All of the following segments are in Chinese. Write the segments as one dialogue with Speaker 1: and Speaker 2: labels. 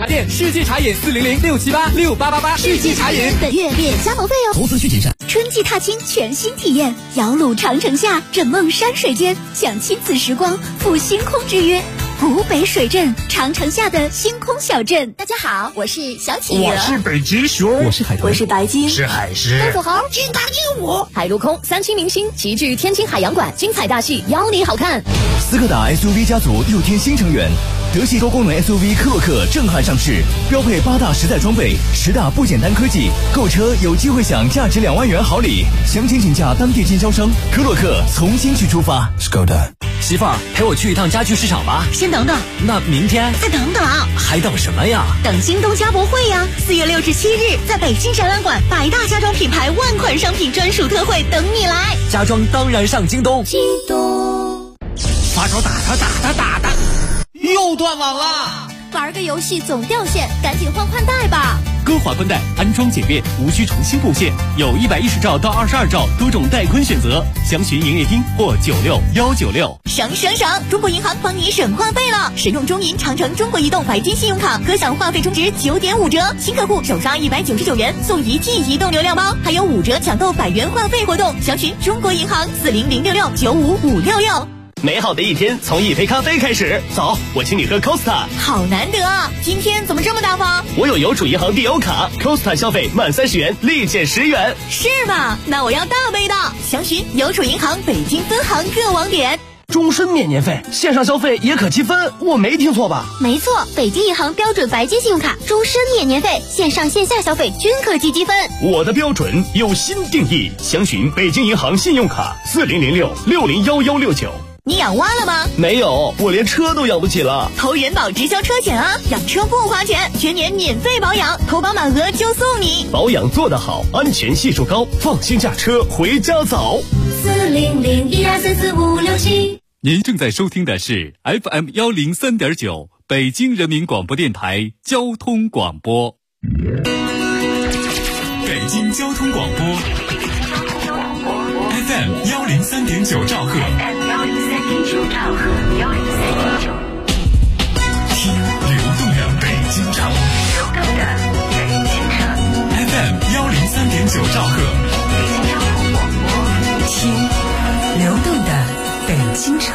Speaker 1: 店，世纪茶饮400-678-6888，世纪茶饮
Speaker 2: 本月免加盟费哦。
Speaker 3: 投资需谨慎。
Speaker 2: 春季踏青全新体验，摇橹长城下，枕梦山水间，享亲子时光，赴星空之约。古北水镇，长城下的星空小镇。大家好，我是小企鹅，
Speaker 4: 我是北极熊，
Speaker 3: 我是海豚，
Speaker 2: 我是白鲸，
Speaker 4: 是海狮，
Speaker 2: 风虎猴，
Speaker 5: 金刚鹦鹉，海陆空三栖明星齐聚天津海洋馆，精彩大戏邀你好看。
Speaker 3: 斯柯达 SUV 家族6天新成员，德系多功能 SUV 科洛克震撼上市，标配8大实在装备，10大不简单科技，购车有机会享价值2万元好礼。详情请假当地经销商。科洛克从新区出发。
Speaker 6: Skoda， 媳妇儿陪我去一趟家具市场吧。
Speaker 7: 先等等，
Speaker 6: 那明天
Speaker 7: 再等等，
Speaker 6: 还等什么呀？
Speaker 7: 等京东家博会呀！4月6至7日，在北京展览馆，100大家装品牌万款商品专属特惠等你来。
Speaker 6: 家装当然上京东。
Speaker 2: 京东，
Speaker 1: 发手打他，又断网了。
Speaker 2: 玩个游戏总掉线，赶紧换宽带吧。
Speaker 8: 歌华宽带安装简便，无需重新布线，有110兆到22兆多种带宽选择，详询营业厅或96196。
Speaker 7: 省！中国银行帮你省话费了，使用中银长城中国移动白金信用卡，可享话费充值9.5折，新客户首刷199元送1 G 移动流量包，还有5折抢购100元话费活动，详询中国银行40066955566。
Speaker 9: 美好的一天从一杯咖啡开始，走，我请你喝 Costa。
Speaker 7: 好难得啊，今天怎么这么大方？
Speaker 9: 我有邮储银行地欧卡 ，Costa 消费满30元立减10元。
Speaker 7: 是吗？那我要大杯的，详询邮储银行北京分行各网点。
Speaker 9: 终身免年费，线上消费也可积分，我没听错吧？
Speaker 2: 没错，北京银行标准白金信用卡终身免年费，线上线下消费均可积积分。
Speaker 9: 我的标准有新定义，详询北京银行信用卡4006601169。
Speaker 7: 你养蛙了吗？
Speaker 9: 没有，我连车都养不起了。
Speaker 7: 投人保直销车险啊，养车不花钱，全年免费保养，投保满额就送你。
Speaker 9: 保养做得好，安全系数高，放心驾车回家早。
Speaker 2: 40012445667。
Speaker 8: 您正在收听的是 FM 103.9北京人民广播电台交通广播。北京交通广播 FM 103.9兆赫。听流动的北京城。FM 103.9兆赫。
Speaker 7: 听流动的北京城。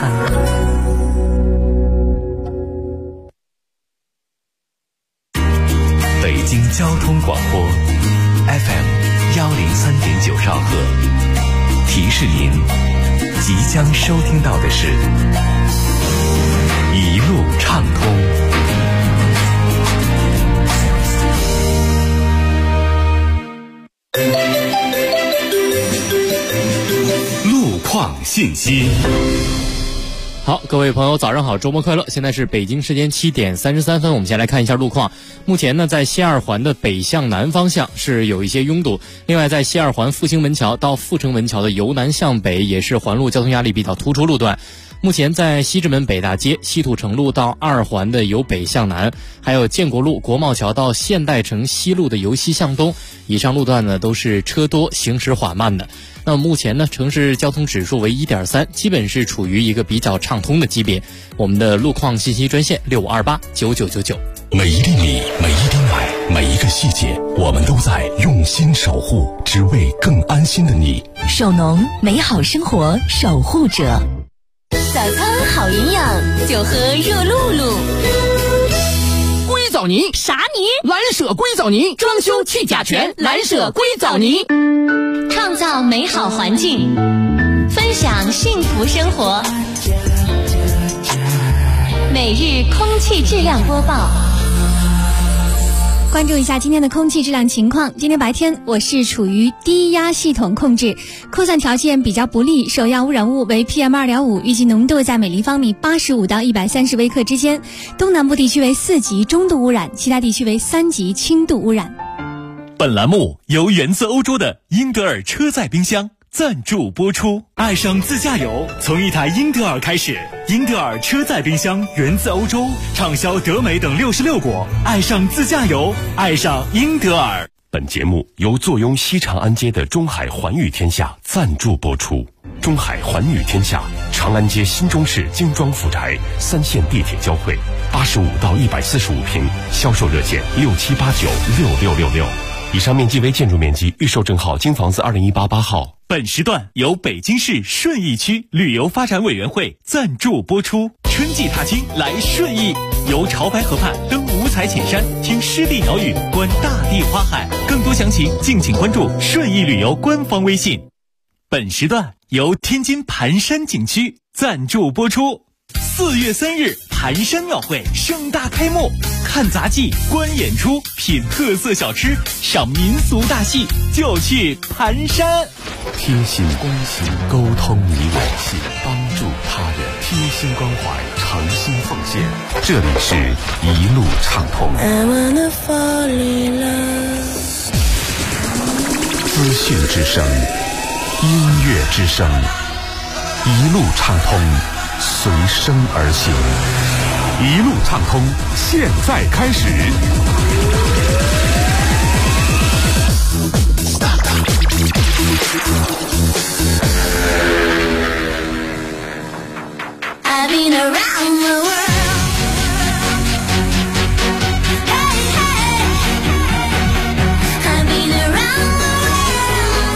Speaker 3: 北京交通广播 FM 103.9兆赫，提示您即将收听到的是一路畅通。路况信息。
Speaker 10: 好，各位朋友早上好，周末快乐。现在是北京时间7点33分，我们先来看一下路况。目前呢，在西二环的北向南方向是有一些拥堵，另外在西二环复兴门桥到阜成门桥的由南向北也是环路交通压力比较突出路段。目前在西直门北大街、西土城路到二环的由北向南，还有建国路、国贸桥到现代城西路的由西向东，以上路段呢都是车多，行驶缓慢的。那么目前呢，城市交通指数为 1.3， 基本是处于一个比较畅通的级别。我们的路况信息专线65289999。
Speaker 3: 每一粒米，每一滴奶，每一个细节，我们都在用心守护，只为更安心的你。
Speaker 7: 手农，美好生活守护者。
Speaker 2: 早餐好营养，就喝热露露。
Speaker 1: 硅藻泥
Speaker 7: 啥泥？
Speaker 1: 蓝舍硅藻泥，装修去甲醛，蓝舍硅藻泥。
Speaker 2: 创造美好环境，分享幸福生活。每日空气质量播报。关注一下今天的空气质量情况。今天白天我市处于低压系统控制，扩散条件比较不利，首要污染物为 PM2.5， 预计浓度在每立方米85到130微克之间。东南部地区为4级中度污染，其他地区为3级轻度污染。
Speaker 8: 本栏目由源自欧洲的英德尔车载冰箱赞助播出。爱上自驾游，从一台英德尔开始。英德尔车载冰箱源自欧洲，畅销德美等66国。爱上自驾游，爱上英德尔。
Speaker 3: 本节目由坐拥西长安街的中海环宇天下赞助播出。
Speaker 9: 中海环宇天下，长安街新中式精装富宅，3线地铁交汇，85到145平，销售热线67896666。以上面积为建筑面积，预售证号京房子2018-8号。
Speaker 8: 本时段由北京市顺义区旅游发展委员会赞助播出。春季踏青来顺义，游潮白河畔，登五彩浅山，听湿地鸟语，观大地花海。更多详情敬请关注顺义旅游官方微信。本时段由天津盘山景区赞助播出。4月3日，盘山庙会盛大开幕，看杂技、观演出、品特色小吃、赏民俗大戏，就去盘山。
Speaker 9: 贴心关心，沟通你我心，帮助他人，贴心关怀，诚心奉献。这里是一路畅通。资讯之声，音乐之声，一路畅通，随声而行。一路畅通，现在开始。
Speaker 4: I've been around the world. Hey, hey. I've been around the world.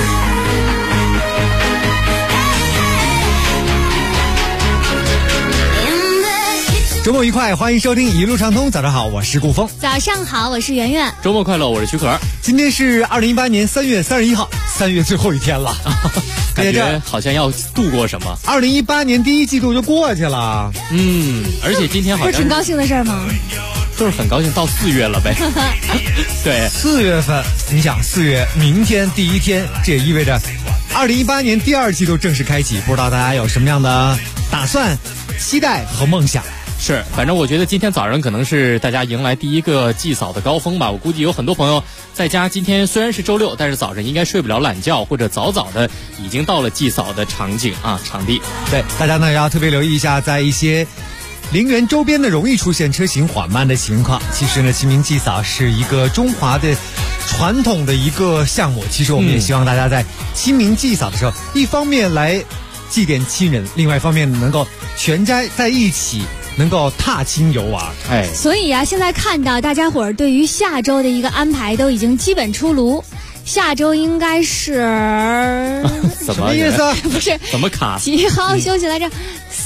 Speaker 4: Hey, hey. In the kitchen.
Speaker 1: 周末愉快，欢迎收听一路畅通。早上好，我是顾峰。
Speaker 2: 早上好，我是圆圆。
Speaker 10: 周末快乐，我是徐可。
Speaker 1: 今天是2018年3月31号，3月最后一天了。
Speaker 10: 感觉好像要度过什么
Speaker 1: ？2018年第一季度就过去了。
Speaker 10: 而且今天好像
Speaker 2: 不是挺高兴的事儿吗？
Speaker 10: 就是很高兴到4月了呗。对
Speaker 1: ，4月份，你想4月明天第一天，这也意味着2018年第2季度正式开启。不知道大家有什么样的打算、期待和梦想？
Speaker 10: 是，反正我觉得今天早上可能是大家迎来第一个祭扫的高峰吧。我估计有很多朋友在家，今天虽然是周六，但是早上应该睡不了懒觉，或者早早的已经到了祭扫的场地。
Speaker 1: 对，大家呢要特别留意一下，在一些陵园周边呢容易出现车行缓慢的情况。其实呢，清明祭扫是一个中华的传统的一个项目。其实我们也希望大家在清明祭扫的时候，一方面来祭奠亲人，另外一方面能够全家在一起。能够踏青游玩，
Speaker 2: 所以啊，现在看到大家伙儿对于下周的一个安排都已经基本出炉。下周应该是
Speaker 10: 什么
Speaker 1: 意思？
Speaker 2: 不是
Speaker 10: 怎么卡？
Speaker 2: 几号休息来着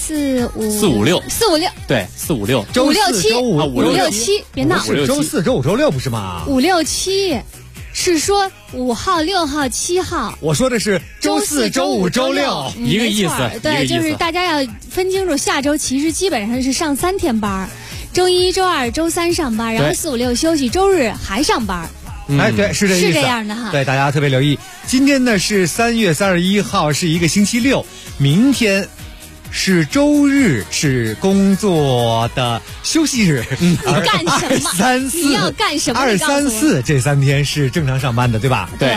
Speaker 2: ？4、5、6，
Speaker 10: 对，4、5、6，
Speaker 2: 周4、周
Speaker 1: 5、
Speaker 2: 5、6、7，别闹，
Speaker 1: 是周4、周5、周6不是吗
Speaker 2: ？5、6、7。是说5号、6号、7号，
Speaker 1: 我说的是周4、周5、周6，
Speaker 10: 一个意思。
Speaker 2: 对，就是大家要分清楚，下周其实基本上是上3天班，周1、周2、周3上班，然后4、5、6休息，周日还上班。
Speaker 1: 对，是这意思，
Speaker 2: 是这样的哈。
Speaker 1: 对，大家特别留意，今天呢是3月31号，是一个星期六，明天是周日，是工作的休息日。
Speaker 2: 干什么？2、3、4，你要干什么
Speaker 1: ？2、3、4这3天是正常上班的，对吧？
Speaker 2: 对。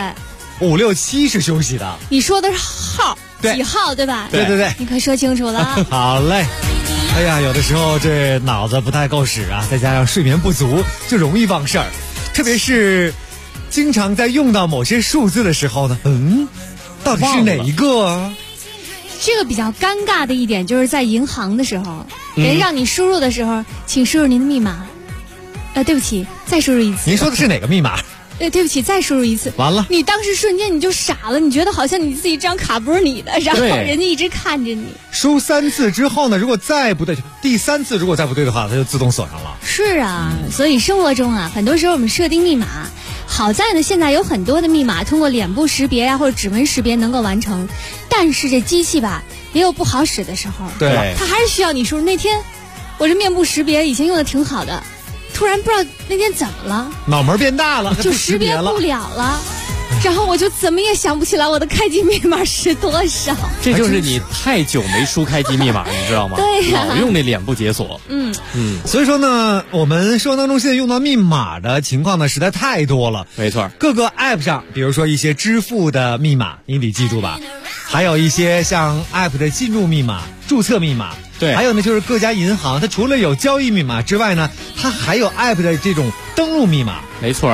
Speaker 1: 5、6、7是休息的。
Speaker 2: 你说的是号，几号对吧？
Speaker 1: 对。
Speaker 2: 你可说清楚了。
Speaker 1: 好嘞。哎呀，有的时候这脑子不太够使啊，再加上睡眠不足，就容易忘事儿。特别是经常在用到某些数字的时候呢，到底是哪一个啊？
Speaker 2: 这个比较尴尬的一点就是在银行的时候，人让你输入的时候，请输入您的密码。对不起，再输入一次。
Speaker 1: 您说的是哪个密码？
Speaker 2: 对不起，再输入一次。
Speaker 1: 完了，
Speaker 2: 你当时瞬间你就傻了，你觉得好像你自己这张卡不是你的，然后人家一直看着你。
Speaker 1: 输3次之后呢，如果再不对，第3次如果再不对的话，它就自动锁上了。
Speaker 2: 是啊，所以生活中啊，很多时候我们设定密码，好在呢，现在有很多的密码通过脸部识别或者指纹识别能够完成，但是这机器吧也有不好使的时候。
Speaker 1: 对，
Speaker 2: 它还是需要你输入。那天我这面部识别以前用的挺好的，突然不知道那天怎么了，
Speaker 1: 脑门变大了，
Speaker 2: 就识别不了了。然后我就怎么也想不起来我的开机密码是多少。
Speaker 10: 这就是你太久没输开机密码，你知道吗？
Speaker 2: 对呀，
Speaker 10: 老用那脸部解锁。
Speaker 1: 所以说呢，我们生活当中现在用到密码的情况呢，实在太多了。
Speaker 10: 没错，
Speaker 1: 各个 app 上，比如说一些支付的密码，你得记住吧。还有一些像 app 的进入密码、注册密码。
Speaker 10: 对，
Speaker 1: 还有呢，就是各家银行，它除了有交易密码之外呢，它还有 app 的这种登录密码。
Speaker 10: 没错。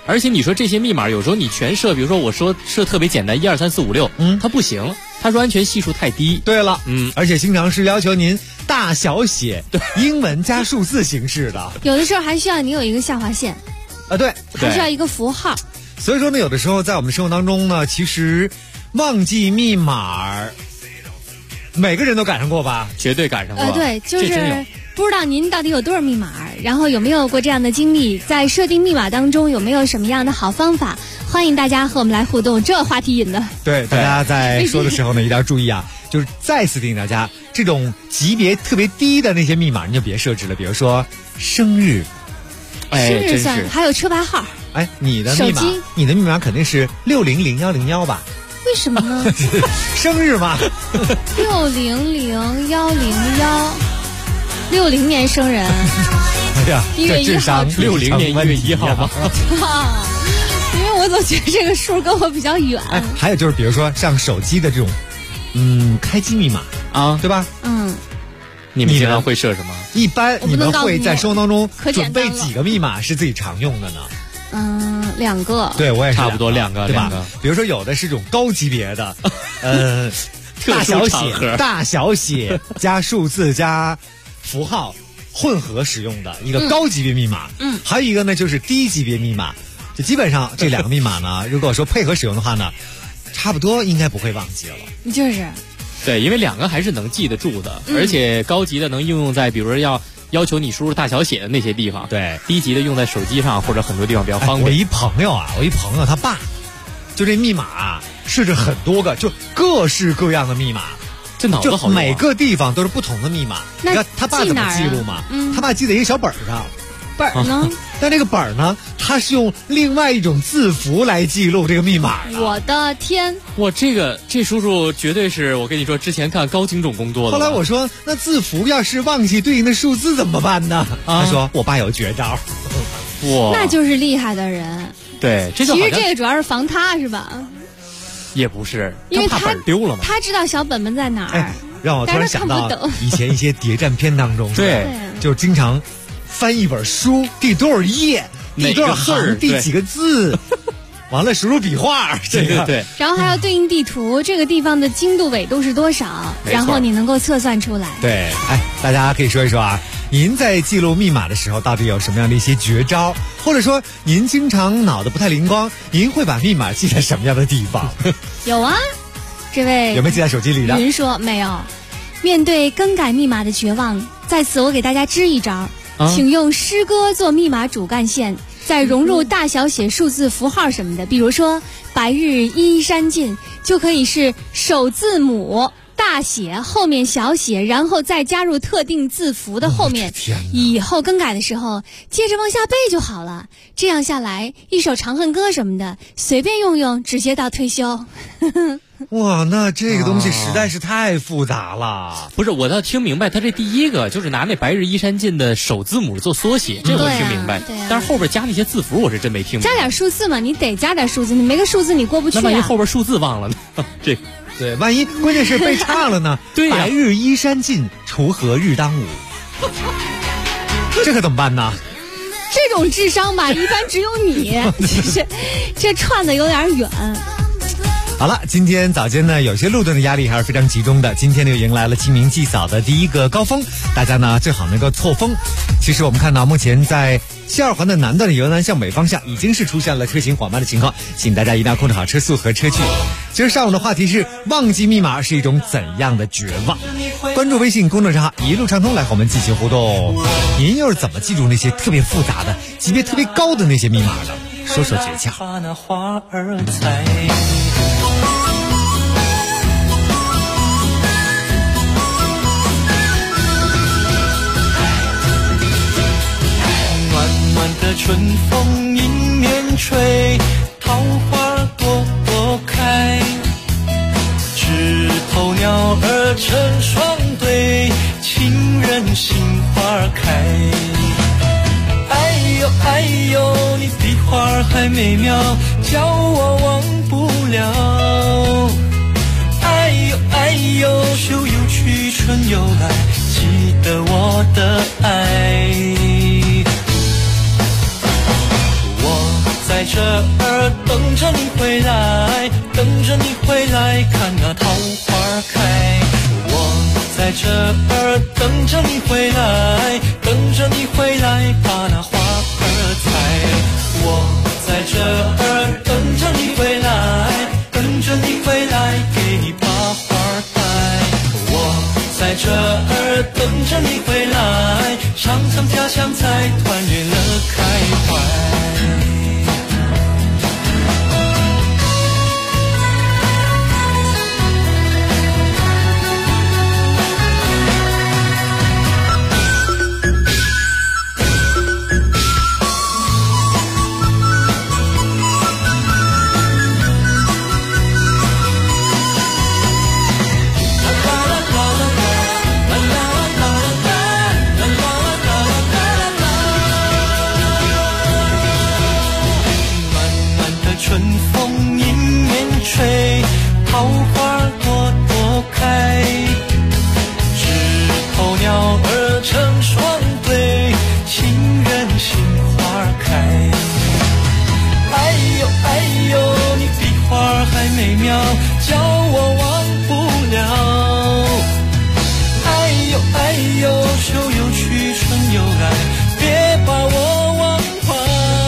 Speaker 10: 而且你说这些密码有时候你全设，比如说我说设特别简单1 2 3 4 5 6，它不行，它说安全系数太低。
Speaker 1: 对了，而且经常是要求您大小写，英文加数字形式的。
Speaker 2: 有的时候还需要你有一个下划线
Speaker 1: 啊，对，
Speaker 2: 还需要一个符号。
Speaker 1: 所以说呢，有的时候在我们生活当中呢，其实忘记密码，每个人都赶上过吧？
Speaker 10: 绝对赶上过。
Speaker 2: 对，就是不知道您到底有多少密码，然后有没有过这样的经历？在设定密码当中有没有什么样的好方法？欢迎大家和我们来互动，这话题引的。
Speaker 1: 对，大家在说的时候呢，一定要注意啊！就是再次提醒大家，这种级别特别低的那些密码，你就别设置了。比如说生日，
Speaker 2: 生日算，还有车牌号。
Speaker 1: 你的密码肯定是600101吧？
Speaker 2: 为什么呢？
Speaker 1: 生日嘛
Speaker 2: ，600160年生人。
Speaker 1: 哎呀，
Speaker 2: 1月1号
Speaker 10: ，60年1月1号吗？
Speaker 2: 因为我总觉得这个数跟我比较远。
Speaker 1: 还有就是比如说像手机的这种，开机密码啊，对吧？
Speaker 10: 你们经常会设什么？
Speaker 1: 一般你们会在生活当中准备几个密码是自己常用的呢
Speaker 2: ？2个。
Speaker 1: 对，我也是
Speaker 10: 差不多2个，
Speaker 1: 对吧？比如说有的是这种高级别的，大小写加数字加符号混合使用的一个高级别密码。还有一个呢就是低级别密码，就基本上这2个密码呢，如果说配合使用的话呢，差不多应该不会忘记了。
Speaker 2: 就是。
Speaker 10: 对，因为2个还是能记得住的，而且高级的能应用在比如说要求你输入大小写的那些地方，
Speaker 1: 对，
Speaker 10: 低级的用在手机上或者很多地方比较方便。
Speaker 1: 我一朋友他爸，就这密码设置很多个，就各式各样的密码，
Speaker 10: 这脑子好用啊，
Speaker 1: 每个地方都是不同的密码。你看他爸怎么记录嘛？他爸记在一个小本上。
Speaker 2: 本呢？
Speaker 1: 但这个本呢，它是用另外一种字符来记录这个密码。
Speaker 2: 我的天！
Speaker 10: 我这叔叔绝对是我跟你说，之前看高精种工作的。
Speaker 1: 后来我说，那字符要是忘记对应的数字怎么办呢？他说我爸有绝招。
Speaker 10: 哇，
Speaker 2: 那就是厉害的人。
Speaker 10: 对，其实
Speaker 2: 这个主要是防他是吧？
Speaker 10: 也不是，
Speaker 2: 因为
Speaker 10: 他怕本丢了嘛。
Speaker 2: 他知道小本本在哪儿。
Speaker 1: 让我突然想到以前一些谍战片当中，
Speaker 10: 对，
Speaker 1: 就经常翻一本书，第多少页，第多少行，第几个字，完了输入笔画，
Speaker 10: 对，
Speaker 2: 然后还要对应地图，这个地方的经度纬度是多少，然后你能够测算出来。
Speaker 1: 对，大家可以说一说啊，您在记录密码的时候到底有什么样的一些绝招，或者说您经常脑子不太灵光，您会把密码记在什么样的地方？
Speaker 2: 有啊，这位
Speaker 1: 有没有记在手机里的？
Speaker 2: 云说没有。面对更改密码的绝望，在此我给大家支一招。请用诗歌做密码主干线，再融入大小写数字符号什么的，比如说白日依山尽就可以是首字母大写后面小写，然后再加入特定字符的后面，以后更改的时候接着往下背就好了。这样下来一首长恨歌什么的随便用用，直接到退休。
Speaker 1: 哇，那这个东西实在是太复杂了。
Speaker 10: 不是，我倒听明白，他这第一个就是拿那白日依山尽的首字母做缩写，这我听明白。但是后边加那些字符，我是真没听明白。
Speaker 2: 加点数字嘛，你得加点数字，你没个数字你过不去。
Speaker 10: 那万一后边数字忘了呢？这
Speaker 1: 对，万一关键是背差了呢？
Speaker 10: 对呀，
Speaker 1: 白日依山尽，锄禾日当午，这可怎么办呢？
Speaker 2: 这种智商吧，一般只有你，这串的有点远。
Speaker 1: 好了，今天早间呢，有些路段的压力还是非常集中的。今天就迎来了清明祭扫的第一个高峰，大家呢最好能够错峰。其实我们看到，目前在西二环的南段的由南向北方向已经是出现了车行缓慢的情况，请大家一定要控制好车速和车距。今儿上午的话题是忘记密码是一种怎样的绝望？关注微信公众账号一路畅通来和我们进行互动。您又是怎么记住那些特别复杂的、级别特别高的那些密码的？说说诀窍。
Speaker 11: 的春风迎面吹，桃花朵朵开，枝头鸟儿成双对，情人心花开。哎呦哎呦，你比花还美妙，叫我忘不了。哎呦哎呦，秋又去春又来，记得我的爱。在这儿等着你回来，等着你回来看那桃花开。我在这儿等着你回来，等着你回来把那花儿采。我在这儿等着你回来，等着你回来给你把花儿戴。我在这儿等着你回来，唱唱家乡菜，团圆乐开怀。春风迎面吹，桃花朵朵开，枝头鸟儿成双对，情愿杏花开。哎呦哎呦，你比花还美妙，叫我忘不了。哎呦哎呦，秋又去春又来，别把我忘怀。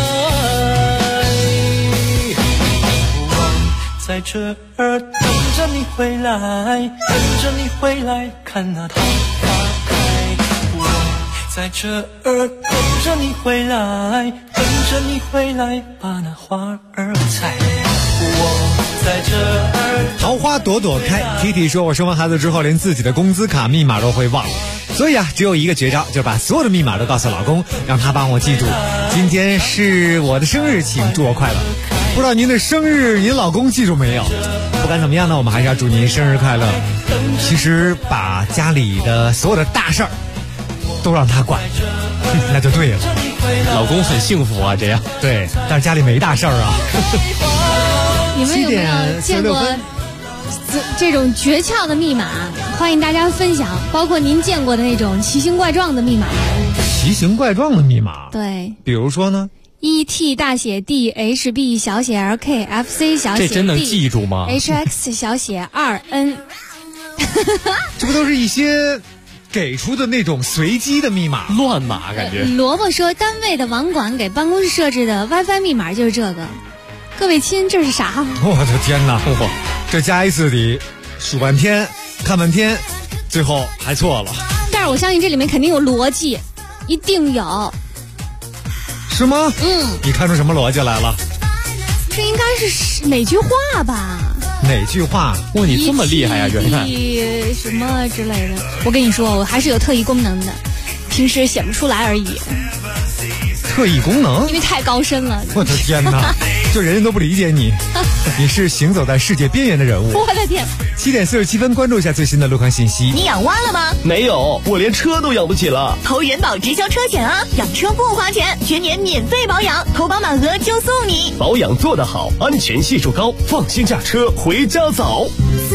Speaker 11: 在这儿等着你回来，等着你回来看那桃花开。我在这儿等着你回来，等着你回来把那花儿采。我在这儿
Speaker 1: 桃花朵朵开。Kitty 说，我生完孩子之后连自己的工资卡密码都会忘，所以啊，只有一个绝招，就是把所有的密码都告诉老公，让他帮我记住。今天是我的生日，请祝我快乐。不知道您的生日您老公记住没有？不管怎么样呢，我们还是要祝您生日快乐。其实把家里的所有的大事儿都让他管，那就对了。
Speaker 10: 老公很幸福啊，这样。
Speaker 1: 对，但是家里没大事儿啊。
Speaker 2: 你们有没有见过这种诀窍的密码？欢迎大家分享，包括您见过的那种奇形怪状的密码。
Speaker 1: 奇形怪状的密码？
Speaker 2: 对，
Speaker 1: 比如说呢
Speaker 2: ？ET 大写 D HB 小写 LK FC 小写 D，
Speaker 10: 这真能记住吗
Speaker 2: ？HX 小写2N，
Speaker 1: 这不都是一些给出的那种随机的密码？
Speaker 10: 乱码感觉。
Speaker 2: 萝卜说，单位的网管给办公室设置的 WiFi 密码就是这个。各位亲，这是啥？
Speaker 1: 我的天哪！这加一次题，数半天，看半天，最后还错了。
Speaker 2: 但是我相信这里面肯定有逻辑，一定有。
Speaker 1: 是吗？你看出什么逻辑来了？
Speaker 2: 这应该是哪句话吧？
Speaker 1: 哪句话？
Speaker 10: 哇，你这么厉害啊，袁看。
Speaker 2: 什么之类的？我跟你说，我还是有特异功能的，平时显不出来而已。
Speaker 1: 特异功能？
Speaker 2: 因为太高深了。
Speaker 1: 我的天哪！就人人都不理解你，你是行走在世界边缘的人物。
Speaker 2: 我的天
Speaker 1: ！7点47分，关注一下最新的路况信息。
Speaker 7: 你养蛙了吗？
Speaker 6: 没有，我连车都养不起了。
Speaker 7: 投人保直销车险啊，养车不花钱，全年免费保养，投保满额就送你。
Speaker 6: 保养做得好，安全系数高，放心驾车回家早。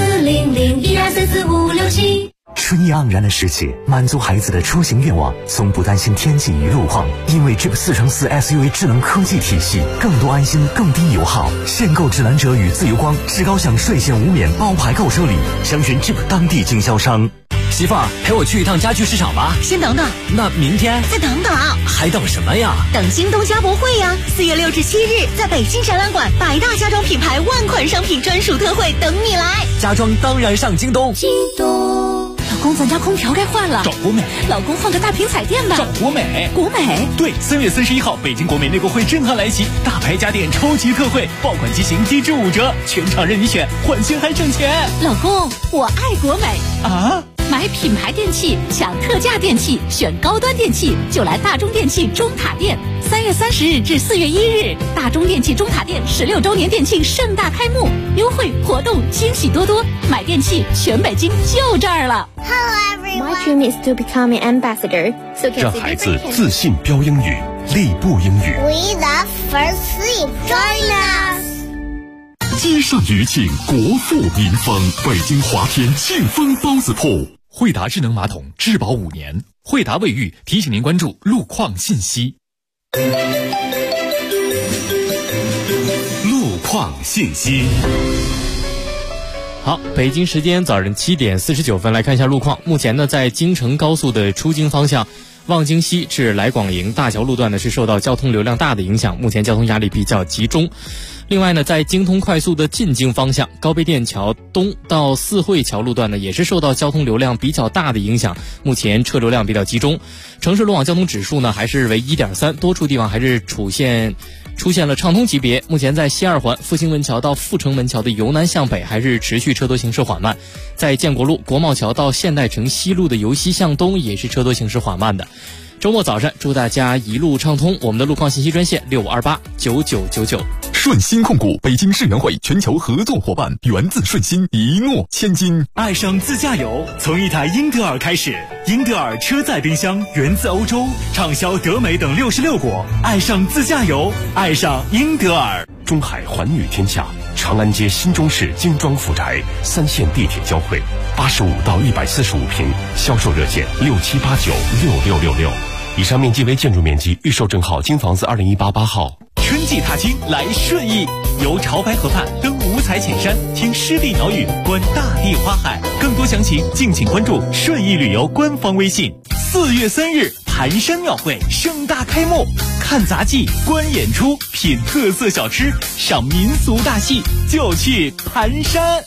Speaker 4: 40012344567。
Speaker 3: 春意盎然的世界，满足孩子的出行愿望，从不担心天气与路况，因为 Jeep 4x4 SUV 智能科技体系，更多安心，更低油耗。限购指南者与自由光至高享税险无免包牌购车礼，详询 Jeep 当地经销商。
Speaker 6: 媳妇儿，陪我去一趟家具市场吧。
Speaker 7: 先等等，
Speaker 6: 那明天
Speaker 7: 再等等，
Speaker 6: 还等什么呀？
Speaker 7: 等京东家博会呀！4月6至7日，在北京展览馆，100大家装品牌万款商品专属特惠等你来。
Speaker 6: 家装当然上京东。
Speaker 7: 京东。老公，咱家空调该换了。
Speaker 6: 找国美。
Speaker 7: 老公，换个大屏彩电吧。
Speaker 6: 找国美。
Speaker 7: 国美。
Speaker 8: 对，3月31号，北京国美内购会震撼来袭，大牌家电超级特惠，爆款机型低至5折，全场任你选，换新还省钱。
Speaker 7: 老公，我爱国美
Speaker 8: 啊！
Speaker 7: 买品牌电器，抢特价电器，选高端电器就来大中电器中塔店。3月30日至4月1日，大中电器中塔店16周年电庆盛大开幕，优惠活动惊喜多多，买电器全北京就这儿了。
Speaker 12: Hello everyone. My dream is to become an ambassador. So
Speaker 9: 让孩子自信标英语，立步英语。
Speaker 12: We love first sleep. Join us.
Speaker 13: 接上余庆，国富民丰，北京华天庆丰包子铺。
Speaker 8: 惠达智能马桶质保5年，惠达卫浴提醒您关注路况信息。
Speaker 6: 创信息。
Speaker 10: 好，北京时间早晨7点49分，来看一下路况。目前呢，在京承高速的出京方向，望京西至来广营大桥路段呢是受到交通流量大的影响，目前交通压力比较集中。另外呢，在京通快速的进京方向，高碑店桥东到四惠桥路段呢，也是受到交通流量比较大的影响，目前车流量比较集中。城市路网交通指数呢还是为 1.3， 多处地方还是出现了畅通级别。目前在西二环复兴门桥到阜成门桥的由南向北还是持续车多行驶缓慢，在建国路国贸桥到现代城西路的由西向东也是车多行驶缓慢的。周末早上祝大家一路畅通，我们的路况信息专线65289999。
Speaker 13: 顺鑫控股北京世园会全球合作伙伴，源自顺鑫，一诺千金。
Speaker 8: 爱上自驾游，从一台英特尔开始。英特尔车载冰箱源自欧洲，畅销德美等66国。爱上自驾游，爱上英特尔。
Speaker 9: 中海环宇天下，长安街新中式精装复宅，3线地铁交汇，85到145平，销售热线67896666。以上面积为建筑面积，预售证号京房子2018-8号。
Speaker 8: 春季踏青来顺义，游潮白河畔，登五彩浅山，听湿地鸟语，观大地花海。更多详情敬请关注顺义旅游官方微信。4月3日，盘山庙会盛大开幕，看杂技、观演出、品特色小吃、赏民俗大戏，就去盘山。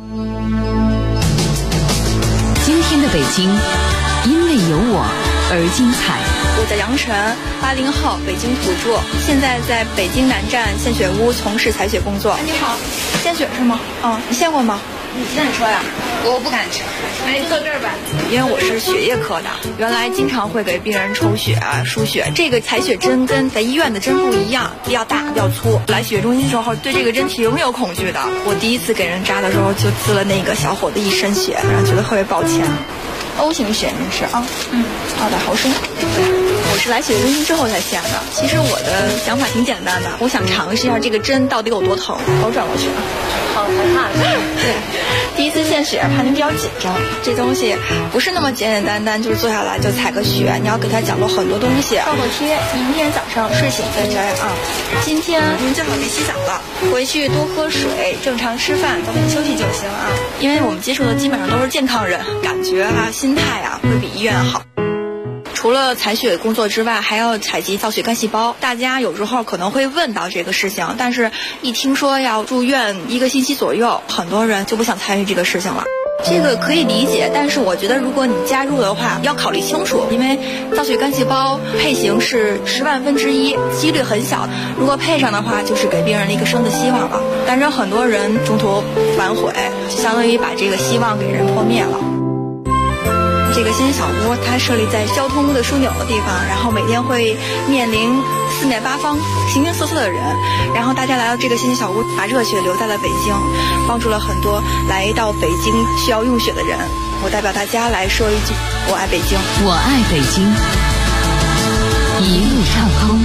Speaker 14: 今天的北京，因为有我而精彩。
Speaker 15: 我叫杨晨，80后，北京土著，现在在北京南站献血屋从事采血工作。
Speaker 16: 你好，献血是吗？
Speaker 15: 你献过吗？
Speaker 16: 你几点说呀？我不敢吃。来，坐这儿吧。
Speaker 15: 因为我是血液科的，原来经常会给病人抽血啊、输血。这个采血针跟在医院的针不一样，比较大、比较粗。来血液中心的时候，对这个针挺有恐惧的。我第一次给人扎的时候，就滋了那个小伙子一身血，然后觉得特别抱歉。O 型血您是啊？200毫升。我是来血液中心之后才献的。其实我的想法挺简单的，我想尝试一下这个针到底有多疼。我转过去啊。
Speaker 16: 好害怕。
Speaker 15: 对，第一次献血，怕您比较紧张。这东西不是那么简简单单，就是坐下来就采个血，你要给他讲究很多东西。创可贴，明天早上睡醒再摘啊。今天您最好别洗澡了，回去多喝水，正常吃饭，早点休息就行啊。因为我们接触的基本上都是健康人，感觉啊、心态啊会比医院好。除了采血工作之外，还要采集造血干细胞。大家有时候可能会问到这个事情，但是一听说要住院1个星期左右，很多人就不想参与这个事情了。这个可以理解，但是我觉得如果你加入的话，要考虑清楚，因为造血干细胞配型是10万分之1，几率很小。如果配上的话，就是给病人的一个生的希望了。但是很多人中途反悔，就相当于把这个希望给人破灭了。这个新小屋它设立在交通的枢纽的地方，然后每天会面临4面8方形形色色的人，然后大家来到这个新小屋，把热血留在了北京，帮助了很多来到北京需要用血的人。我代表大家来说一句：我爱北京，
Speaker 14: 我爱北京，一路畅通。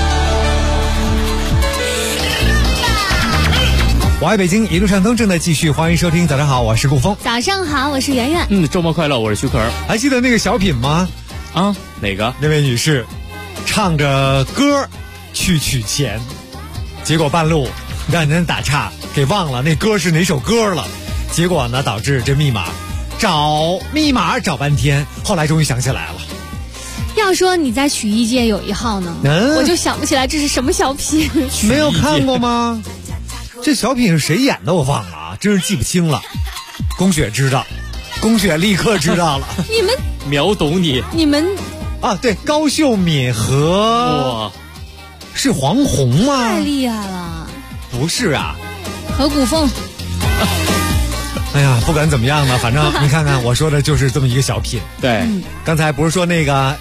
Speaker 1: 我爱北京，一路畅通正在继续，欢迎收听。早上好，我是顾峰。
Speaker 2: 早上好，我是圆圆。
Speaker 10: 周末快乐，我是徐可儿。
Speaker 1: 还记得那个小品吗？
Speaker 10: 啊，哪个？
Speaker 1: 那位女士唱着歌去取钱，结果半路让人打岔，给忘了那歌是哪首歌了。结果呢，导致这找密码找半天，后来终于想起来了。
Speaker 2: 要说你在曲艺界有一号呢，我就想不起来这是什么小品。
Speaker 1: 没有看过吗？这小品是谁演的我忘了啊，真是记不清了。龚雪知道，龚雪立刻知道了。
Speaker 2: 你们
Speaker 10: 秒懂你
Speaker 2: 们
Speaker 1: 啊，对，高秀敏和是黄宏吗？
Speaker 2: 太厉害了。
Speaker 1: 不是啊，
Speaker 2: 和古凤。
Speaker 1: 哎呀，不管怎么样呢，反正你看看我说的就是这么一个小品。
Speaker 10: 对，
Speaker 1: 刚才不是说那个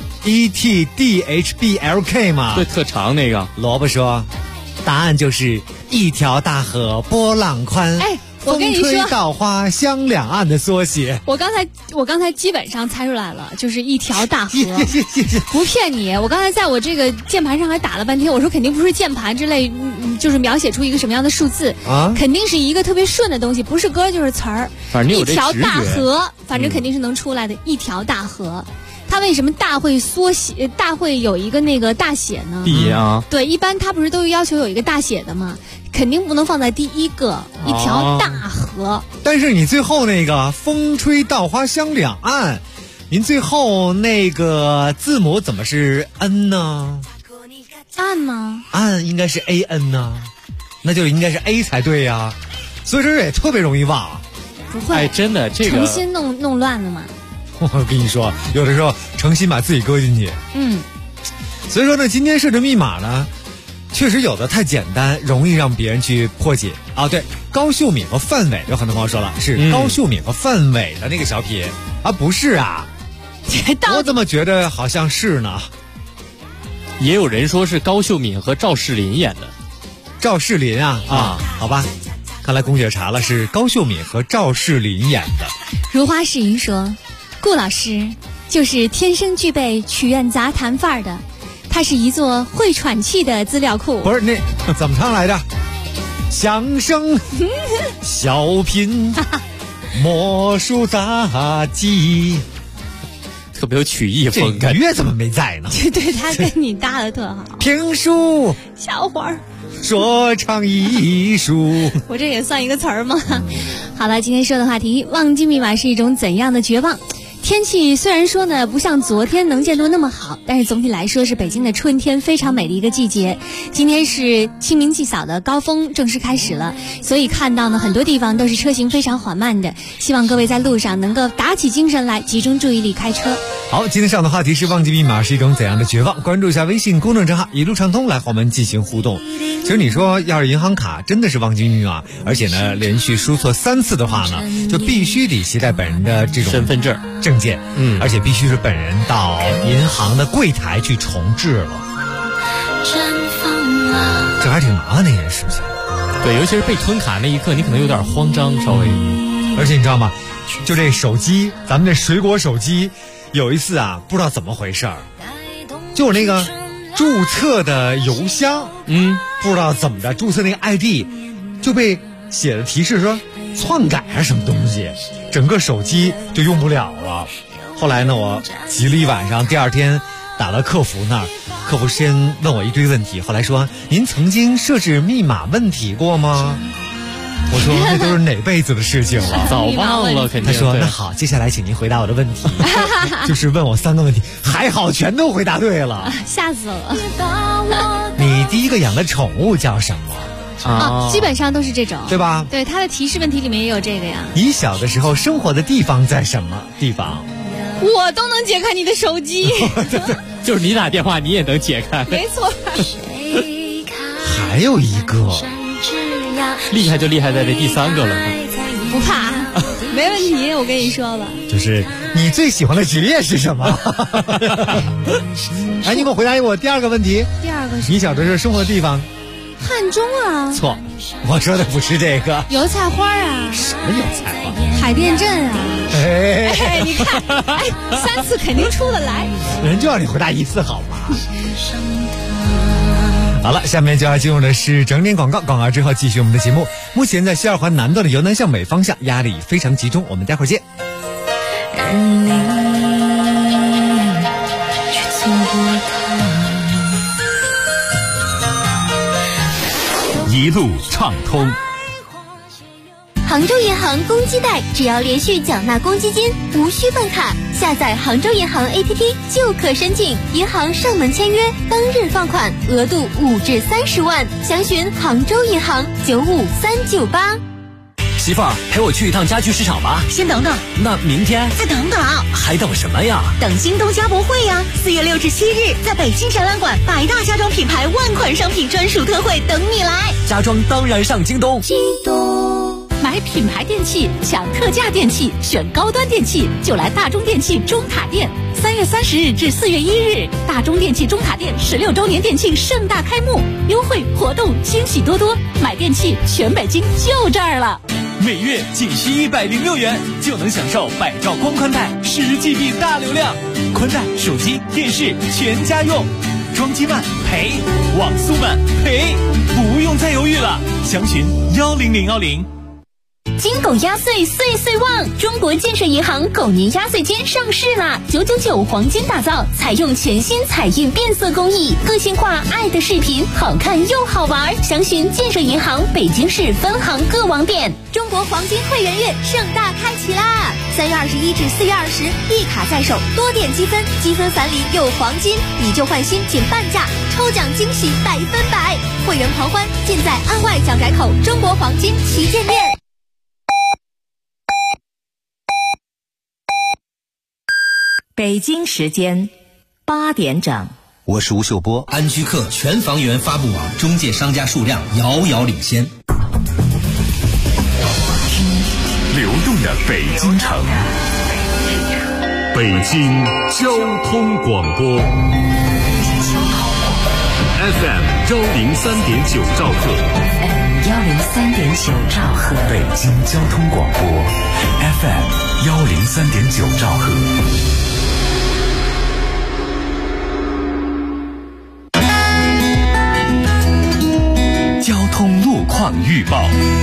Speaker 1: ETDHBLK 吗？
Speaker 10: 对，特长那个。
Speaker 1: 萝卜说，答案就是一条大河波浪宽。
Speaker 2: 哎，我跟你说，
Speaker 1: 风吹稻花香两岸的缩写。
Speaker 2: 我刚才基本上猜出来了，就是一条大河。不骗你，我刚才在我这个键盘上还打了半天，我说肯定不是键盘之类，就是描写出一个什么样的数字啊，肯定是一个特别顺的东西，不是歌就是词儿。
Speaker 10: 反正有这直觉。
Speaker 2: 一条大河，反正肯定是能出来的。一条大河。它为什么大会缩写？大会有一个那个大写呢？
Speaker 10: 啊，
Speaker 2: 对，一般它不是都要求有一个大写的吗？ 肯定不能放在第一个，一条大河。
Speaker 1: 但是你最后那个风吹稻花香两岸，您最后那个字母怎么是 N 呢？
Speaker 2: 岸吗？
Speaker 1: 岸应该是 AN 呢，那就应该是 A 才对呀。所以说也特别容易忘。
Speaker 2: 不会，
Speaker 10: 哎，真的这个
Speaker 2: 诚心弄乱了嘛。
Speaker 1: 我跟你说，有的时候诚心把自己搁进去。所以说呢，今天设置密码呢，确实有的太简单，容易让别人去破解啊。对，高秀敏和范伟，有很多朋友说了是高秀敏和范伟的那个小品啊，不是啊。我怎么觉得好像是呢？
Speaker 10: 也有人说是高秀敏和赵世林演的。
Speaker 1: 赵世林啊，好吧，看来龚姐查了，是高秀敏和赵世林演的。
Speaker 2: 如花似云说，顾老师就是天生具备曲苑杂谈范儿的，他是一座会喘气的资料库。
Speaker 1: 不是，那怎么唱来着？相声小品魔术杂技，
Speaker 10: 特别有曲艺风。
Speaker 1: 这月怎么没在呢？
Speaker 2: 对，他跟你搭的特好。
Speaker 1: 评书
Speaker 2: 小伙儿
Speaker 1: 说唱艺术，
Speaker 2: 我这也算一个词儿吗？好了，今天说的话题，忘记密码是一种怎样的绝望？天气虽然说呢不像昨天能见度那么好，但是总体来说是北京的春天非常美的一个季节。今天是清明祭扫的高峰正式开始了，所以看到呢很多地方都是车行非常缓慢的，希望各位在路上能够打起精神来，集中注意力开车。
Speaker 1: 好，今天上的话题是忘记密码是一种怎样的绝望？关注一下微信公众账号一路畅通来和我们进行互动。其实你说要是银行卡真的是忘记密码，而且呢连续输错3次的话呢，就必须得携带本人的这种
Speaker 10: 身份证
Speaker 1: 证件，而且必须是本人到银行的柜台去重置了，这还挺麻烦的一件事情。
Speaker 10: 对，尤其是被吞卡那一刻，你可能有点慌张，稍微。
Speaker 1: 而且你知道吗？就这手机，咱们这水果手机，有一次啊，不知道怎么回事儿，就我那个注册的邮箱，不知道怎么的，注册那个 ID 就被写的提示说篡改还是什么东西，整个手机就用不了了。后来呢，我急了一晚上，第二天打到客服那儿，客服先问我一堆问题，后来说您曾经设置密码问题过吗？我说那都是哪辈子的事情了，
Speaker 10: 早忘了肯定。
Speaker 1: 他说那好，接下来请您回答我的问题，就是问我3个问题，还好全都回答对了，
Speaker 2: 吓死了。
Speaker 1: 你第一个养的宠物叫什么？
Speaker 2: 基本上都是这种，
Speaker 1: 对吧？
Speaker 2: 对，它的提示问题里面也有这个呀。
Speaker 1: 你小的时候生活的地方在什么地方？
Speaker 2: 我都能解开你的手机，
Speaker 10: 就是你打电话你也能解开，
Speaker 2: 没错。
Speaker 1: 还有一个
Speaker 10: 厉害就厉害在这第3个了，
Speaker 2: 不怕，没问题。我跟你说了，
Speaker 1: 就是你最喜欢的职业是什么？哎，你给我回答我第2个问题。
Speaker 2: 第2个是
Speaker 1: 你小的时候生活的地方？
Speaker 2: 汉中啊。
Speaker 1: 错，我说的不是这个。
Speaker 2: 油菜花啊。
Speaker 1: 什么油菜花？
Speaker 2: 海淀镇啊。
Speaker 1: 哎，
Speaker 2: 你看，3次肯定出得来。
Speaker 1: 人就让你回答1次好吗？好了，下面就要进入的是整点广告，广告之后继续我们的节目。目前在西二环南段的由南向北方向压力非常集中，我们待会儿见。
Speaker 13: 一路畅通。
Speaker 17: 杭州银行公积贷，只要连续缴纳公积金，无需办卡，下载杭州银行 APP 就可申请，银行上门签约，当日放款，额度5至30万，详询杭州银行95398。
Speaker 18: 媳妇儿，陪我去一趟家具市场吧。
Speaker 7: 先等等，
Speaker 18: 那明天
Speaker 7: 再等等，
Speaker 18: 还等什么呀？
Speaker 7: 等京东家博会呀！4月6至7日，在北京展览馆，100大家装品牌万款商品专属特惠等你来。
Speaker 18: 家装当然上京东。
Speaker 5: 京东。买品牌电器，抢特价电器，选高端电器就来大中电器中塔店。3月30日至4月1日，大中电器中塔店16周年店庆盛大开幕，优惠活动惊喜多多，买电器全北京就这儿了。
Speaker 8: 每月仅需106元就能享受百兆光宽带10GB 大流量，宽带、手机、电视全家用，装机慢赔，网速慢赔，不用再犹豫了，详询10010。
Speaker 7: 金狗压岁岁岁旺！中国建设银行狗年压岁金上市啦！999黄金打造，采用全新彩印变色工艺，个性化爱的视频，好看又好玩。详询建设银行北京市分行各网点。
Speaker 17: 中国黄金会员月盛大开启啦！3月21至4月20，一卡在手，多点积分，积分返礼有黄金，以旧换新仅半价，抽奖惊喜100%！会员狂欢尽在安外蒋宅口中国黄金旗舰店。
Speaker 7: 北京时间8点整。
Speaker 19: 我是吴秀波。安居客全房源发布网中介商家数量遥遥领先。
Speaker 13: 流动的北京城，北京交通广播 FM 103.9兆赫
Speaker 5: 103.9兆赫，
Speaker 13: 北京交通广播 FM 103.9兆赫。
Speaker 3: 交通路况预报。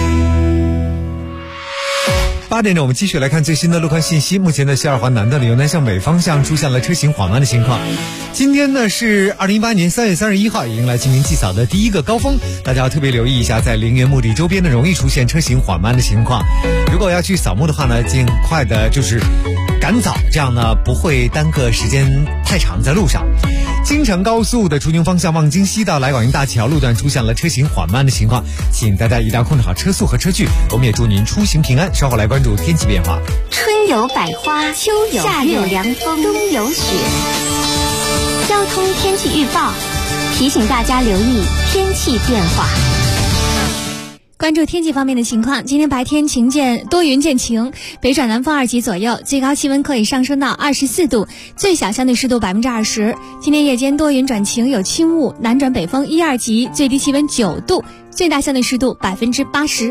Speaker 1: 8点整，我们继续来看最新的路况信息。目前的西二环南段的由南向北方向出现了车行缓慢的情况。今天呢是2018年3月31号，迎来清明祭扫的第一个高峰，大家要特别留意一下，在陵园墓地周边呢容易出现车行缓慢的情况。如果要去扫墓的话呢，尽快的就是赶早，这样呢不会耽搁时间太长在路上。京承高速的出京方向望京西到来广运大桥路段出现了车行缓慢的情况，请大家一定要控制好车速和车距。我们也祝您出行平安。稍后来关注天气变化。
Speaker 17: 春有百花，秋有夏有凉风，冬有雪。交通天气预报提醒大家留意天气变化。
Speaker 2: 关注天气方面的情况，今天白天晴见多云见晴，北转南风2级左右，最高气温可以上升到24度，最小相对湿度20%。今天夜间多云转晴，有轻雾，南转北风1、2级，最低气温9度，最大相对湿度80%。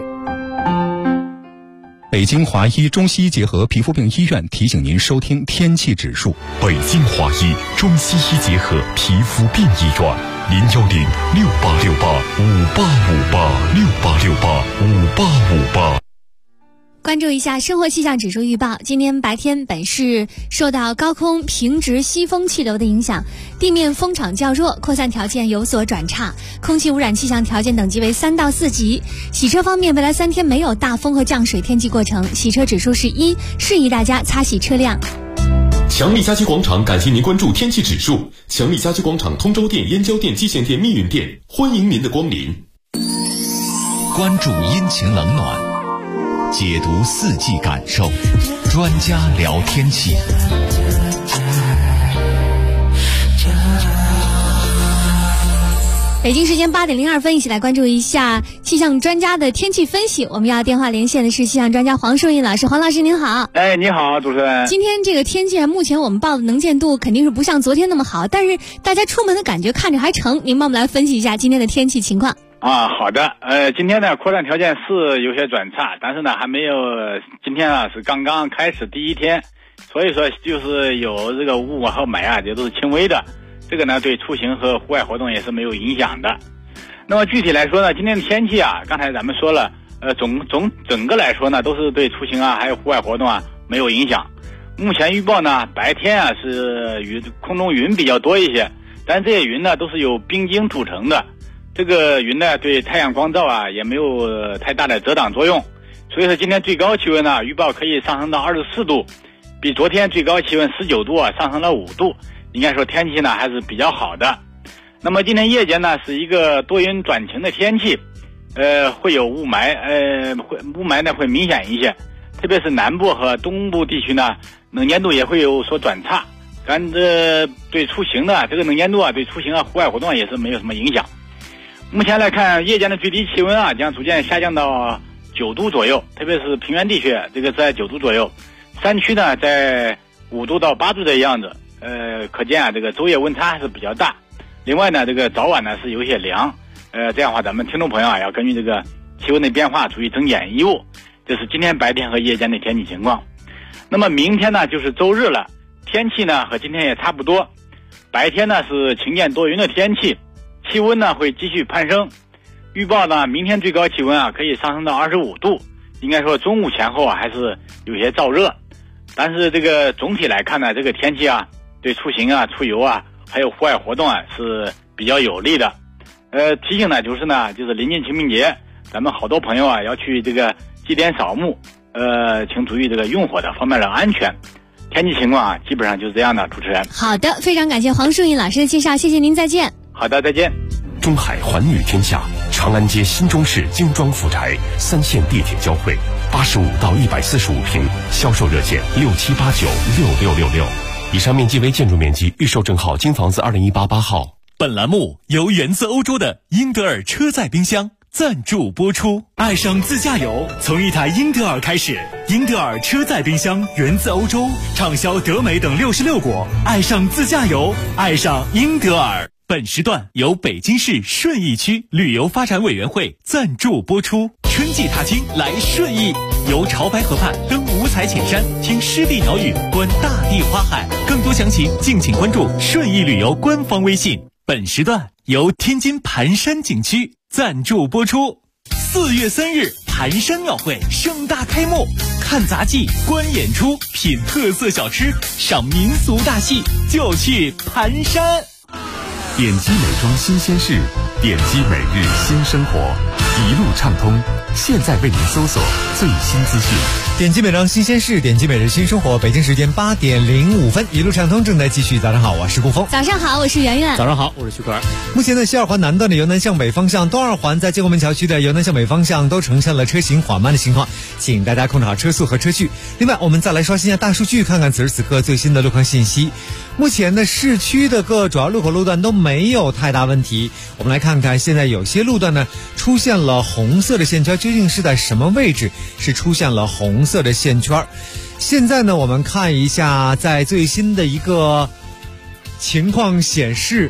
Speaker 20: 北京华医中西医结合皮肤病医院提醒您收听天气指数。
Speaker 13: 北京华医中西医结合皮肤病医院，0106868585858，68685858。
Speaker 2: 关注一下生活气象指数预报，今天白天本市受到高空平直西风气流的影响，地面风场较弱，扩散条件有所转差，空气污染气象条件等级为3到4级。洗车方面，未来3天没有大风和降水天气过程，洗车指数是1，适宜大家擦洗车辆。
Speaker 9: 强力家居广场感谢您关注天气指数。强力家居广场通州店、燕郊店、蓟县店、密云店，欢迎您的光临。
Speaker 3: 关注阴晴冷暖，解读四季感受，专家聊天气。
Speaker 2: 北京时间8点02分，一起来关注一下气象专家的天气分析。我们要电话连线的是气象专家黄树印老师，黄老师您好。
Speaker 21: 哎，你好，主持人。
Speaker 2: 今天这个天气目前我们报的能见度肯定是不像昨天那么好，但是大家出门的感觉看着还成。您帮我们来分析一下今天的天气情况。
Speaker 21: 好的。今天呢扩散条件是有些转差，但是呢还没有，今天啊是刚刚开始第一天，所以说就是有这个雾和霾啊，这都是轻微的。这个呢对出行和户外活动也是没有影响的。那么具体来说呢，今天的天气啊，刚才咱们说了，整个来说呢都是对出行啊还有户外活动啊没有影响。目前预报呢，白天啊是空中云比较多一些，但这些云呢都是由冰晶组成的，这个云呢对太阳光照啊也没有太大的遮挡作用，所以说今天最高气温呢预报可以上升到24度，比昨天最高气温19度啊上升了5度，应该说天气呢还是比较好的。那么今天夜间呢是一个多云转晴的天气，会有雾霾，雾霾呢会明显一些，特别是南部和东部地区呢能见度也会有所转差，但对出行呢这个能见度啊对出行啊户外活动也是没有什么影响。目前来看，夜间的最低气温啊将逐渐下降到9度左右，特别是平原地区这个在9度左右，山区呢在5度到8度的样子，可见啊这个昼夜温差还是比较大。另外呢这个早晚呢是有些凉，这样的话咱们听众朋友啊要根据这个气温的变化注意增减衣物。这是今天白天和夜间的天气情况。那么明天呢就是周日了，天气呢和今天也差不多，白天呢是晴间多云的天气，气温呢会继续攀升。预报呢明天最高气温啊可以上升到25度， 应该说中午前后还是有些燥热，但是这个总体来看呢，这个天气啊，对出行啊、出游啊，还有户外活动啊是比较有利的。提醒呢就是临近清明节，咱们好多朋友啊要去这个祭奠扫墓，请注意这个用火的方面的安全。天气情况啊，基本上就是这样的，主持人。
Speaker 2: 好的，非常感谢黄淑颖老师的介绍，谢谢您，再见。
Speaker 21: 好的，再见。
Speaker 9: 中海环宇天下，长安街新中市精装富宅，3线地铁交汇，85到145平，销售热线67896666。以上面积为建筑面积，预售证号金房子20188号。
Speaker 8: 本栏目由源自欧洲的英德尔车载冰箱赞助播出。爱上自驾游，从一台英德尔开始。英德尔车载冰箱源自欧洲，畅销德美等66国。爱上自驾游，爱上英德尔。本时段由北京市顺义区旅游发展委员会赞助播出。春季踏青来顺义，游潮白河畔，登五彩浅山，听湿地鸟语，观大地花海。更多详情敬请关注顺义旅游官方微信。本时段由天津盘山景区赞助播出。4月3日，盘山庙会盛大开幕，看杂技、观演出、品特色小吃、赏民俗大戏，就去盘山。
Speaker 13: 点击美妆新鲜事，点击每日新生活，一路畅通。现在为您搜索最新资讯。
Speaker 1: 点击美妆新鲜事，点击每日新生活。北京时间8点05分，一路畅通正在继续。早上好，我是顾峰。
Speaker 2: 早上好，我是圆圆。
Speaker 10: 早上好，我是徐可。
Speaker 1: 目前的西二环南段的由南向北方向，东二环在建国门桥区的由南向北方向都呈现了车行缓慢的情况，请大家控制好车速和车距。另外，我们再来刷新一下大数据，看看此时此刻最新的路况信息。目前的市区的各主要路口路段都没有太大问题。我们来看看，现在有些路段呢出现了红色的线圈，究竟是在什么位置是出现了红色的线圈？现在呢，我们看一下，在最新的一个情况显示，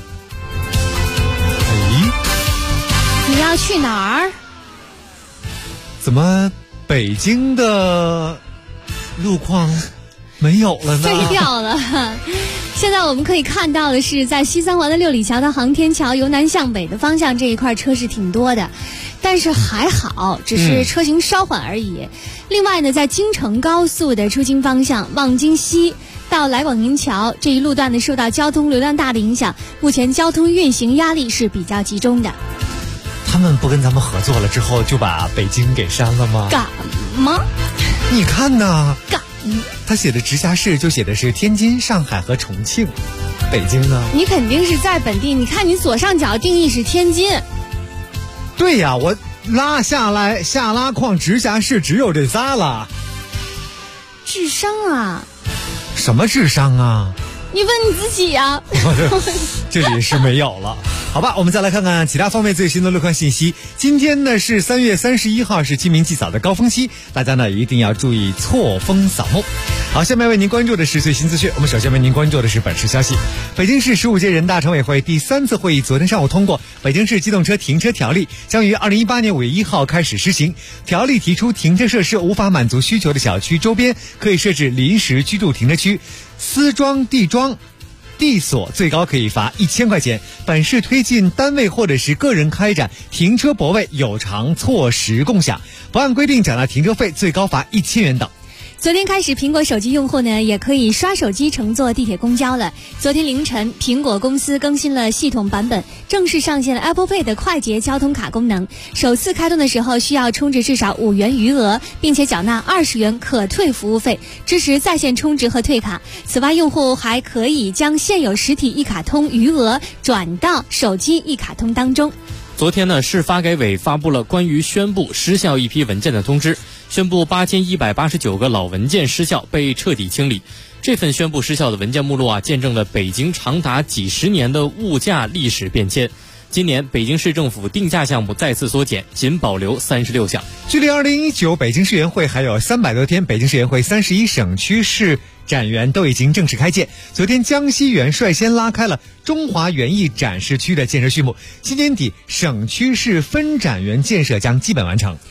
Speaker 2: 你要去哪儿？
Speaker 1: 怎么北京的路况没有了呢？
Speaker 2: 废掉了。现在我们可以看到的是，在西三环的六里桥到航天桥由南向北的方向这一块车是挺多的，但是还好，只是车型稍缓而已。另外呢，在京承高速的出京方向望京西到来广营桥这一路段呢，受到交通流量大的影响，目前交通运行压力是比较集中的。
Speaker 1: 他们不跟咱们合作了之后，就把北京给删了吗？
Speaker 2: 干嘛？
Speaker 1: 你看呐，
Speaker 2: 干。
Speaker 1: 他写的直辖市就写的是天津、上海和重庆，北京呢？
Speaker 2: 你肯定是在本地，你看你左上角定义是天津。
Speaker 1: 对呀，我拉下来下拉框直辖市只有这仨了。
Speaker 2: 智商啊？
Speaker 1: 什么智商啊？
Speaker 2: 你问你自己呀。
Speaker 1: 这里是没有了。好吧，我们再来看看其他方面最新的路况信息。今天呢是3月31号，是清明祭扫的高峰期，大家呢一定要注意错峰扫墓。好，下面为您关注的是最新资讯。我们首先为您关注的是本市消息。北京市15届人大常委会第3次会议昨天上午通过《北京市机动车停车条例》，将于2018年5月1号开始施行。条例提出，停车设施无法满足需求的小区周边可以设置临时居住停车区，私装地装地锁最高可以罚1000块钱。本市推进单位或者是个人开展停车泊位有偿错时共享，不按规定缴纳停车费最高罚1000元等。
Speaker 2: 昨天开始，苹果手机用户呢也可以刷手机乘坐地铁公交了。昨天凌晨，苹果公司更新了系统版本，正式上线了 Apple Pay 的快捷交通卡功能。首次开通的时候需要充值至少5元余额，并且缴纳20元可退服务费，支持在线充值和退卡。此外，用户还可以将现有实体一卡通余额转到手机一卡通当中。
Speaker 10: 昨天呢，市发改委发布了关于宣布失效一批文件的通知，宣布8189个老文件失效，被彻底清理。这份宣布失效的文件目录啊，见证了北京长达几十年的物价历史变迁。今年北京市政府定价项目再次缩减，仅保留36项。
Speaker 1: 距离2019北京市园会还有300多天，北京市园会31省区市展园都已经正式开建。昨天江西园率先拉开了中华园艺展示区的建设序幕，今年底省区市分展园建设将基本完成。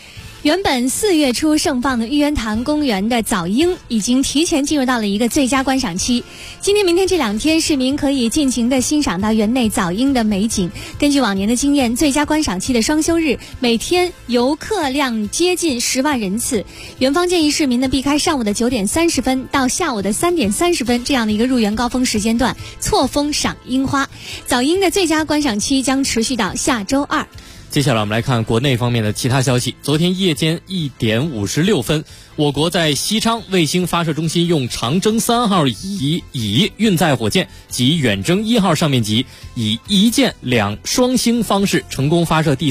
Speaker 2: 原本4月初盛放的玉渊潭公园的早樱已经提前进入到了一个最佳观赏期。今天、明天这2天，市民可以尽情地欣赏到园内早樱的美景。根据往年的经验，最佳观赏期的双休日，每天游客量接近10万人次。园方建议市民呢避开上午的9点30分到下午的3点30分这样的一个入园高峰时间段，错峰赏樱花。早樱的最佳观赏期将持续到下周2。
Speaker 10: 接下来我们来看国内方面的其他消息。昨天夜间1点56分，我国在西昌卫星发射中心用长征3号乙运载火箭及远征1号上面级以1箭2双星方式成功发射第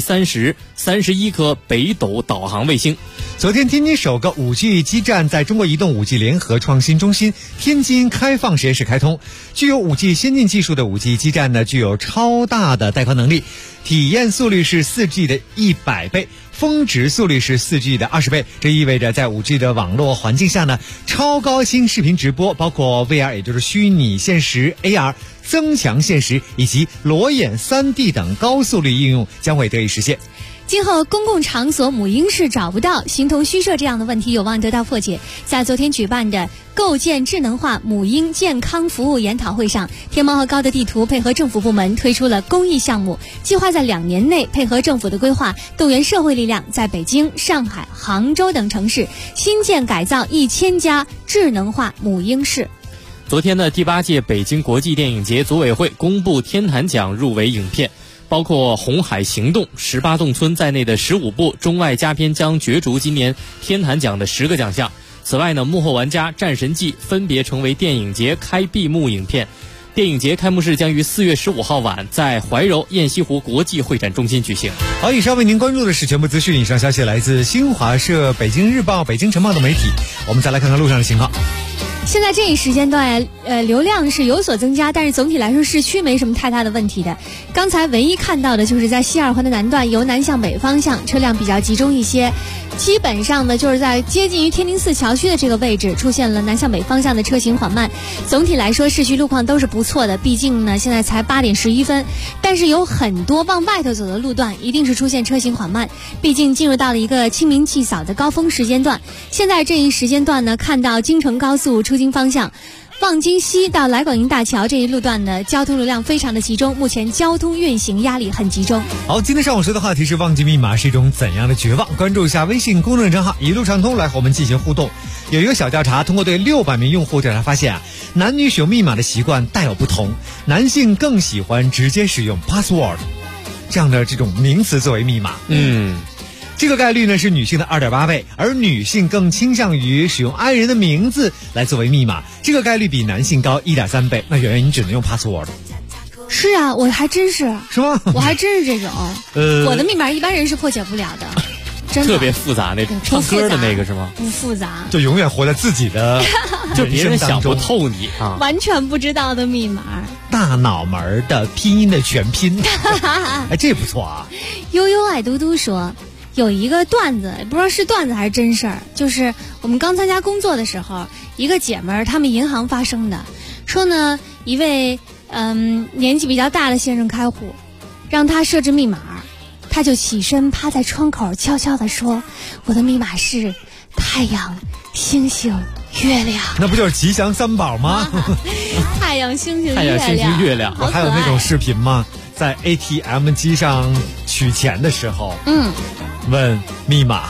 Speaker 10: 30、31颗北斗导航卫星。
Speaker 1: 昨天，天津首个 5G 基站在中国移动 5G 联合创新中心天津开放实验室开通。具有 5G 先进技术的 5G 基站呢，具有超大的带宽能力，体验速率是4G 的100倍，峰值速率是4G 的20倍。这意味着在 5G 的网络环境下呢，超高清视频直播，包括 VR 也就是虚拟现实、AR、增强现实以及裸眼 3D 等高速率应用将会得以实现。
Speaker 2: 今后公共场所母婴室找不到、形同虚设这样的问题有望得到破解。在昨天举办的构建智能化母婴健康服务研讨会上，天猫和高德地图配合政府部门推出了公益项目，计划在2年内配合政府的规划，动员社会力量，在北京、上海、杭州等城市新建改造1000家智能化母婴室。
Speaker 10: 昨天的第8届北京国际电影节组委会公布天坛奖入围影片，包括《红海行动》、18洞村在内的15部中外佳片将角逐今年天坛奖的10个奖项。此外呢，幕后玩家、战神记分别成为电影节开闭幕影片。电影节开幕式将于4月15号晚在怀柔雁西湖国际会展中心举行。
Speaker 1: 好，以上为您关注的是全部资讯。以上消息来自新华社、北京日报、北京晨报等媒体。我们再来看看路上的情况。
Speaker 2: 现在这一时间段，流量是有所增加，但是总体来说市区没什么太大的问题的。刚才唯一看到的就是在西二环的南段，由南向北方向车辆比较集中一些，基本上呢就是在接近于天宁寺桥区的这个位置出现了南向北方向的车行缓慢。总体来说市区路况都是不错的，毕竟呢现在才8点11分，但是有很多往外头走的路段一定是出现车行缓慢，毕竟进入到了一个清明祭扫的高峰时间段。现在这一时间段呢，看到京承高速出京方向望京西到来广营大桥这一路段的交通流量非常的集中，目前交通运行压力很集中。
Speaker 1: 好，今天上午说的话题是忘记密码是一种怎样的绝望？关注一下微信公众账号一路畅通来和我们进行互动。有一个小调查，通过对600名用户调查发现男女使用密码的习惯大有不同，男性更喜欢直接使用 password 这样的这种名词作为密码。这个概率呢是女性的2.8倍，而女性更倾向于使用爱人的名字来作为密码，这个概率比男性高1.3倍。那圆圆你只能用 password。
Speaker 2: 是啊，我还真是。
Speaker 1: 是吗？
Speaker 2: 我还真是这种。我的密码一般人是破解不了的。真的
Speaker 10: 特别复杂那种，唱歌的那个是吗？
Speaker 2: 不复杂，
Speaker 1: 就永远活在自己的
Speaker 10: 就别人想不透你啊，
Speaker 2: 完全不知道的密码。
Speaker 1: 大脑门的拼音的全拼，哎，这不错啊。
Speaker 2: 悠悠爱嘟嘟说，有一个段子，不知道是段子还是真事儿，就是我们刚参加工作的时候，一个姐们儿他们银行发生的，说呢一位年纪比较大的先生开户，让他设置密码。他就起身趴在窗口悄悄地说，我的密码是太阳、星星、月亮。
Speaker 1: 那不就是吉祥3宝吗？
Speaker 2: 太阳、星星、
Speaker 10: 太阳、星星、月亮。
Speaker 1: 我还有那种视频吗？在 ATM 机上取钱的时候，问密码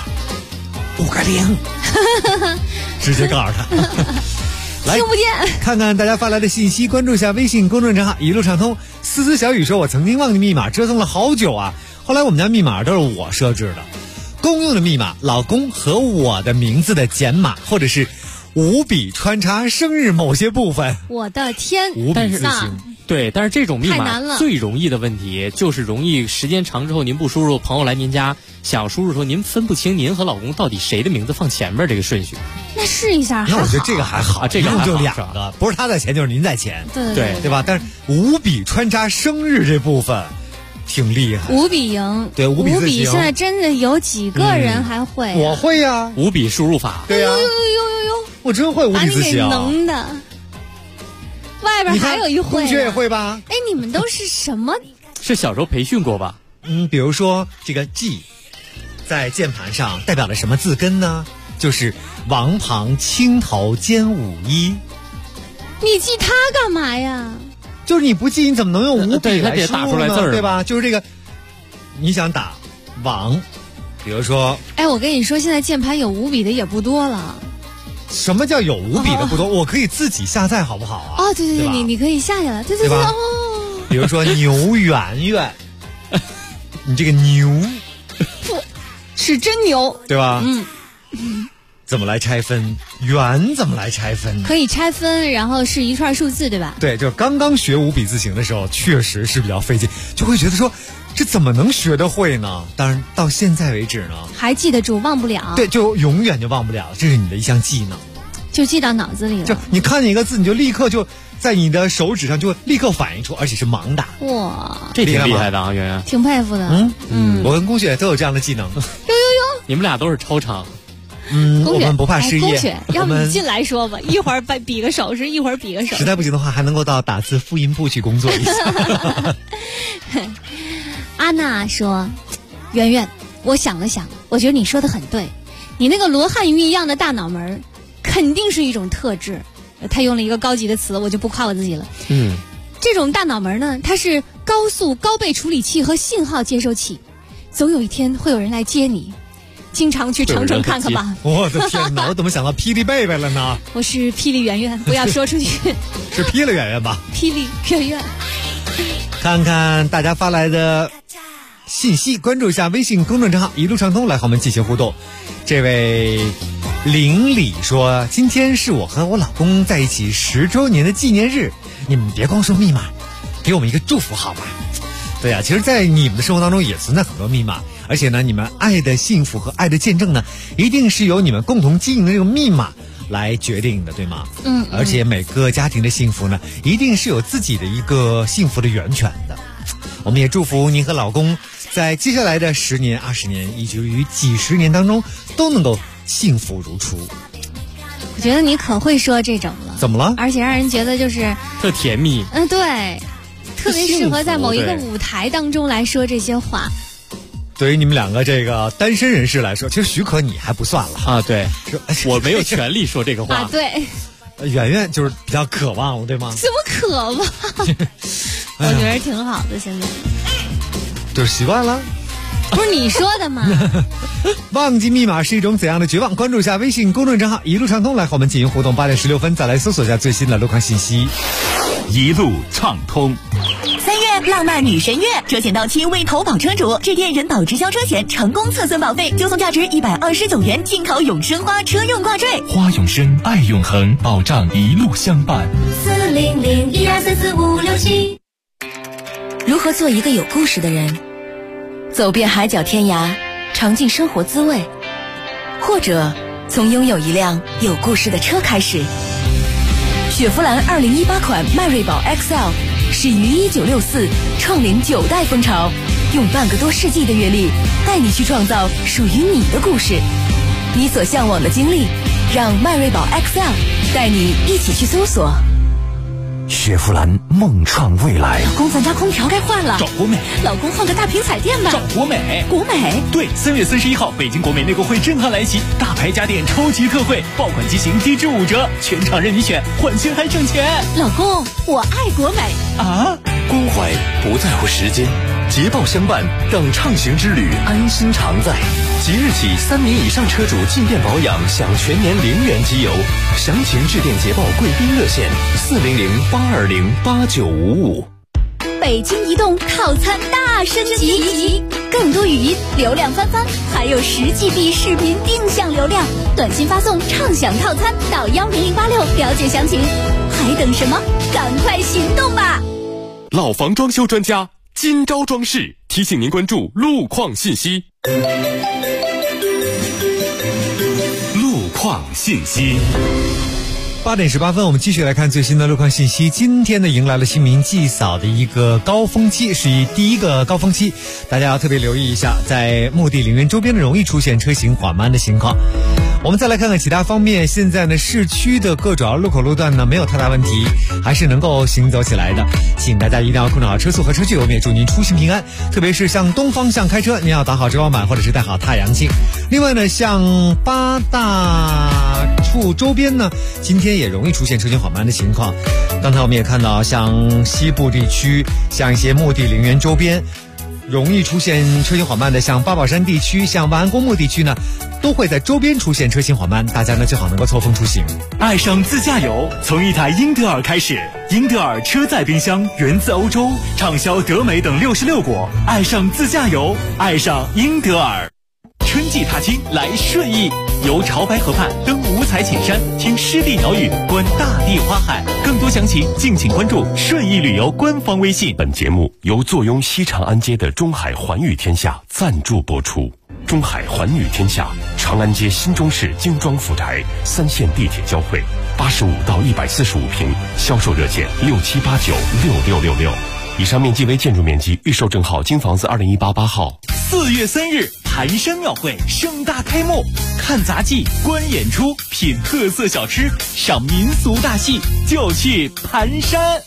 Speaker 1: 5个0，直接告诉他。来，
Speaker 2: 听不见。
Speaker 1: 看看大家发来的信息，关注一下微信公众账号一路畅通。思思小雨说，我曾经忘记密码，折腾了好久啊。后来我们家密码都是我设置的，公用的密码，老公和我的名字的减码，或者是5笔穿插生日某些部分。
Speaker 2: 我的天
Speaker 1: ，5笔字形。
Speaker 10: 对，但是这种密码最容易的问题就是容易时间长之后您不输入，朋友来您家想输入的时候，您分不清您和老公到底谁的名字放前面这个顺序。
Speaker 2: 那试一下，
Speaker 1: 那我觉得这个还好，
Speaker 10: 这个
Speaker 1: 就2个，不是他在前就是您在前，
Speaker 2: 对
Speaker 1: 吧？但是5笔穿插生日这部分挺厉害
Speaker 2: ，5笔赢，
Speaker 1: 对，5笔字形。
Speaker 2: 现在真的有几个人还会？
Speaker 1: 我会呀
Speaker 10: ，5笔输入法。
Speaker 1: 对呀，
Speaker 2: 呦，
Speaker 1: 我真会5笔字形，
Speaker 2: 把你给能的。外边还有一会，
Speaker 1: 同学也会吧？
Speaker 2: 哎，你们都是什么？
Speaker 10: 是小时候培训过吧？
Speaker 1: 比如说这个 G 在键盘上代表了什么字根呢？就是王旁青桃尖五一。
Speaker 2: 你记它干嘛呀？
Speaker 1: 就是你不记，你怎么能用五笔来输
Speaker 10: 打出来字儿，
Speaker 1: 对吧？就是这个，你想打王，比如说，
Speaker 2: 哎，我跟你说，现在键盘有五笔的也不多了。
Speaker 1: 什么叫有五笔的不多？我可以自己下载，好不好啊？
Speaker 2: 哦，对对对，你可以下下来，对
Speaker 1: 对吧？
Speaker 2: 哦。
Speaker 1: 比如说牛圆圆，你这个牛
Speaker 2: 不是真牛，
Speaker 1: 对吧？
Speaker 2: 嗯。
Speaker 1: 怎么来拆分？圆怎么来拆分？
Speaker 2: 可以拆分，然后是一串数字，对吧？
Speaker 1: 对，就刚刚学五笔字形的时候，确实是比较费劲，就会觉得说，这怎么能学得会呢？当然，到现在为止呢，
Speaker 2: 还记得住，忘不了。
Speaker 1: 对，就永远就忘不了，这是你的一项技能，
Speaker 2: 就记到脑子里了。
Speaker 1: 就你看见一个字，你就立刻就在你的手指上就立刻反应出，而且是盲打。
Speaker 2: 哇，
Speaker 10: 这挺厉害的啊，圆圆。
Speaker 2: 挺佩服的。
Speaker 1: 我跟龚雪都有这样的技能。
Speaker 2: 有，
Speaker 10: 你们俩都是超常。
Speaker 1: 我们不怕失业。
Speaker 2: 龚雪，要不你进来说吧，一会儿比个手势，一会儿比个手势。
Speaker 1: 实在不行的话，还能够到打字复印部去工作一下。
Speaker 2: 安娜说：“圆圆，我想了想，我觉得你说的很对，你那个罗汉鱼一样的大脑门，肯定是一种特质。”他用了一个高级的词，我就不夸我自己了。这种大脑门呢，它是高速高倍处理器和信号接收器，总有一天会有人来接你。经常去长城看看吧。
Speaker 1: 我的天哪，我怎么想到霹雳贝贝了呢？
Speaker 2: 我是霹雳圆圆，不要说出去。
Speaker 1: 是霹雳圆圆吧？
Speaker 2: 霹雳圆圆。
Speaker 1: 看看大家发来的信息，关注一下微信公众账号一路畅通，来和我们进行互动。这位林里说，今天是我和我老公在一起10周年的纪念日，你们别光说密码，给我们一个祝福好吗？对呀，其实在你们的生活当中也存在很多密码，而且呢，你们爱的幸福和爱的见证呢，一定是由你们共同经营的这个密码来决定的，对吗？而且每个家庭的幸福呢，一定是有自己的一个幸福的源泉的。我们也祝福您和老公在接下来的10年、20年，以及于几十年当中，都能够幸福如初。
Speaker 2: 我觉得你可会说这种了。
Speaker 1: 怎么了？
Speaker 2: 而且让人觉得就是
Speaker 10: 特甜蜜。
Speaker 2: 对。特别适合在某一个舞台当中来说这些话。
Speaker 1: 对于你们两个这个单身人士来说，其实许可你还不算了
Speaker 10: 啊。对，我没有权利说这个话。
Speaker 2: 啊，对。
Speaker 1: 圆圆就是比较渴望了，对吗？
Speaker 2: 怎么渴望？我觉得挺好的，现在。
Speaker 1: 就是习惯了。
Speaker 2: 不是你说的吗？
Speaker 1: 忘记密码是一种怎样的绝望？关注一下微信公众账号一路畅通，来和我们进行互动。8点16分，再来搜索一下最新的路况信息。
Speaker 13: 一路畅通。
Speaker 7: 3月浪漫女神月，车险到期未投保车主致电人保直销车险成功测算保费，就送价值129元进口永生花车用挂坠。
Speaker 13: 花永生，爱永恒，保障一路相伴。
Speaker 17: 40012344567。
Speaker 7: 如何做一个有故事的人？走遍海角天涯，尝尽生活滋味，或者从拥有一辆有故事的车开始。雪佛兰2018款迈锐宝 XL 始于1964，创领9代风潮，用半个多世纪的阅历，带你去创造属于你的故事。你所向往的经历，让迈锐宝 XL 带你一起去搜索。
Speaker 3: 雪佛兰梦创未来。
Speaker 7: 老公，咱家空调该换了。
Speaker 6: 找国美。
Speaker 7: 老公，换个大屏彩电吧。
Speaker 6: 找国美。
Speaker 7: 国美。
Speaker 6: 对，3月31号，北京国美内购会震撼来袭，大牌家电超级特惠，爆款机型低至5折，全场任你选，换新还省钱。
Speaker 7: 老公，我爱国美
Speaker 6: 啊！
Speaker 3: 关怀不在乎时间，捷豹相伴，让畅行之旅安心常在。即日起，3年以上车主进店保养享全年0元机油，详情致电捷豹贵宾热线400-820-8955。
Speaker 7: 北京移动套餐大升级，更多语音流量翻番，还有10GB 视频定向流量，短信发送畅享套餐到10086，了解详情。还等什么？赶快行动吧！
Speaker 9: 老房装修专家金招装饰提醒您关注路况信息。
Speaker 13: 路况信息。
Speaker 1: 8点18分，我们继续来看最新的路况信息。今天呢，迎来了清明祭扫的一个高峰期，是第一个高峰期，大家要特别留意一下，在墓地陵园周边的容易出现车行缓慢的情况。 我们再来看看其他方面，现在呢市区的各主要路口路段呢没有太大问题，还是能够行走起来的。请大家一定要控制好车速和车距，我们也祝您出行平安。特别是向东方向开车，您要打好遮光板或者是带好太阳镜。另外呢，像八大处周边呢，今天也容易出现车行缓慢的情况。刚才我们也看到，像西部地区，像一些墓地陵园周边，容易出现车行缓慢的，像八宝山地区、像万安公墓地区呢，都会在周边出现车行缓慢，大家呢最好能够错峰出行。
Speaker 8: 爱上自驾游，从一台英特尔开始。英特尔车载冰箱源自欧洲，畅销德美等66国。爱上自驾游，爱上英特尔。春季踏青来顺义，游潮白河畔，登五彩浅山，听湿地鸟语，观大地花海。更多详情敬请关注顺义旅游官方微信。
Speaker 9: 本节目由坐拥西长安街的中海环宇天下赞助播出。中海环宇天下，长安街新中式精装府宅，3线地铁交汇，85到145平，销售热线67896666。以上面积为建筑面积，预售证号京房子2018-8号。
Speaker 8: 4月3日，盘山庙会盛大开幕，看杂技、观演出、品特色小吃、赏民俗大戏，就去盘山。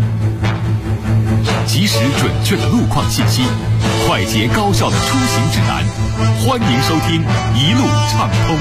Speaker 13: 及时准确的路况信息，快捷高效的出行指南，欢迎收听一路畅通。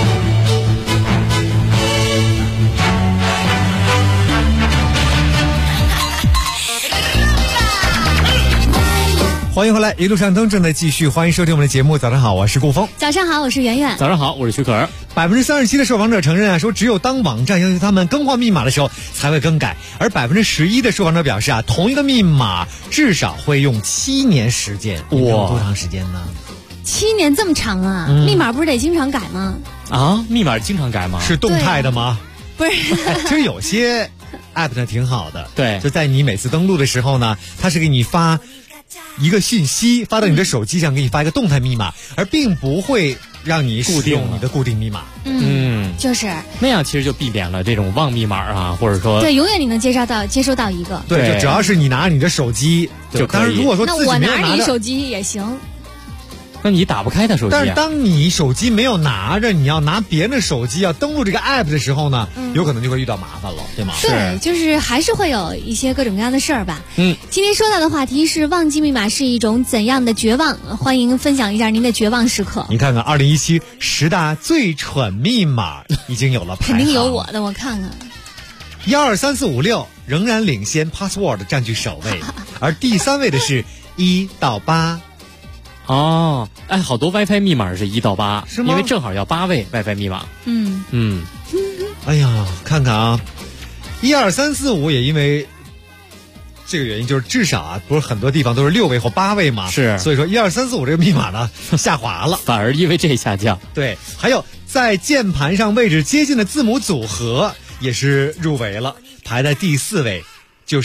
Speaker 1: 欢迎回来，一路畅通正在继续，欢迎收听我们的节目。早上好，我是顾峰。
Speaker 2: 早上好，我是圆圆。
Speaker 10: 早上好，我是徐可儿。
Speaker 1: 37%的受访者承认说只有当网站要求他们更换密码的时候才会更改，而11%的受访者表示同一个密码至少会用7年时间。哇，多长时间呢
Speaker 2: ？7年这么长啊？密码不是得经常改吗？
Speaker 10: 啊，密码经常改吗？
Speaker 1: 是动态的吗？
Speaker 2: 不是，
Speaker 1: 其实有些 app 呢挺好的，
Speaker 10: 对，
Speaker 1: 就在你每次登录的时候呢，它是给你发一个信息，发到你的手机上，给你发一个动态密码，而并不会让你使用你的固定密码。
Speaker 2: 就是
Speaker 10: 那样，其实就避免了这种忘密码啊，或者说
Speaker 2: 对，永远你能接收到一个。
Speaker 1: 对，就只要是你拿你的手机就可以。当然，如果说自己没有
Speaker 2: 那我拿你手机也行。
Speaker 10: 那你打不开他手机
Speaker 1: 但是当你手机没有拿着，你要拿别人的手机要登录这个 app 的时候呢，有可能就会遇到麻烦了，对吗？
Speaker 2: 对，就是还是会有一些各种各样的事儿吧。今天说到的话题是忘记密码是一种怎样的绝望？欢迎分享一下您的绝望时刻。
Speaker 1: 你看看2017 10大最蠢密码已经有了排行，
Speaker 2: 肯定有我的，我看看。
Speaker 1: 1、2、3、4、5、6仍然领先 password 占据首位，而第3位的是1到8。
Speaker 10: 哦，哎，好多 WiFi 密码是1到8，
Speaker 1: 是吗？
Speaker 10: 因为正好要8位 WiFi 密码。
Speaker 1: 哎呀，看看啊，1、2、3、4、5也因为这个原因，就是至少不是很多地方都是6位或8位嘛，
Speaker 10: 是，
Speaker 1: 所以说1、2、3、4、5这个密码呢下滑了，
Speaker 10: 反而因为这下降。
Speaker 1: 对，还有在键盘上位置接近的字母组合也是入围了，排在第4位，就是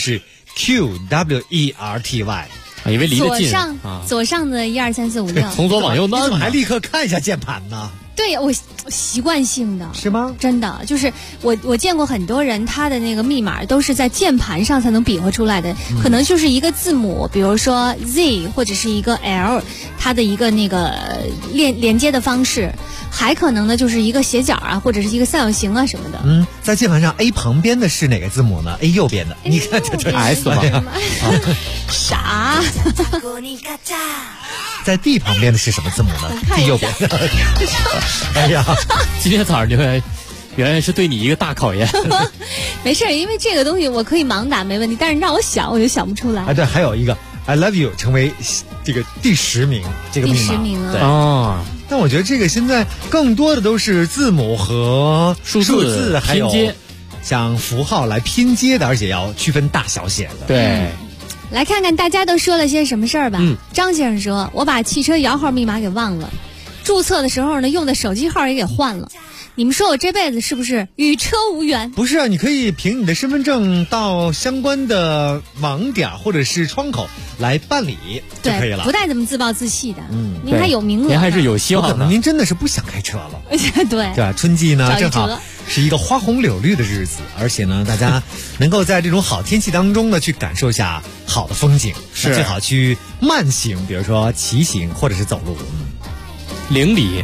Speaker 1: QWERTY。
Speaker 10: 因为离得近，
Speaker 2: 左上的1、2、3、4、5、6，
Speaker 10: 从左往右呢？
Speaker 1: 你怎么还立刻看一下键盘呢？
Speaker 2: 对，我习惯性的。
Speaker 1: 是吗？
Speaker 2: 真的，就是我见过很多人，他的那个密码都是在键盘上才能比划出来的，可能就是一个字母，比如说 Z 或者是一个 L， 它的一个那个连接的方式，还可能呢就是一个斜角啊，或者是一个三角形啊什么的。
Speaker 1: 在键盘上 A 旁边的是哪个字母呢？ A 右边的，你看这
Speaker 10: S 吗？
Speaker 2: 傻。
Speaker 1: 在 D 旁边的是什么字母呢？ D 右边的。哎呀，
Speaker 10: 今天早上原来是对你一个大考验。
Speaker 2: 没事，因为这个东西我可以盲打没问题，但是让我想我就想不出来。
Speaker 1: 对，还有一个 I love you 成为这个第10名，这个密码。
Speaker 2: 第10名啊。
Speaker 1: 对哦。但我觉得这个现在更多的都是字母和数字还有
Speaker 10: 拼接，
Speaker 1: 像符号来拼接的，而且要区分大小写的。
Speaker 10: 对。
Speaker 2: 来看看大家都说了些什么事儿吧。张先生说，我把汽车摇号密码给忘了，注册的时候呢用的手机号也给换了。你们说我这辈子是不是与车无缘？
Speaker 1: 不是啊，你可以凭你的身份证到相关的网点或者是窗口来办理就可以了，
Speaker 2: 不带这么自暴自弃的。您还有名额，
Speaker 10: 您还是有希望的。
Speaker 1: 可能您真的是不想开车了。
Speaker 2: 对
Speaker 1: 吧？春季呢正好是一个花红柳绿的日子，而且呢大家能够在这种好天气当中呢去感受一下好的风景，是最好去慢行，比如说骑行或者是走路。
Speaker 10: 邻里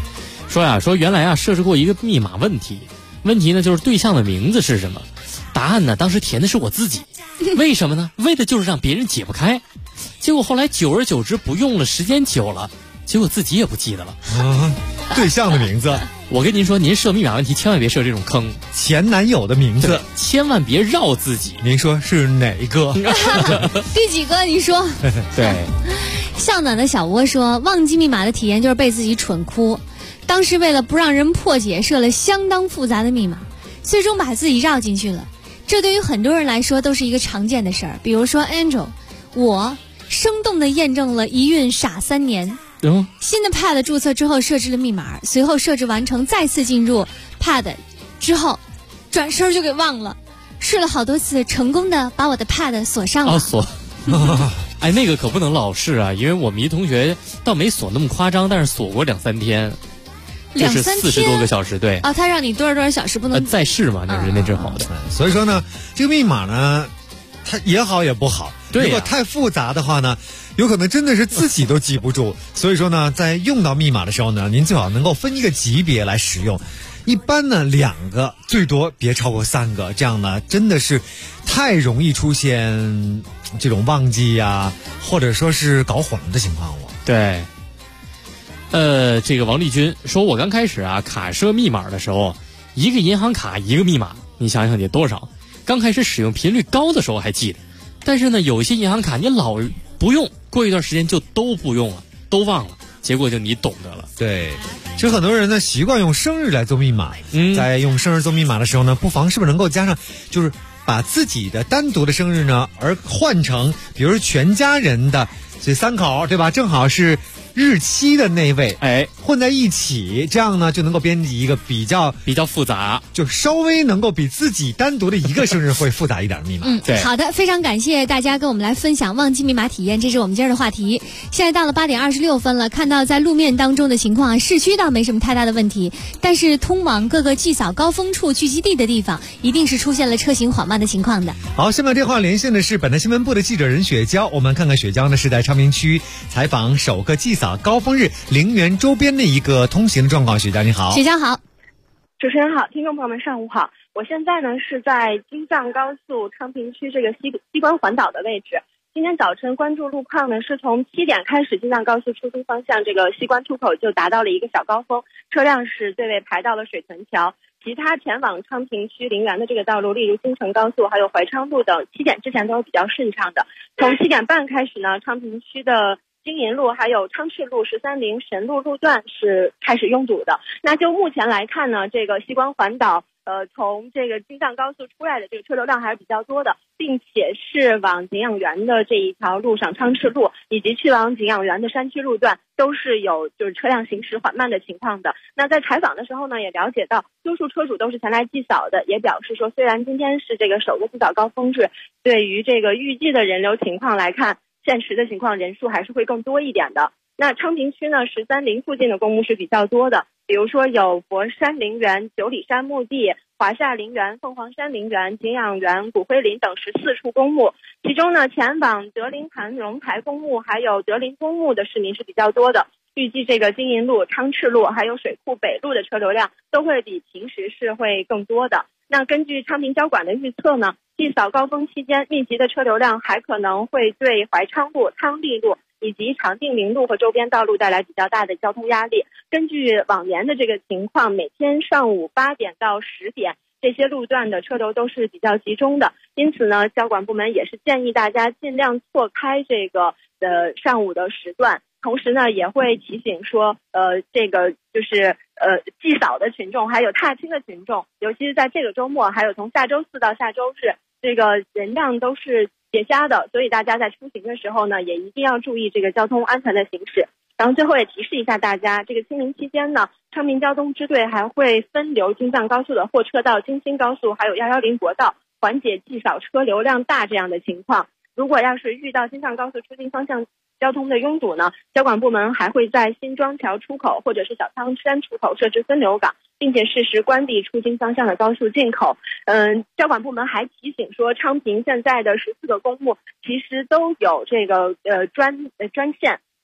Speaker 10: 说原来设置过一个密码问题呢就是对象的名字是什么，答案呢当时填的是我自己，为什么呢？为的就是让别人解不开。结果后来久而久之不用了，时间久了，结果自己也不记得了。
Speaker 1: 对象的名字，
Speaker 10: 我跟您说，您设密码问题千万别设这种坑。
Speaker 1: 前男友的名字，
Speaker 10: 千万别绕自己。
Speaker 1: 您说是哪一个？
Speaker 2: 第几个？你说。
Speaker 10: 对。
Speaker 2: 向暖的小窝说，忘记密码的体验就是被自己蠢哭。当时为了不让人破解，设了相当复杂的密码，最终把自己绕进去了。这对于很多人来说都是一个常见的事儿。比如说 Angel， 我生动地验证了一孕傻3年。新的 Pad 注册之后设置了密码，随后设置完成，再次进入 Pad 之后，转身就给忘了，试了好多次，成功的把我的 Pad 锁上了。
Speaker 10: 锁。哎，那个可不能老试啊，因为我们一同学倒没锁那么夸张，但是锁过2-3天。就是40多个小时，对
Speaker 2: 啊，他让你多少小时不能
Speaker 10: 再试嘛，就是那正好的。
Speaker 1: 所以说呢，这个密码呢，它也好也不好。
Speaker 10: 对，
Speaker 1: 如果太复杂的话呢，有可能真的是自己都记不住。所以说呢，在用到密码的时候呢，您最好能够分一个级别来使用。一般呢2个，最多别超过3个，这样呢真的是太容易出现这种忘记呀，或者说是搞混的情况了。
Speaker 10: 对。这个王丽君说，我刚开始卡设密码的时候，一个银行卡一个密码，你想想得多少？刚开始使用频率高的时候还记得，但是呢，有一些银行卡你老不用，过一段时间就都不用了，都忘了，结果就你懂得了。
Speaker 1: 对，其实很多人呢习惯用生日来做密码，在用生日做密码的时候呢，不妨是不是能够加上，就是把自己的单独的生日呢，而换成比如全家人的这3口，对吧？正好是日期的那位，混在一起，这样呢就能够编辑一个比较
Speaker 10: 复杂，
Speaker 1: 就稍微能够比自己单独的一个生日会复杂一点的密码。
Speaker 10: 对。
Speaker 2: 好的，非常感谢大家跟我们来分享忘记密码体验，这是我们今儿的话题。现在到了8点26分了，看到在路面当中的情况，市区倒没什么太大的问题，但是通往各个祭扫高峰处聚集地的地方，一定是出现了车行缓慢的情况的。
Speaker 1: 好，下面电话连线的是本台新闻部的记者任雪娇，我们看看雪娇呢是在昌平区采访首个祭扫高峰日陵园周边的一个通行状况。雪娇你好。
Speaker 2: 雪娇好。
Speaker 11: 主持人好，听众朋友们上午好。我现在呢是在京藏高速昌平区这个西关环岛的位置。今天早晨关注路况呢，是从7点开始，京藏高速出京方向这个西关出口就达到了一个小高峰，车辆是队位排到了水屯桥。其他前往昌平区陵园的这个道路，例如京承高速还有怀昌路等，7点之前都是比较顺畅的。从7点半开始呢，昌平区的金银路还有昌赤路、13陵神路路段是开始拥堵的。那就目前来看呢，这个西关环岛从这个京藏高速出来的这个车流量还是比较多的，并且是往景仰园的这一条路上，昌赤路以及去往景仰园的山区路段都是有就是车辆行驶缓慢的情况的。那在采访的时候呢，也了解到多数车主都是前来祭扫的，也表示说，虽然今天是这个首个祭扫高峰日，对于这个预计的人流情况来看，现实的情况人数还是会更多一点的。那昌平区呢，13陵附近的公墓是比较多的，比如说有佛山陵园、九里山墓地、华夏陵园、凤凰山陵园、景仰园、骨灰林等14处公墓。其中呢，前往德林盘龙台公墓还有德林公墓的市民是比较多的。预计这个金银路、昌赤路还有水库北路的车流量都会比平时是会更多的。那根据昌平交管的预测呢，祭扫高峰期间密集的车流量还可能会对怀昌路、汤丽路以及长定陵路和周边道路带来比较大的交通压力。根据往年的这个情况，每天上午8点到10点这些路段的车流都是比较集中的，因此呢，交管部门也是建议大家尽量错开这个上午的时段。同时呢，也会提醒说，这个就是祭扫的群众，还有踏青的群众，尤其是在这个周末，还有从下周4到下周日，这个人量都是叠加的，所以大家在出行的时候呢，也一定要注意这个交通安全的行驶。然后最后也提示一下大家，这个清明期间呢，昌平交通支队还会分流京藏高速的货车到京新高速还有110国道，缓解祭扫车流量大这样的情况。如果要是遇到京藏高速出京方向交通的拥堵呢，交管部门还会在新庄桥出口或者是小汤山出口设置分流岗，并且适时关闭出京方向的高速进口。交管部门还提醒说，昌平现在的14个公墓其实都有这个专线，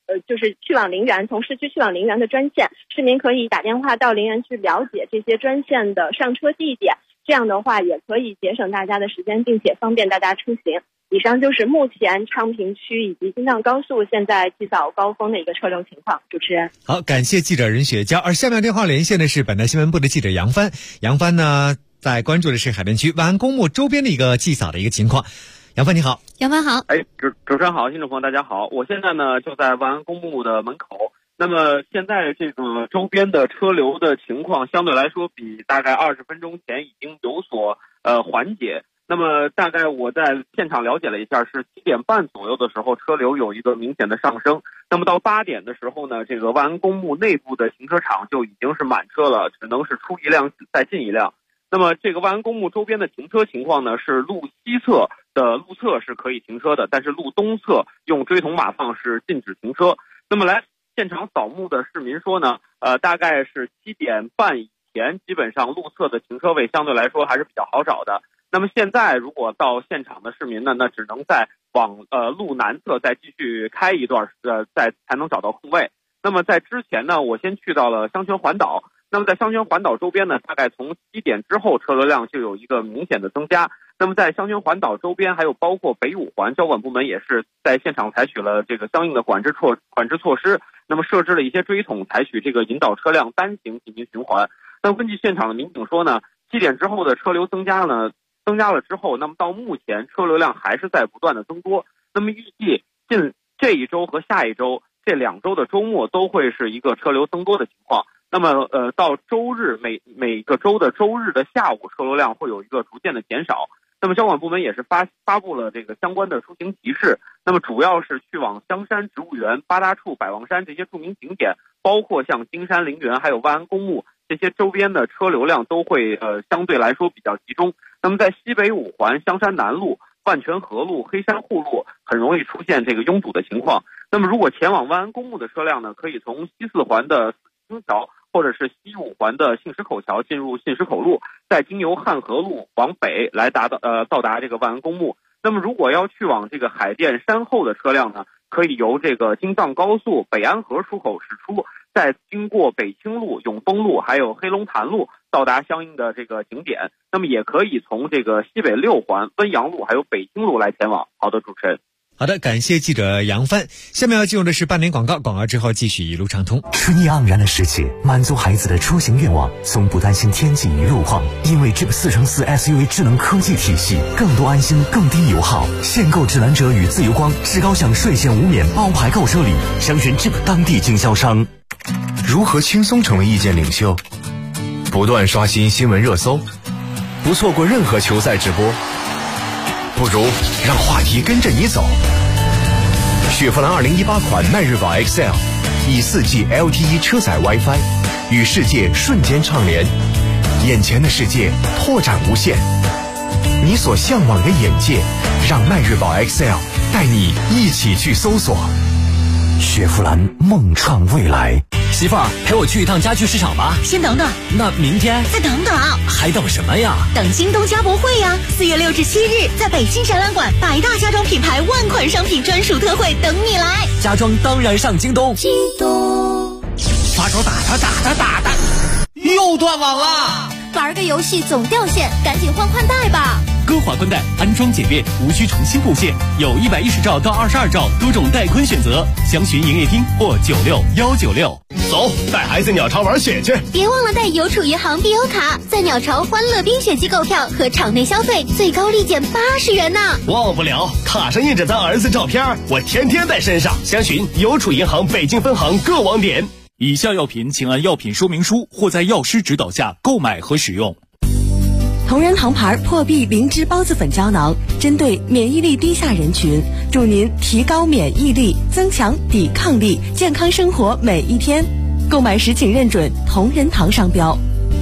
Speaker 11: 就是去往陵园，从市区去往陵园的专线，市民可以打电话到陵园去了解这些专线的上车地点，这样的话也可以节省大家的时间，并且方便大家出行。以上就是目前昌平区以及京藏高速现在祭扫高峰的一个车流情况。主持人，
Speaker 1: 好，感谢记者任雪娇。而下面电话连线的是本台新闻部的记者杨帆。杨帆呢，在关注的是海淀区万安公墓周边的一个祭扫的一个情况。杨帆你好。
Speaker 2: 杨帆好。
Speaker 4: 主持人好，听众朋友大家好，我现在呢就在万安公墓的门口。那么现在这个周边的车流的情况相对来说比大概20分钟前已经有所缓解。那么大概我在现场了解了一下，是7点半左右的时候车流有一个明显的上升。那么到8点的时候呢，这个万安公墓内部的停车场就已经是满车了，只能是出一辆再进一辆。那么这个万安公墓周边的停车情况呢，是路西侧的路侧是可以停车的，但是路东侧用锥筒码放是禁止停车。那么来现场扫墓的市民说呢，大概是7点半以前，基本上路侧的停车位相对来说还是比较好找的。那么现在如果到现场的市民呢，那只能再往路南侧再继续开一段，再才能找到空位。那么在之前呢，我先去到了香泉环岛。那么在香泉环岛周边呢，大概从7点之后车流量就有一个明显的增加。那么在香泉环岛周边，还有包括北五环，交管部门也是在现场采取了这个相应的管制措施。那么设置了一些锥筒，采取这个引导车辆单行进行循环。那么根据现场的民警说呢，7点之后的车流增加了之后，那么到目前车流量还是在不断的增多。那么预计近这一周和下一周这2周的周末都会是一个车流增多的情况。那么到周日每个周的周日的下午，车流量会有一个逐渐的减少。那么交管部门也是发布了这个相关的出行提示。那么主要是去往香山植物园、八大处、百望山这些著名景点，包括像金山陵园还有万安公墓这些周边的车流量都会相对来说比较集中。那么在西北五环、香山南路、万泉河路、黑山护路很容易出现这个拥堵的情况。那么如果前往万安公墓的车辆呢，可以从西四环的青桥或者是西五环的信石口桥进入信石口路，再经由汉河路往北来到达这个万安公墓。那么如果要去往这个海淀山后的车辆呢，可以由这个京藏高速北安河出口驶出，再经过北清路、永丰路还有黑龙潭路到达相应的这个景点。那么也可以从这个西北6环、温阳路还有北清路来前往。好的，主持人。
Speaker 1: 好的，感谢记者杨帆。下面要进入的是半点广告，广告之后继续一路畅通。
Speaker 22: 春意盎然的世界，满足孩子的出行愿望，从不担心天气与路况，因为 Jeep 4x4 SUV 智能科技体系，更多安心，更低油耗。限购指南者与自由光至高享税前无免包牌购车礼，详询 Jeep 当地经销商。
Speaker 23: 如何轻松成为意见领袖？不断刷新新闻热搜，不错过任何球赛直播。不如让话题跟着你走。雪佛兰2018款迈锐宝 XL 以4G LTE 车载 WiFi 与世界瞬间畅联，眼前的世界拓展无限，你所向往的眼界，让迈锐宝 XL 带你一起去搜索。
Speaker 22: 雪佛兰梦创未来。
Speaker 18: 媳妇儿，陪我去一趟家具市场吧。
Speaker 7: 先等等，
Speaker 18: 那明天
Speaker 7: 再等等，
Speaker 18: 还等什么呀？
Speaker 7: 等京东家博会呀！4月6至7日，在北京展览馆，100大家装品牌万款商品专属特惠等你来。
Speaker 18: 家装当然上京东。
Speaker 7: 京东，
Speaker 18: 发手打，又断网了。
Speaker 17: 玩个游戏总掉线，赶紧换宽带吧。
Speaker 6: 歌华宽带安装简便，无需重新布线，有110兆到22兆多种带宽选择，详询营业厅或96196。
Speaker 23: 走，带孩子鸟巢玩雪去。
Speaker 17: 别忘了带邮储银行必游卡，在鸟巢欢乐冰雪季购票和场内消费最高立减80元呢。
Speaker 23: 忘不了，卡上印着咱儿子照片，我天天带身上。详询邮储银行北京分行各网点。
Speaker 6: 以下药品请按药品说明书或在药师指导下购买和使用。
Speaker 24: 同仁堂牌破壁灵芝孢子粉胶囊，针对免疫力低下人群，助您提高免疫力，增强抵抗力，健康生活每一天。购买时请认准同仁堂商标。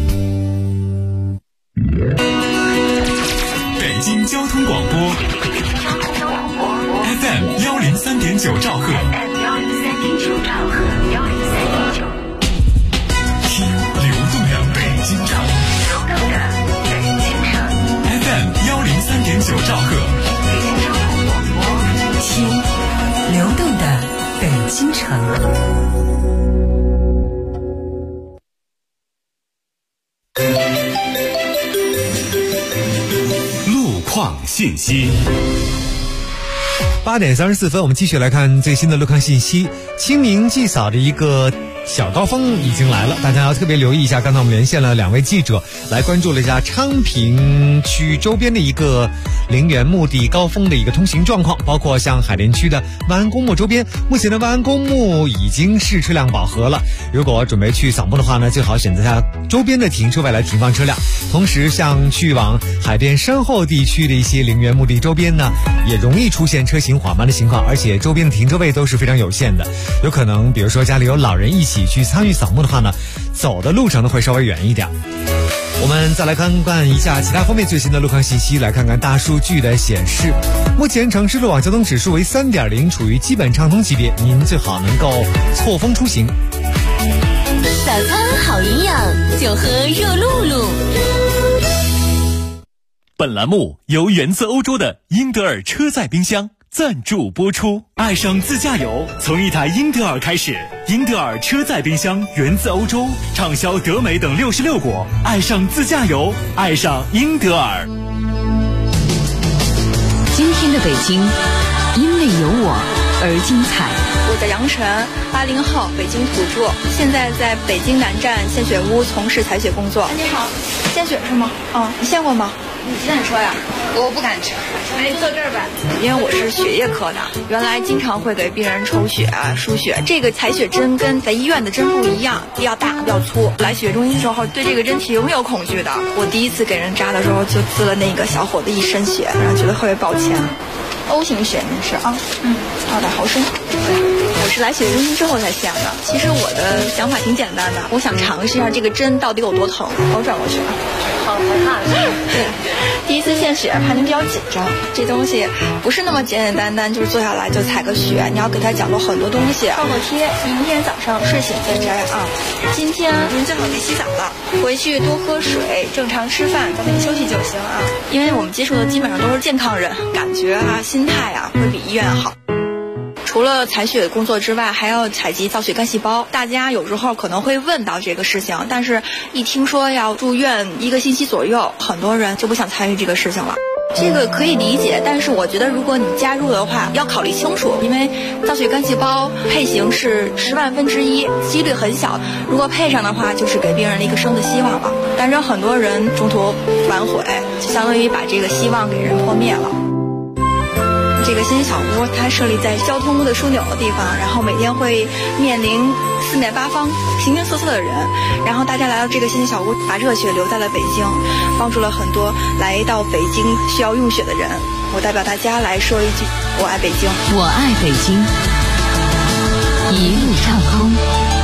Speaker 8: 北京交通广播 FM 103.9兆赫，听流动的北京城。FM 103.9兆赫，
Speaker 24: 听流动的北京城。
Speaker 13: 况信息。
Speaker 1: 8点34分，我们继续来看最新的路况信息。清明祭扫的一个小高峰已经来了，大家要特别留意一下。刚才我们连线了2位记者，来关注了一下昌平区周边的一个陵园墓地高峰的一个通行状况，包括像海淀区的万安公墓周边，目前的万安公墓已经是车辆饱和了。如果准备去扫墓的话呢，最好选择下周边的停车位来停放车辆。同时，像去往海淀山后地区的一些陵园墓地周边呢，也容易出现车行缓慢的情况，而且周边的停车位都是非常有限的，有可能比如说家里有老人一起去参与扫墓的话呢，走的路程呢会稍微远一点。我们再来看看一下其他方面最新的路况信息，来看看大数据的显示，目前城市路网交通指数为3.0，处于基本畅通级别，您最好能够错峰出行。
Speaker 7: 早餐好营养，就喝热露露。
Speaker 8: 本栏目由源自欧洲的英德尔车载冰箱赞助播出。 爱上自驾游，从一台英德尔开始。英德尔车载冰箱源自欧洲，畅销德美等66国。爱上自驾游，爱上英德尔。
Speaker 5: 今天的北京，因为有我而精彩。
Speaker 12: 我叫杨晨，80后，北京土著，现在在北京南站献血屋从事采血工作。你好，献血是吗？你献过吗？你几点车呀？我不敢吃。坐这儿吧。因为我是血液科的，原来经常会给病人抽血啊、输血。这个采血针跟在医院的针不一样，比较大、比较粗。来血液中心的时候，对这个针挺有恐惧的。我第一次给人扎的时候，就滋了那个小伙子一身血，然后觉得特别抱歉。O 型血您是啊？200毫升。我是来血液中心之后才献的。其实我的想法挺简单的，我想尝试一下这个针到底有多疼。我转过去了。好害怕。对，第一次献血，怕您比较紧张。这东西不是那么简简单单，就是坐下来就采个血，你要给他讲究很多东西。创可贴，明天早上睡醒再摘啊。今天您最好别洗澡了，回去多喝水，正常吃饭，早点休息就行啊。因为我们接触的基本上都是健康人，感觉啊、心态啊会比医院好。除了采血工作之外，还要采集造血干细胞。大家有时候可能会问到这个事情，但是一听说要住院1个星期左右，很多人就不想参与这个事情了。这个可以理解，但是我觉得如果你加入的话，要考虑清楚，因为造血干细胞配型是10万分之1，几率很小。如果配上的话，就是给病人的一个生的希望了。但是很多人中途反悔，就相当于把这个希望给人破灭了。这个新鲜小屋它设立在交通的枢纽的地方，然后每天会面临4面8方形形色色的人，然后大家来到这个新鲜小屋，把热血留在了北京，帮助了很多来到北京需要用血的人。我代表大家来说一句：我爱北京，
Speaker 5: 我爱北京，一路畅通。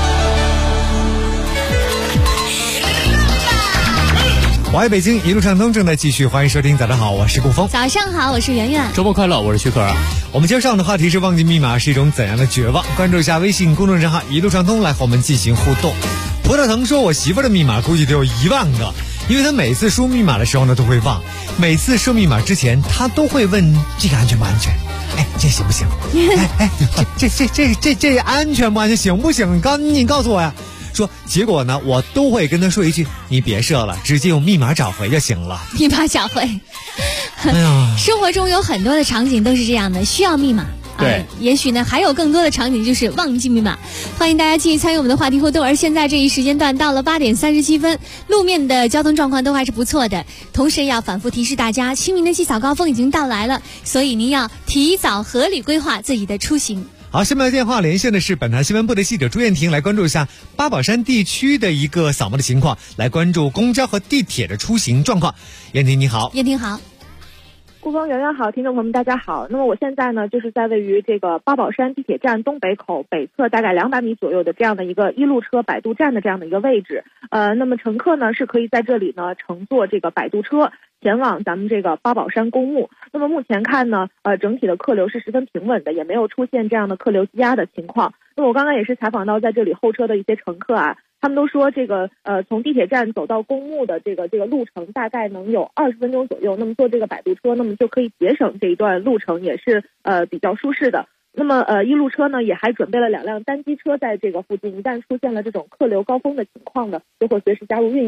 Speaker 1: 我爱北京，一路畅通正在继续，欢迎收听。早上好，我是顾峰。
Speaker 2: 早上好，我是圆圆。
Speaker 10: 周末快乐，我是徐可儿。
Speaker 1: 我们今儿上的话题是忘记密码是一种怎样的绝望？关注一下微信公众账号一路畅通，来和我们进行互动。葡萄藤说，我媳妇的密码估计得有1万个，因为她每次输密码的时候呢都会忘，每次设密码之前她都会问这个安全不安全？哎，这行不行？这安全不安全？行不行？你告诉我呀。说结果呢，我都会跟他说一句：“你别设了，直接用密码找回就行了。”
Speaker 2: 密码找回。
Speaker 1: 哎呀，
Speaker 2: 生活中有很多的场景都是这样的，需要密码。
Speaker 10: 对，
Speaker 2: 也许呢还有更多的场景就是忘记密码。欢迎大家继续参与我们的话题互动。而现在这一时间段到了8点37分，路面的交通状况都还是不错的。同时要反复提示大家，清明的祭扫高峰已经到来了，所以您要提早合理规划自己的出行。
Speaker 1: 好，下面的电话连线的是本台新闻部的记者朱艳婷，来关注一下八宝山地区的一个扫墓的情况，来关注公交和地铁的出行状况。艳婷你好。
Speaker 2: 艳婷好。
Speaker 11: 顾峰圆圆好，听众朋友们大家好。那么我现在呢，就是在位于这个八宝山地铁站东北口北侧大概200米左右的这样的一个一路车摆渡站的这样的一个位置。那么乘客呢是可以在这里呢乘坐这个摆渡车前往咱们这个八宝山公墓。那么目前看呢，整体的客流是十分平稳的，也没有出现这样的客流积压的情况。那么我刚刚也是采访到在这里候车的一些乘客啊，他们都说这个从地铁站走到公墓的这个路程大概能有20分钟左右。那么坐这个摆渡车，那么就可以节省这一段路程，也是比较舒适的。那么一路车呢也还准备了2辆单机车在这个附近，一旦出现了这种客流高峰的情况呢，就会随时加入运营。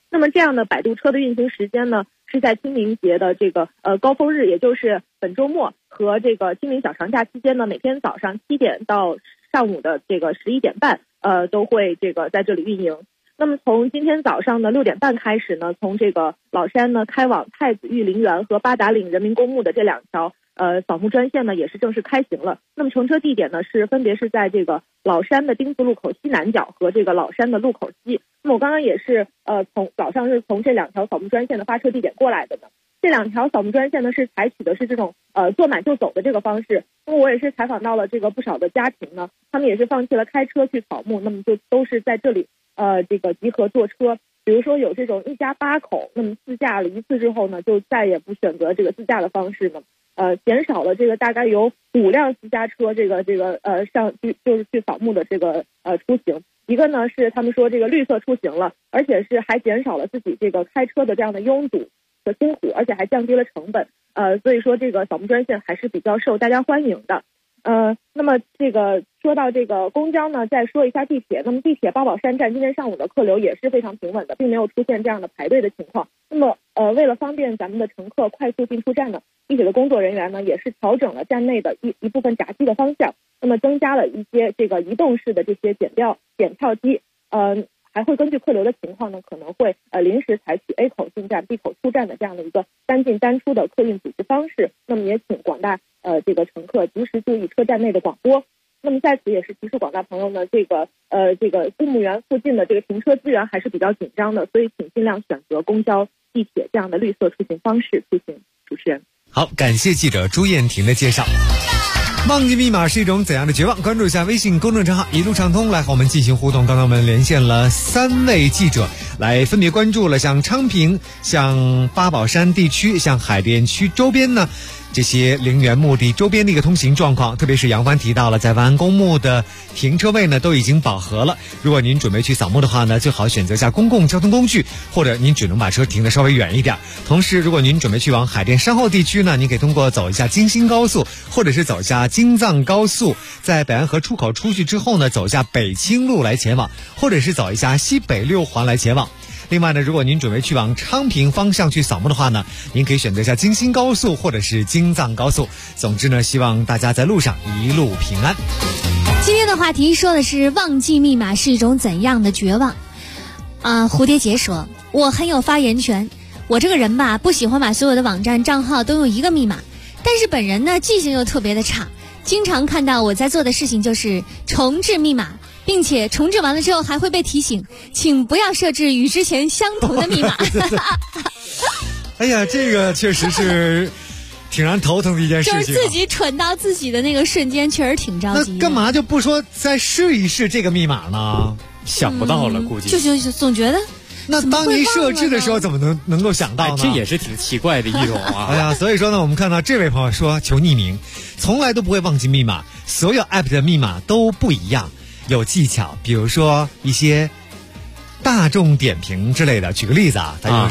Speaker 11: 那么这样的摆渡车的运行时间呢，是在清明节的这个高峰日，也就是本周末和这个清明小长假期间呢，每天早上7点到上午的这个11点半，都会这个在这里运营。那么从今天早上的6点半开始呢，从这个老山呢开往太子峪陵园和八达岭人民公墓的这2条扫墓专线呢也是正式开行了。那么乘车地点呢分别是在这个老山的丁字路口西南角和这个老山的路口西。那么我刚刚也是早上是从这2条扫墓专线的发车地点过来的呢。这2条扫墓专线呢是采取的是这种坐满就走的这个方式。那么我也是采访到了这个不少的家庭呢，他们也是放弃了开车去扫墓，那么就都是在这里这个集合坐车。比如说有这种1家8口，那么自驾了一次之后呢，就再也不选择这个自驾的方式呢，减少了这个大概有5辆私家车就是去扫墓的这个出行。一个呢是他们说这个绿色出行了，而且是还减少了自己这个开车的这样的拥堵和辛苦，而且还降低了成本。所以说这个扫墓专线还是比较受大家欢迎的。那么这个说到这个公交呢，再说一下地铁。那么地铁八宝山站今天上午的客流也是非常平稳的，并没有出现这样的排队的情况。那么为了方便咱们的乘客快速进出站呢，地铁的工作人员呢也是调整了站内的一部分闸机的方向，那么增加了一些这个移动式的这些检票机。还会根据客流的情况呢，可能会临时采取 A 口进站 B 口出站的这样的一个单进单出的客运组织方式。那么也请广大这个乘客及时注意车站内的广播。那么在此也是提示广大朋友呢，这个公墓园附近的这个停车资源还是比较紧张的，所以请尽量选择公交、地铁这样的绿色出行方式出行。主持人，
Speaker 1: 好，感谢记者朱艳婷的介绍。忘记密码是一种怎样的绝望？关注一下微信公众账号一路畅通，来和我们进行互动。刚刚我们连线了3位记者，来分别关注了像昌平、像八宝山地区、像海淀区周边呢这些陵园墓地周边的一个通行状况。特别是杨帆提到了，在万安公墓的停车位呢都已经饱和了。如果您准备去扫墓的话呢，最好选择下公共交通工具，或者您只能把车停得稍微远一点。同时，如果您准备去往海淀山后地区呢，您可以通过走一下京新高速，或者是走一下京藏高速，在北安河出口出去之后呢，走一下北清路来前往，或者是走一下西北6环来前往。另外呢，如果您准备去往昌平方向去扫墓的话呢，您可以选择一下京新高速或者是京藏高速。总之呢，希望大家在路上一路平安。
Speaker 2: 今天的话题说的是忘记密码是一种怎样的绝望蝴蝶结说，我很有发言权，我这个人吧不喜欢把所有的网站账号都用一个密码，但是本人呢记性又特别的差，经常看到我在做的事情就是重置密码，并且重置完了之后还会被提醒，请不要设置与之前相同的密码。
Speaker 1: 哎呀，这个确实是挺让人头疼的一件事情，
Speaker 2: 就是自己蠢到自己的那个瞬间，确实挺着急的。
Speaker 1: 那干嘛就不说再试一试这个密码呢？
Speaker 10: 想不到了，估计
Speaker 2: 就总觉得。
Speaker 1: 那当你设置的时候，怎么能够想到呢？
Speaker 10: 这也是挺奇怪的一种啊！
Speaker 1: 哎呀，所以说呢，我们看到这位朋友说求匿名，从来都不会忘记密码，所有 app 的密码都不一样，有技巧，比如说一些大众点评之类的。举个例子啊，它就是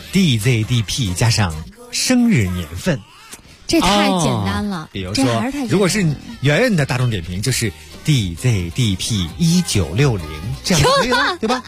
Speaker 1: DZDP 加上生日年份，
Speaker 2: 这太简单了。
Speaker 1: 比如说，如果是圆圆的大众点评，就是 DZDP 1960，这样可以了，对吧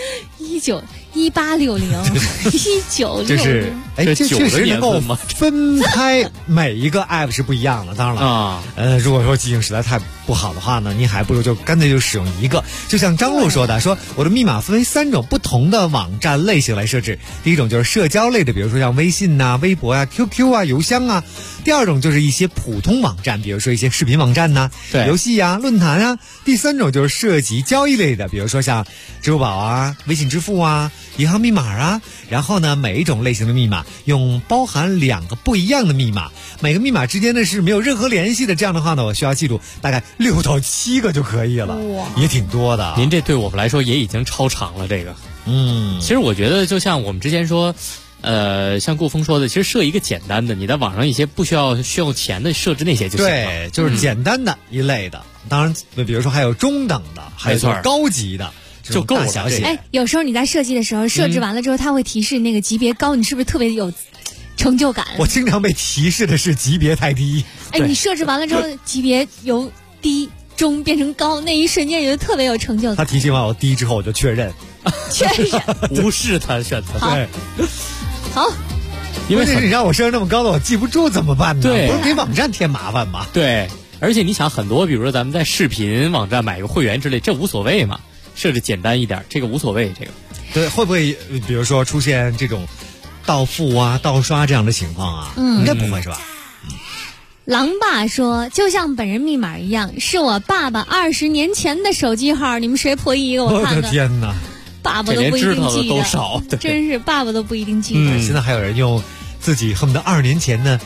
Speaker 2: ？1860，1960，
Speaker 1: 就是这确实能够分开每一个 app 是不一样的。当然了如果说记性实在太不好的话呢，你还不如就干脆就使用一个。就像张璐说的，说我的密码分为3种不同的网站类型来设置。第一种就是社交类的，比如说像微信啊、微博啊、QQ 啊、邮箱啊。第二种就是一些普通网站，比如说一些视频网站呐、游戏啊、论坛啊。第3种就是涉及交易类的，比如说像支付宝啊、微信支付啊、银行密码啊。然后呢，每一种类型的密码用包含2个不一样的密码，每个密码之间呢是没有任何联系的。这样的话呢，我需要记住大概6到7个就可以了，也挺多的。
Speaker 10: 您这对我们来说也已经超长了，这个。其实我觉得就像我们之前说。像顾峰说的，其实设一个简单的，你在网上一些不需要钱的设置那些就行了。
Speaker 1: 对，就是简单的一类的。当然，比如说还有中等的，还有高级的，
Speaker 10: 就够了。
Speaker 2: 哎，有时候你在设计的时候，设置完了之后，它会提示那个级别高，你是不是特别有成就感？
Speaker 1: 我经常被提示的是级别太低。
Speaker 2: 哎，你设置完了之后，级别由低中变成高，那一瞬间觉得特别有成就感。
Speaker 1: 他提醒完我低之后，我就确认，
Speaker 2: 确认
Speaker 10: 无视他选择。
Speaker 1: 对，
Speaker 2: 好。
Speaker 1: 因为你让我设那么高的，我记不住怎么办呢？
Speaker 10: 对，
Speaker 1: 不是给网站添麻烦吗？
Speaker 10: 对，而且你想，很多比如说咱们在视频网站买个会员之类，这无所谓嘛，设置简单一点，这个无所谓。这个
Speaker 1: 对，会不会比如说出现这种盗付啊、盗刷这样的情况啊？应该不会是吧？
Speaker 2: 狼爸说，就像本人密码一样，是我爸爸20年前的手机号，你们谁破译给我看看？
Speaker 1: 我的天哪！
Speaker 2: 爸爸都不一定记得，
Speaker 10: 都少，
Speaker 2: 真是爸爸都不一定记
Speaker 1: 得。现在还有人用自己恨不得20年前的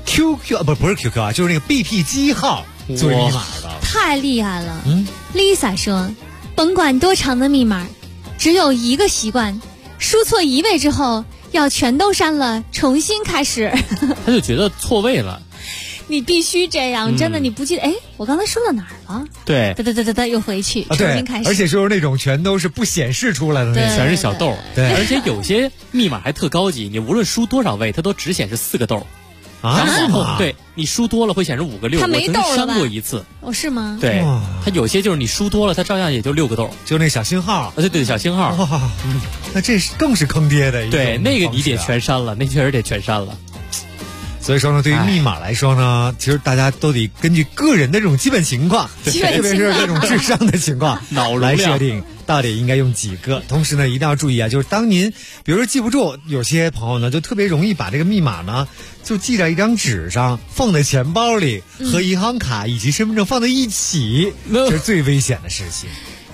Speaker 1: QQ 不是 QQ 啊，就是那个 BP 机号作为密码的，
Speaker 2: 太厉害了。Lisa 说，甭管多长的密码，只有一个习惯，输错一位之后要全都删了，重新开始。
Speaker 10: 他就觉得错位了。
Speaker 2: 你必须这样，真的，你不记得？哎，我刚才说到哪儿了？
Speaker 10: 对，
Speaker 2: 哒，又回去，重新开始。
Speaker 1: 而且就是那种全都是不显示出来的，
Speaker 10: 全是小豆。
Speaker 1: 对，
Speaker 10: 而且有些密码还特高级，你无论输多少位，它都只显示4个豆。
Speaker 1: 啊，
Speaker 10: 然后对你输多了会显示5个6。
Speaker 2: 它没豆了吧？
Speaker 10: 我曾经删过一次。
Speaker 2: 哦，是吗？
Speaker 10: 对，它有些就是你输多了，它照样也就6个豆，
Speaker 1: 就那小星号。
Speaker 10: 对，小星号。
Speaker 1: 那这是更是坑爹的一个。
Speaker 10: 对，那个你得全删了，那确实得全删了。
Speaker 1: 所以说呢，对于密码来说呢，其实大家都得根据个人的这种基本情况，特别是这种智商的情况来设定到底应该用几个。同时呢，一定要注意啊，就是当您比如说记不住，有些朋友呢就特别容易把这个密码呢就记在一张纸上，放在钱包里，和银行卡以及身份证放在一起，这是最危险的事情。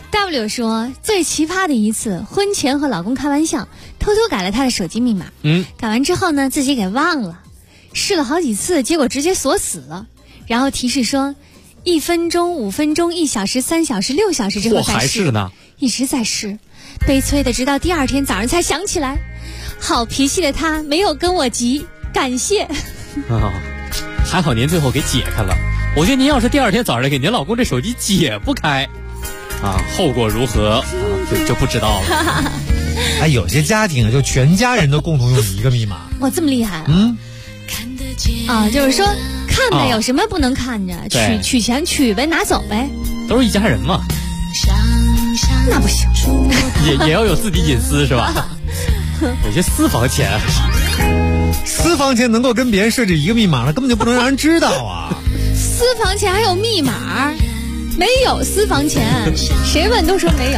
Speaker 2: W 说，最奇葩的一次，婚前和老公开玩笑，偷偷改了他的手机密码。改完之后呢，自己给忘了。试了好几次，结果直接锁死了，然后提示说1分钟、5分钟、1小时、3小时、6小时之后再试。
Speaker 10: 还是呢，
Speaker 2: 一直在试，悲催的直到第2天早上才想起来。好脾气的他没有跟我急，感谢。
Speaker 10: 还好您最后给解开了。我觉得您要是第2天早上给您老公这手机解不开，后果如何就不知道了。
Speaker 1: 哎，有些家庭就全家人都共同用一个密码。
Speaker 2: 哇，这么厉害啊！就是说看呗，有什么不能看着？取钱取呗，拿走呗，
Speaker 10: 都是一家人嘛。
Speaker 2: 那不行，
Speaker 10: 也要有自己隐私是吧？有些私房钱
Speaker 1: 能够跟别人设置一个密码了，根本就不能让人知道啊！
Speaker 2: 私房钱还有密码？没有私房钱，谁问都说没有。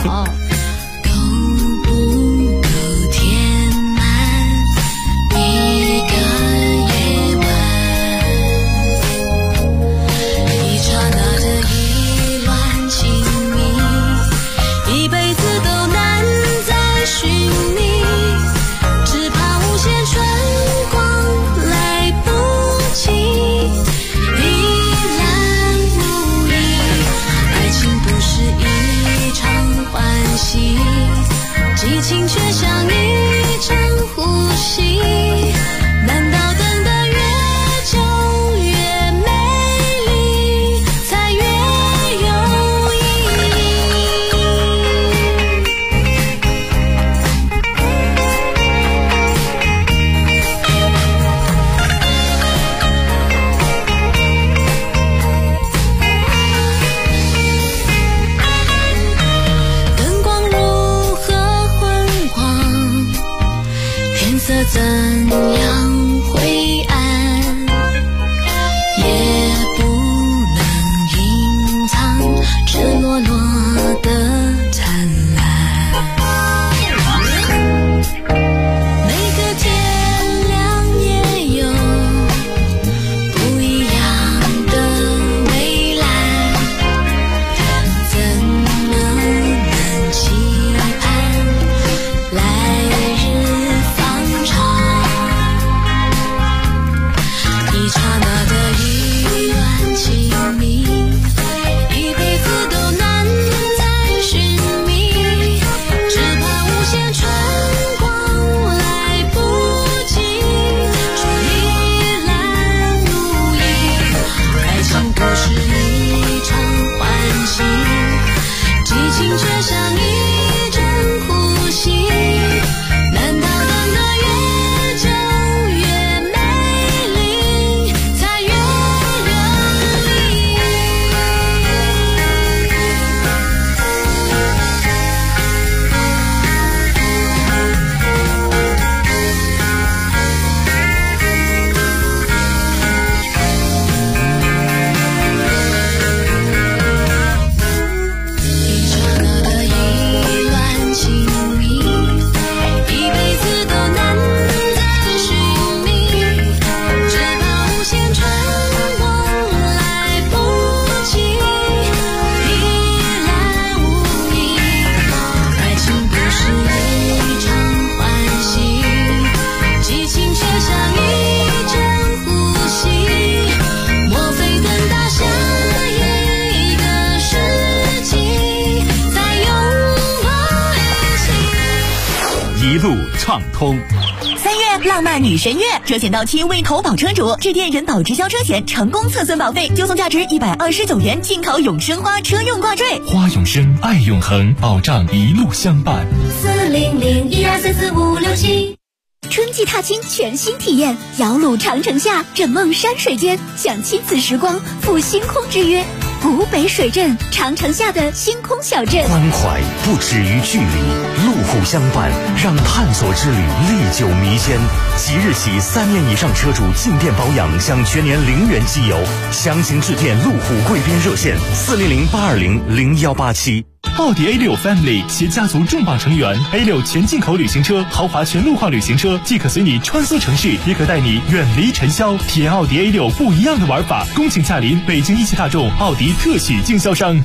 Speaker 8: 一路畅通。
Speaker 7: 3月浪漫女神月，车险到期未投保车主致电人保直销车险成功测算保费，就送价值129元进口永生花车用挂坠。
Speaker 8: 花永生，爱永恒，保障一路相伴。
Speaker 17: 40012344567。
Speaker 7: 春季踏青全新体验，摇橹长城下，枕梦山水间，享亲子时光，赴星空之约。古北水镇，长城下的星空小镇。
Speaker 22: 关怀不止于距离，路虎相伴，让探索之旅历久弥坚。即日起，3年以上车主进店保养享全年0元机油，详情致电路虎贵宾热线400-820-0187。
Speaker 8: 奥迪 A6 Family 携家族重磅成员 A6 全进口旅行车、豪华全路况旅行车，既可随你穿梭城市，也可带你远离尘嚣，体验奥迪 A6 不一样的玩法。恭请驾临北京一汽大众奥迪特许经销商。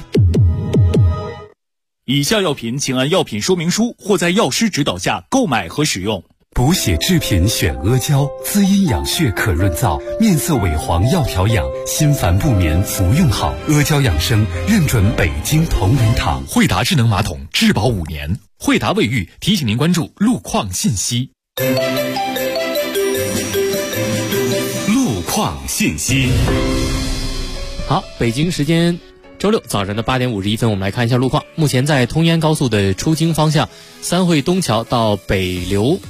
Speaker 8: 以下药品请按药品说明书或在药师指导下购买和使用。
Speaker 13: 补血制品选阿胶，滋阴养血可润燥，面色萎黄要调养，心烦不眠服用好。阿胶养生认准北京同仁堂。
Speaker 6: 惠达智能马桶质保5年。惠达卫浴提醒您关注路况信息。
Speaker 13: 路况信息。
Speaker 10: 好，北京时间周六早晨的8点51分，我们来看一下路况。目前在通燕高速的出京方向，三汇东桥到北流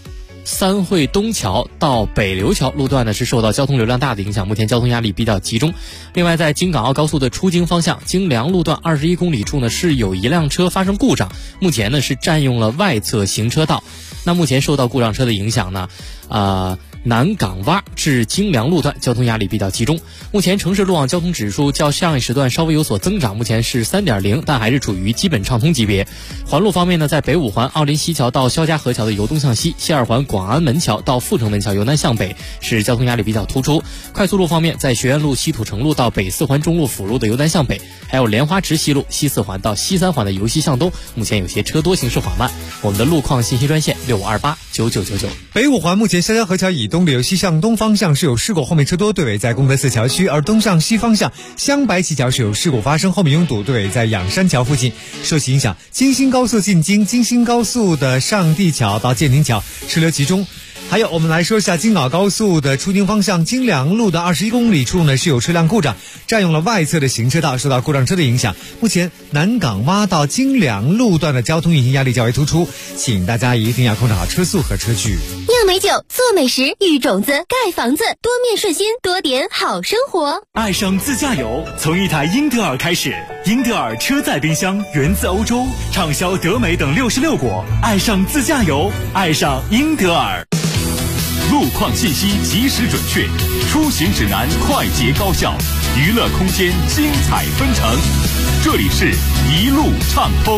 Speaker 10: 桥路段呢是受到交通流量大的影响，目前交通压力比较集中。另外在京港澳高速的出京方向，京梁路段21公里处呢是有一辆车发生故障，目前呢是占用了外侧行车道。那目前受到故障车的影响呢，南港洼至京梁路段交通压力比较集中。目前城市路网交通指数较上一时段稍微有所增长，目前是3.0，但还是处于基本畅通级别。环路方面呢，在北五环奥林西桥到肖家河桥的由东向西，西二环广安门桥到阜成门桥由南向北是交通压力比较突出。快速路方面，在学院路西土城路到北四环中路辅路的由南向北，还有莲花池西路西四环到西三环的由西向东，目前有些车多，行驶缓慢。我们的路况信息专线65289999。
Speaker 1: 北五环目前肖家河桥以东的由西向东方向是有事故，后面车多，队尾在功德寺桥区；而东向西方向湘白旗桥是有事故发生，后面拥堵，队尾在仰山桥附近。受其影响，京新高速进京，京新高速的上地桥到建宁桥车流集中。还有我们来说一下京港高速的出京方向，京梁路的21公里处呢是有车辆故障，占用了外侧的行车道，受到故障车的影响，目前南港洼到京梁路段的交通运行压力较为突出，请大家一定要控制好车速和车距。
Speaker 17: 酿美酒，做美食，育种子，盖房子，多面顺心，多点好生活。
Speaker 8: 爱上自驾游，从一台英德尔开始。英德尔车载冰箱源自欧洲，畅销德美等66国。爱上自驾游，爱上英德尔。路况信息及时准确，出行指南快捷高效，娱乐空间精彩纷呈。这里是一路畅通。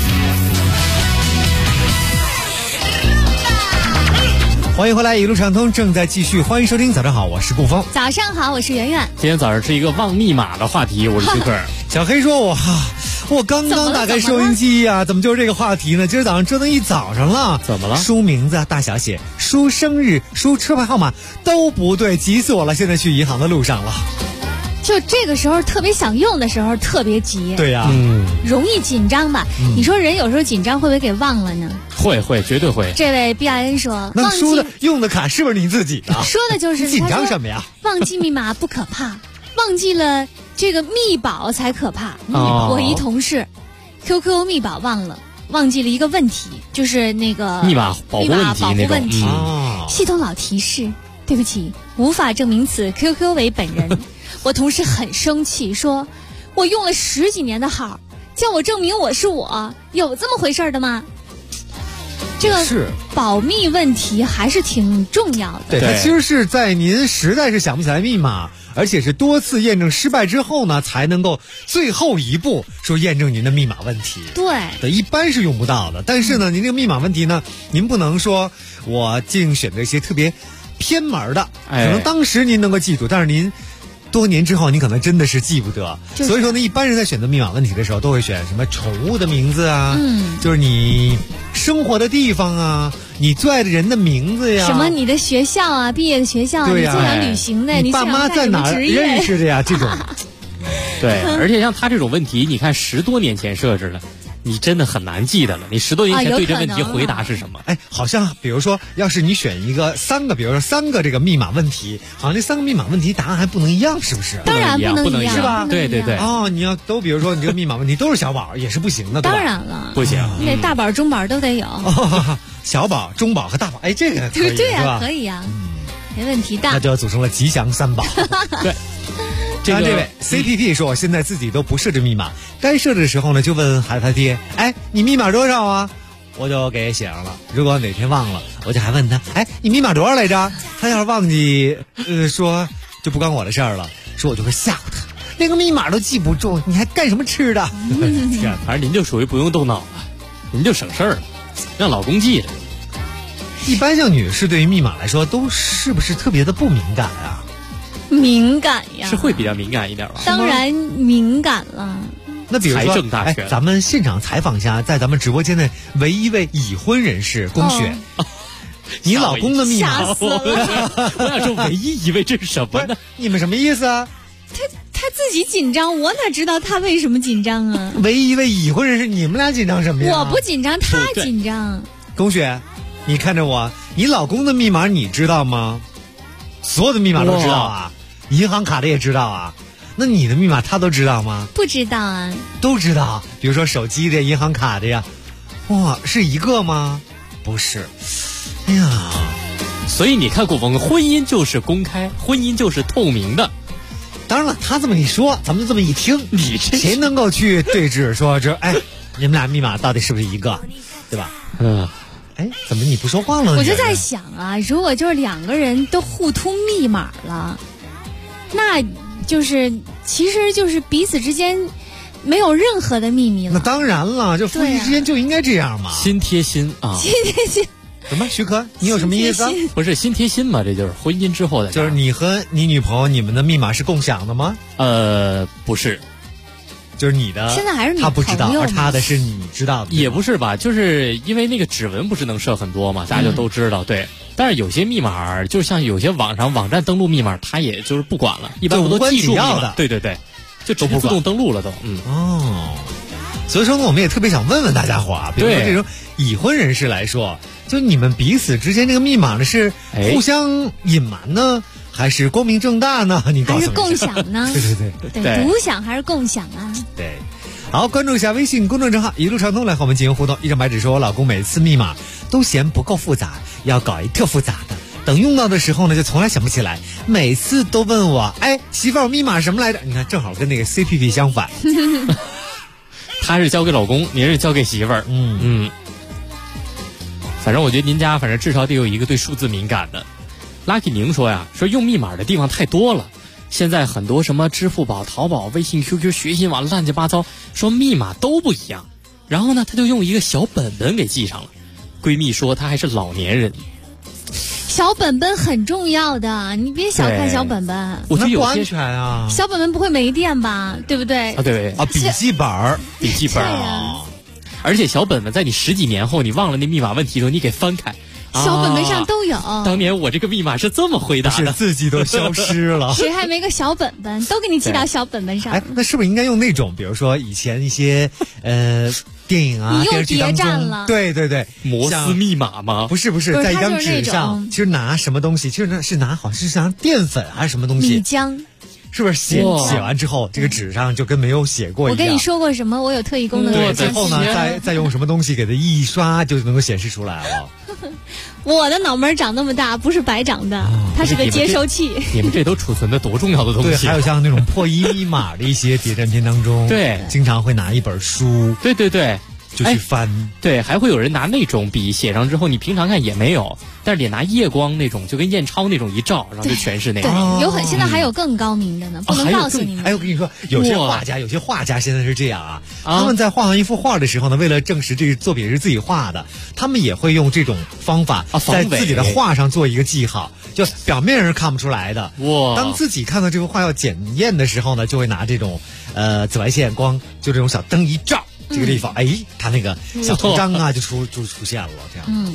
Speaker 1: 欢迎回来，一路畅通正在继续，欢迎收听。早上好，我是顾峰。
Speaker 2: 早上好，我是圆圆。
Speaker 10: 今天早上是一个忘密码的话题，我是徐克。
Speaker 1: 小黑说我刚刚打开收音机呀，怎么就是这个话题呢？今儿早上折腾一早上了。
Speaker 10: 怎么了？
Speaker 1: 输名字大小写，输生日，输车牌号码都不对，急死我了！现在去银行的路上了。
Speaker 2: 就这个时候特别想用的时候特别急。
Speaker 1: 对呀，
Speaker 2: 容易紧张吧？你说人有时候紧张会不会给忘了呢？
Speaker 10: 会，绝对会。
Speaker 2: 这位 BIN 说，
Speaker 1: 那输的用的卡是不是你自己的？
Speaker 2: 说的就是
Speaker 1: 紧张什么呀？
Speaker 2: 忘记密码不可怕，忘记了这个密保才可怕。我一同事 QQ 密保忘记了一个问题，就是那个
Speaker 10: 密码保护问题，
Speaker 2: 系统老提示，对不起，无法证明此 QQ 为本人。我同事很生气，说我用了10几年的号，叫我证明我是我，有这么回事的吗？这个保密问题还是挺重要的。
Speaker 1: 对，它其实是在您实在是想不起来密码，而且是多次验证失败之后呢，才能够最后一步说验证您的密码问题。
Speaker 2: 对，
Speaker 1: 一般是用不到的。但是呢，您这个密码问题呢，您不能说我净选择一些特别偏门的，可能当时您能够记住，但是您多年之后你可能真的是记不得。所以说呢，一般人在选择密码问题的时候都会选什么宠物的名字啊，就是你生活的地方啊，你最爱的人的名字呀，
Speaker 2: 什么你的学校啊，毕业的学校啊，你最想旅行的，
Speaker 1: 你爸妈在哪儿认识的呀，这种。
Speaker 10: 对，而且像他这种问题，你看10多年前设置了， 你真的很难记得了。你10多年前对这问题回答是什么？
Speaker 1: 哎，好像比如说，要是你选一个3个，比如说3个这个密码问题，好像这3个密码问题答案还不能一样，是不是？
Speaker 2: 当然不能一样，
Speaker 1: 是吧？
Speaker 10: 对对对。
Speaker 1: 哦，你要都比如说你这个密码问题都是小宝，也是不行的，对吧？
Speaker 2: 当然了，
Speaker 10: 不行，
Speaker 2: 你得大宝、中宝都得有。
Speaker 1: 小宝、中宝和大宝，哎，这个可以，
Speaker 2: 对呀，
Speaker 1: 是吧？
Speaker 2: 可以呀，没问题的。
Speaker 1: 那就要组成了吉祥3宝。
Speaker 10: 对。
Speaker 1: 这位 CPP 说，我现在自己都不设置密码，该设置的时候呢，就问孩子他爹，哎，你密码多少啊？我就给写上了。如果哪天忘了，我就还问他，哎，你密码多少来着？他要是忘记，说就不关我的事儿了，说我就会吓唬他，连个密码都记不住，你还干什么吃的？
Speaker 10: 反正您就属于不用动脑了，您就省事儿了，让老公记着。
Speaker 1: 一般像女士对于密码来说，都是不是特别的不敏感啊？
Speaker 2: 敏感呀，
Speaker 10: 是会比较敏感一点吧？
Speaker 2: 当然敏感了。
Speaker 1: 那比如说，
Speaker 10: 财政大权，
Speaker 1: 咱们现场采访一下，在咱们直播间的唯一一位已婚人士龚雪，你老公的密码？
Speaker 2: 吓死了！
Speaker 10: 我想说唯一一位，这是什么呢？
Speaker 1: 你们什么意思啊？
Speaker 2: 他自己紧张，我哪知道他为什么紧张啊？
Speaker 1: 唯一一位已婚人士，你们俩紧张什么呀？
Speaker 2: 我不紧张，他紧张。
Speaker 1: 龚雪，你看着我，你老公的密码你知道吗？所有的密码都知道啊。银行卡的也知道啊，那你的密码他都知道吗？
Speaker 2: 不知道啊。
Speaker 1: 都知道，比如说手机的、银行卡的呀。哇，是一个吗？不是。哎呀，
Speaker 10: 所以你看，古风婚姻就是公开，婚姻就是透明的。
Speaker 1: 当然了，他这么一说，咱们这么一听，
Speaker 10: 你这
Speaker 1: 谁能够去对峙说这？哎，你们俩密码到底是不是一个？对吧？哎，怎么你不说话了？
Speaker 2: 我就在想啊，如果就是2个人都互通密码了。那就是其实就是彼此之间没有任何的秘密了。
Speaker 1: 那当然了，就夫妻之间就应该这样嘛。
Speaker 10: 心贴心啊，
Speaker 2: 心贴心。
Speaker 1: 怎么，徐可，你有什么意思？
Speaker 10: 不是心贴心嘛，这就是婚姻之后的。
Speaker 1: 就是你和你女朋友，你们的密码是共享的吗？
Speaker 10: 不是，
Speaker 1: 就是你的，
Speaker 2: 现在还是
Speaker 1: 他不知道，而他的是你知道的。
Speaker 10: 也不是吧，就是因为那个指纹不是能设很多嘛，大家就都知道，对。但是有些密码，就像有些网站登录密码，它也就是不管了，一般我都记住密码。对对对，就直接自动登录了都。
Speaker 1: 所以说呢，我们也特别想问问大家伙啊，比如说这种已婚人士来说，就你们彼此之间这个密码呢，是互相隐瞒呢，还是光明正大呢？你告诉我。
Speaker 2: 还是共享呢？对，独享还是共享啊？
Speaker 1: 对。好，关注一下微信公众账号一路畅通，来和我们进行互动。一张白纸说，我老公每次密码都嫌不够复杂，要搞一特复杂的，等用到的时候呢，就从来想不起来，每次都问我，哎，媳妇儿，我密码什么来着？你看，正好跟那个 CPP 相反。
Speaker 10: 他是交给老公，您是交给媳妇儿。反正我觉得您家至少得有一个对数字敏感的。Lucky 宁说呀，说用密码的地方太多了。现在很多什么支付宝、淘宝、微信、QQ、学信网乱七八糟，说密码都不一样。然后呢，他就用一个小本本给记上了。闺蜜说她还是老年人，
Speaker 2: 小本本很重要的，你别小看小本本。
Speaker 10: 我觉得有些
Speaker 1: 安全啊，
Speaker 2: 小本本不会没电吧？对不对？
Speaker 10: 啊，对
Speaker 1: 啊，笔记本啊。
Speaker 10: 而且小本本在你10几年后，你忘了那密码问题的时候，你给翻开。
Speaker 2: 小本本上都有。
Speaker 10: 当年我这个密码是这么回答的，
Speaker 1: 是自己都消失了。
Speaker 2: 谁还没个小本本？都给你记到小本本上。
Speaker 1: 哎，那是不是应该用那种，比如说以前一些电影啊、电视剧当中，对对对，
Speaker 10: 摩斯密码吗？
Speaker 1: 不是，在一张纸上，其实拿什么东西，其实是拿好像是拿淀粉还是什么东西，
Speaker 2: 米浆。
Speaker 1: 是不是写完之后，这个纸上就跟没有写过一样？
Speaker 2: 我跟你说过什么？我有特异功能。
Speaker 1: 对，最后呢，再用什么东西给它一刷，就能够显示出来了。
Speaker 2: 我的脑门长那么大，不是白长的，它是个接收器。
Speaker 10: 你们这都储存的多重要的东西？
Speaker 1: 对，还有像那种破译密码的一些谍战片当中，
Speaker 10: 对，
Speaker 1: 经常会拿一本书，
Speaker 10: 对，
Speaker 1: 就去翻。
Speaker 10: 对，还会有人拿那种笔写上之后，你平常看也没有，但是得拿夜光那种，就跟验钞那种一照，然后就全是那个。
Speaker 2: 对，现在还有更高明的呢，不能告诉你们。
Speaker 1: 哎，我跟你说，有些画家现在是这样啊，他们在画完一幅画的时候呢，为了证实这个作品是自己画的，他们也会用这种方法在自己的画上做一个记号，就表面是看不出来的。
Speaker 10: 哇！
Speaker 1: 当自己看到这幅画要检验的时候呢，就会拿这种紫外线光，就这种小灯一照。这个地方，哎，它那个小图章啊，就出现了，这样。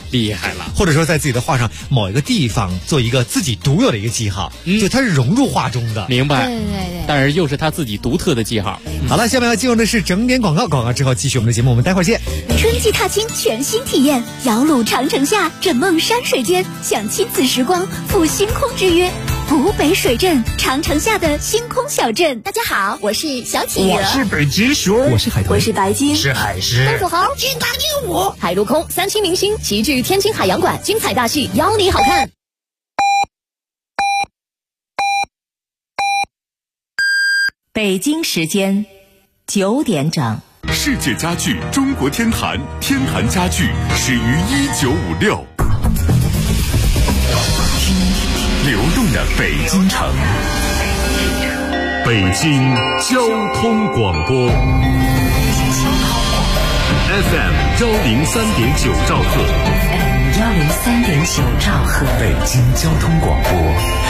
Speaker 10: 厉害了。
Speaker 1: 或者说在自己的画上某一个地方做一个自己独有的一个记号，就它是融入画中的。
Speaker 10: 明白。
Speaker 2: 对对对。
Speaker 10: 但是又是他自己独特的记号。
Speaker 1: 好了，下面要进入的是整点广告，广告之后继续我们的节目，我们待会儿见。
Speaker 7: 春季踏青全新体验，摇橹长城下，枕梦山水间，享亲子时光，赴星空之约。湖北水镇长城下的星空小镇，大家好，我是小企鹅，
Speaker 18: 我是北极熊，
Speaker 24: 我是海豚，
Speaker 7: 我是白鲸，
Speaker 18: 是海狮，
Speaker 7: 公主猴，
Speaker 18: 金大鹦鹉，
Speaker 7: 海陆空3栖明星齐聚天津海洋馆，精彩大戏邀你好看。
Speaker 14: 北京时间9点整。
Speaker 15: 世界家具中国天坛，天坛家具始于1956。流动的北京城，北京交通广播 FM 103.9兆赫
Speaker 14: 103.9兆赫，
Speaker 22: 北京交通广播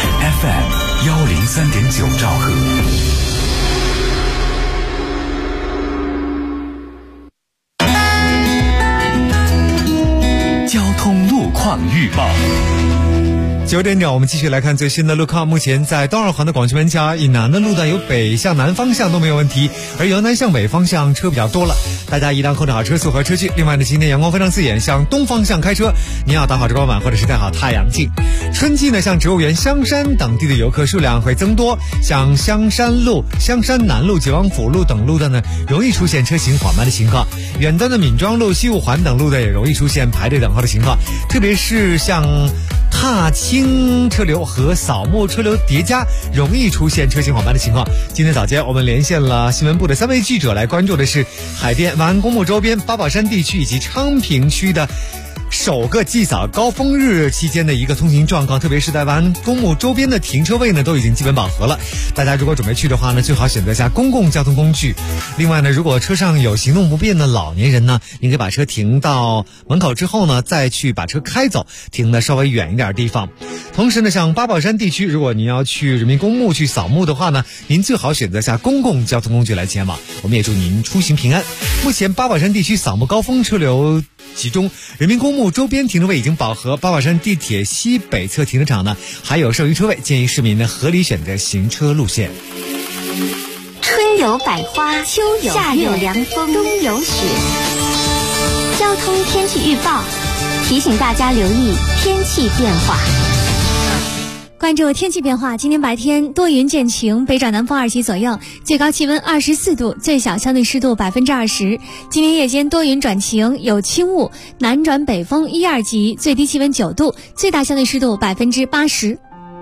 Speaker 22: FM 103.9兆赫。
Speaker 3: 交通路况预报。
Speaker 1: 9点整，我们继续来看最新的路况。目前在东二环的广渠门桥以南的路段，由北向南方向都没有问题，而由南向北方向车比较多了，大家一定控制好车速和车距。另外呢，今天阳光非常刺眼，向东方向开车，您要打好遮光板或者是戴好太阳镜。春季呢，像植物园、香山等地的游客数量会增多，像香山路、香山南路、解放府路等路段呢，容易出现车行缓慢的情况。远端的闵庄路、西五环等路段也容易出现排队等候的情况，特别是像踏青车流和扫墓车流叠加，容易出现车行缓慢的情况。今天早间我们连线了新闻部的3位记者，来关注的是海淀万安公墓周边、八宝山地区以及昌平区的首个祭扫高峰日期间的一个通行状况，特别是在万安公墓周边的停车位呢，都已经基本饱和了。大家如果准备去的话呢，最好选择一下公共交通工具。另外呢，如果车上有行动不便的老年人呢，你可以把车停到门口之后呢，再去把车开走，停的稍微远一点的地方。同时呢，像八宝山地区，如果您要去人民公墓去扫墓的话呢，您最好选择下公共交通工具来前往。我们也祝您出行平安。目前八宝山地区扫墓高峰车流集中，人民公墓周边停车位已经饱和，八宝山地铁西北侧停车场呢还有剩余车位，建议市民呢合理选择行车路线。
Speaker 17: 春有百花，秋有夏有凉风，冬有雪。交通天气预报提醒大家留意天气变化。
Speaker 2: 关注天气变化，今天白天多云见晴，北转南风2级左右，最高气温24度，最小相对湿度20%。今天夜间多云转晴，有轻雾，南转北风1、2级，最低气温9度，最大相对湿度80%。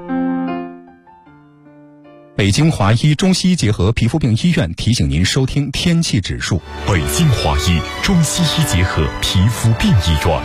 Speaker 20: 北京华医中西医结合皮肤病医院提醒您收听天气指数。
Speaker 9: 北京华医中西医结合皮肤病医院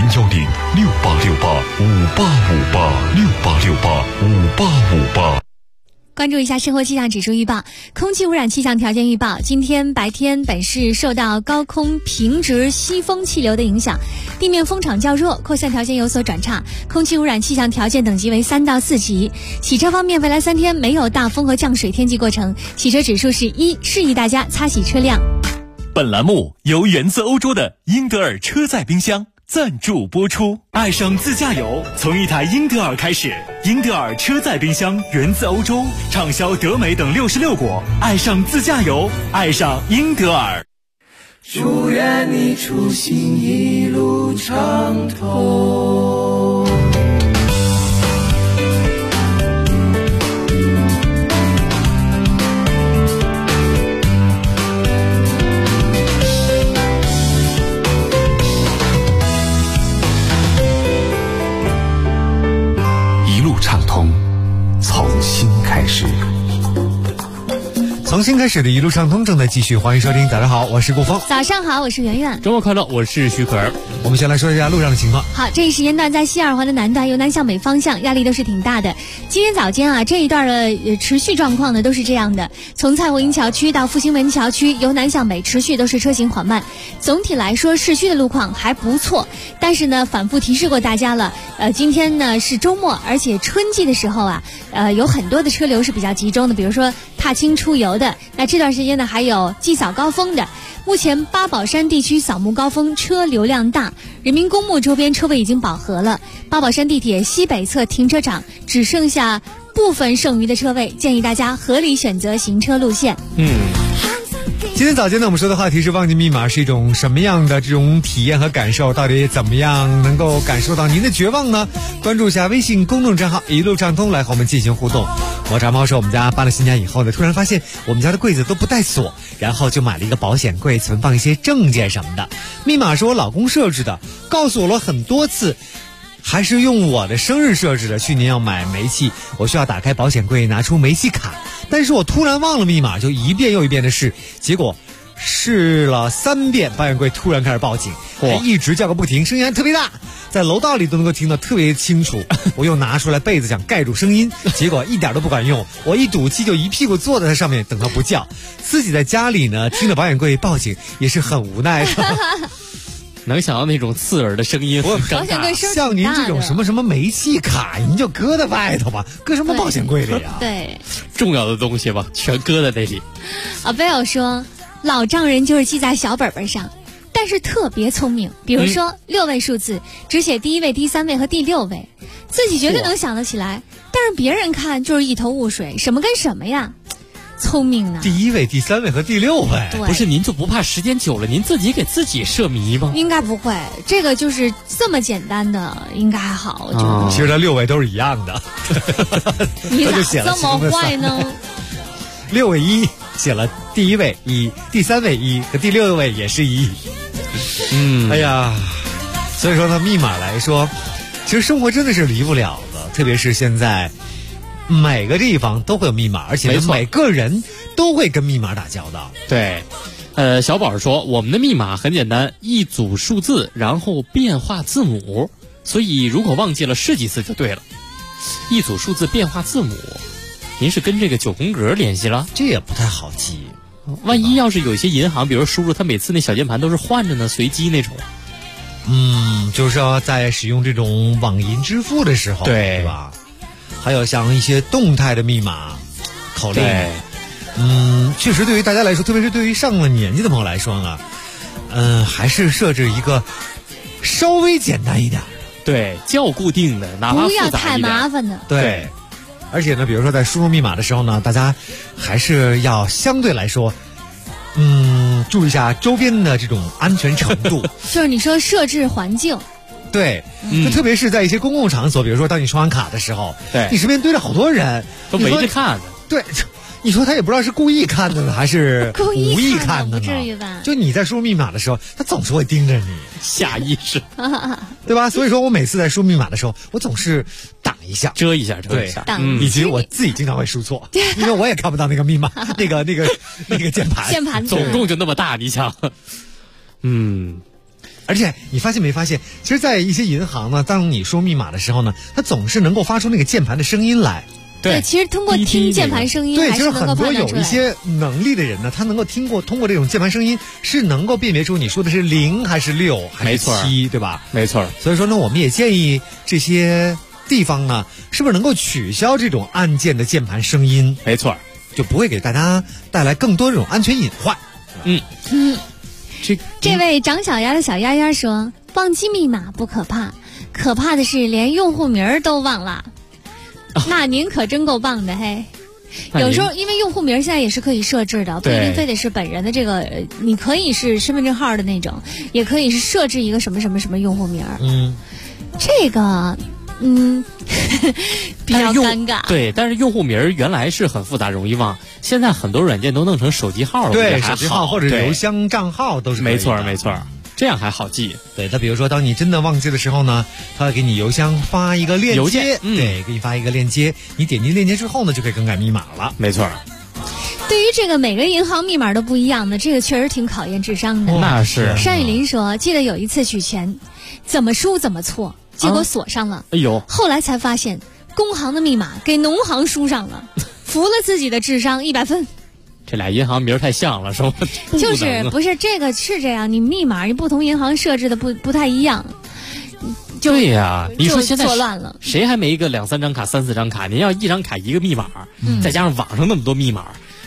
Speaker 9: ，0106868585858
Speaker 2: 关注一下生活气象指数预报。空气污染气象条件预报，今天白天本市受到高空平直西风气流的影响，地面风场较弱，扩散条件有所转差，空气污染气象条件等级为3到4级。洗车方面，未来3天没有大风和降水天气过程，洗车指数是1，示意大家擦洗车辆。
Speaker 6: 本栏目由源自欧洲的英德尔车载冰箱赞助播出。
Speaker 8: 爱上自驾游，从一台英德尔开始。英德尔车载冰箱源自欧洲，畅销德美等66国。爱上自驾游，爱上英德尔。
Speaker 18: 祝愿你出行一路畅通。
Speaker 22: 从新开始，
Speaker 1: 从新开始的一路畅通正在继续，欢迎收听。早上好，我是顾峰。
Speaker 2: 早上好，我是圆圆。
Speaker 10: 周末快乐，我是徐可儿。
Speaker 1: 我们先来说一下路上的情况。
Speaker 2: 好，这一时间段在西二环的南段由南向北方向压力都是挺大的。今天早间啊，这一段的持续状况呢都是这样的，从蔡胡营桥区到复兴门桥区由南向北持续都是车行缓慢。总体来说市区的路况还不错，但是呢反复提示过大家了，今天呢是周末，而且春季的时候啊，有很多的车流是比较集中的，比如说踏青出游的的。那这段时间呢，还有祭扫高峰的。目前八宝山地区扫墓高峰车流量大，人民公墓周边车位已经饱和了。八宝山地铁西北侧停车场只剩下部分剩余的车位，建议大家合理选择行车路线。
Speaker 1: 今天早间呢，我们说的话题是忘记密码是一种什么样的这种体验和感受，到底怎么样能够感受到您的绝望呢？关注一下微信公众账号一路畅通来和我们进行互动。我茶猫说我们家搬了新家以后呢，突然发现我们家的柜子都不带锁，然后就买了一个保险柜，存放一些证件什么的。密码是我老公设置的，告诉我了很多次，还是用我的生日设置的。去年要买煤气，我需要打开保险柜拿出煤气卡，但是我突然忘了密码，就一遍又一遍的试，结果试了3遍，保险柜突然开始报警，还一直叫个不停，声音还特别大，在楼道里都能够听得特别清楚。我又拿出来被子想盖住声音，结果一点都不管用，我一赌气就一屁股坐在它上面等它不叫。自己在家里呢听着保险柜报警也是很无奈的。
Speaker 10: 能想到那种刺耳的声音，
Speaker 1: 我
Speaker 10: 尴尬。
Speaker 1: 像您这种什么煤气卡，您就搁在外头吧，搁什么保险柜里呀？
Speaker 2: 对，
Speaker 10: 重要的东西吧，全搁在那里。
Speaker 2: 贝尔说，老丈人就是记在小本本上，但是特别聪明。比如说6位数字，只写第1位、第3位和第6位，自己绝对能想得起来，但是别人看就是一头雾水，什么跟什么呀？聪明呢？
Speaker 1: 第1位、第3位和第6位，
Speaker 10: 不是您就不怕时间久了您自己给自己设迷吗？
Speaker 2: 应该不会，这个就是这么简单的，应该还好。我觉得
Speaker 1: 其实它6位都是一样的。
Speaker 2: 你咋这么坏呢
Speaker 1: ？6位1写了第1位1，第3位1和第6位也是1。哎呀，所以说呢，密码来说，其实生活真的是离不了的，特别是现在。每个地方都会有密码，而且每个人都会跟密码打交道。
Speaker 10: 对，小宝说我们的密码很简单，一组数字，然后变化字母，所以如果忘记了试几次就对了。一组数字变化字母，您是跟这个9宫格联系了？
Speaker 1: 这也不太好记。
Speaker 10: 万一要是有一些银行，比如输入它每次那小键盘都是换着呢，随机那种。
Speaker 1: 就是说在使用这种网银支付的时候，对吧？还有像一些动态的密码口令，确实对于大家来说，特别是对于上了年纪的朋友来说呢，还是设置一个稍微简单一点，
Speaker 10: 对，较固定的，哪怕
Speaker 2: 不要太麻烦的。
Speaker 1: 对，而且呢，比如说在输入密码的时候呢，大家还是要相对来说，注意一下周边的这种安全程度。
Speaker 2: 就是你说设置环境。
Speaker 1: 对，就特别是在一些公共场所，比如说当你刷完卡的时候，
Speaker 10: 对，
Speaker 1: 你身边堆着好多人，
Speaker 10: 都围着看的。
Speaker 1: 对，你说他也不知道是故意看的呢，还是无意看的呢？
Speaker 2: 不至于吧？
Speaker 1: 就你在输入密码的时候，他总是会盯着你，
Speaker 10: 下意识，
Speaker 1: 对吧？所以说我每次在输密码的时候，我总是挡一下、
Speaker 10: 遮一下，
Speaker 1: 以及我自己经常会输错，因为我也看不到那个密码，那个键盘，
Speaker 10: 总共就那么大，你想，
Speaker 1: 而且你发现没发现，其实，在一些银行呢，当你输密码的时候呢，它总是能够发出那个键盘的声音来。
Speaker 2: 对，其实通过听键盘声音，
Speaker 1: 对，就是很多有一些能力的人呢，他能够通过这种键盘声音，是能够辨别出你说的是0还是6还是7，对吧？
Speaker 10: 没错。
Speaker 1: 所以说呢，我们也建议这些地方呢，是不是能够取消这种按键的键盘声音？
Speaker 10: 没错，
Speaker 1: 就不会给大家带来更多这种安全隐患。
Speaker 2: 这位长小牙的小丫丫说，忘记密码不可怕，可怕的是连用户名都忘了。那您可真够棒的嘿！有时候因为用户名现在也是可以设置的，不一定非得是本人的这个，你可以是身份证号的那种，也可以是设置一个什么什么什么用户名。这个比较尴尬。
Speaker 10: 对，但是用户名原来是很复杂，容易忘。现在很多软件都弄成手机号了，
Speaker 1: 对，手机号或者邮箱账号都是可以的。
Speaker 10: 没错。这样还好记。
Speaker 1: 对，他比如说当你真的忘记的时候呢，他会给你邮箱发一个链接，对，给你发一个链接，你点击链接之后呢，就可以更改密码了。
Speaker 10: 没错。
Speaker 2: 对于这个每个银行密码都不一样的，这个确实挺考验智商的。
Speaker 10: 那是。
Speaker 2: 山雨林说，记得有一次取钱，怎么输怎么错，结果锁上了。
Speaker 10: 哎呦！
Speaker 2: 后来才发现，工行的密码给农行输上了，服了自己的智商100分。
Speaker 10: 这俩银行名太像了，是吧？
Speaker 2: 就是不是这个是这样，你密码你不同银行设置的不太一样。
Speaker 10: 对呀，你说现在
Speaker 2: 错乱了，
Speaker 10: 谁还没一个2、3张卡、3、4张卡？您要一张卡一个密码，再加上网上那么多密码，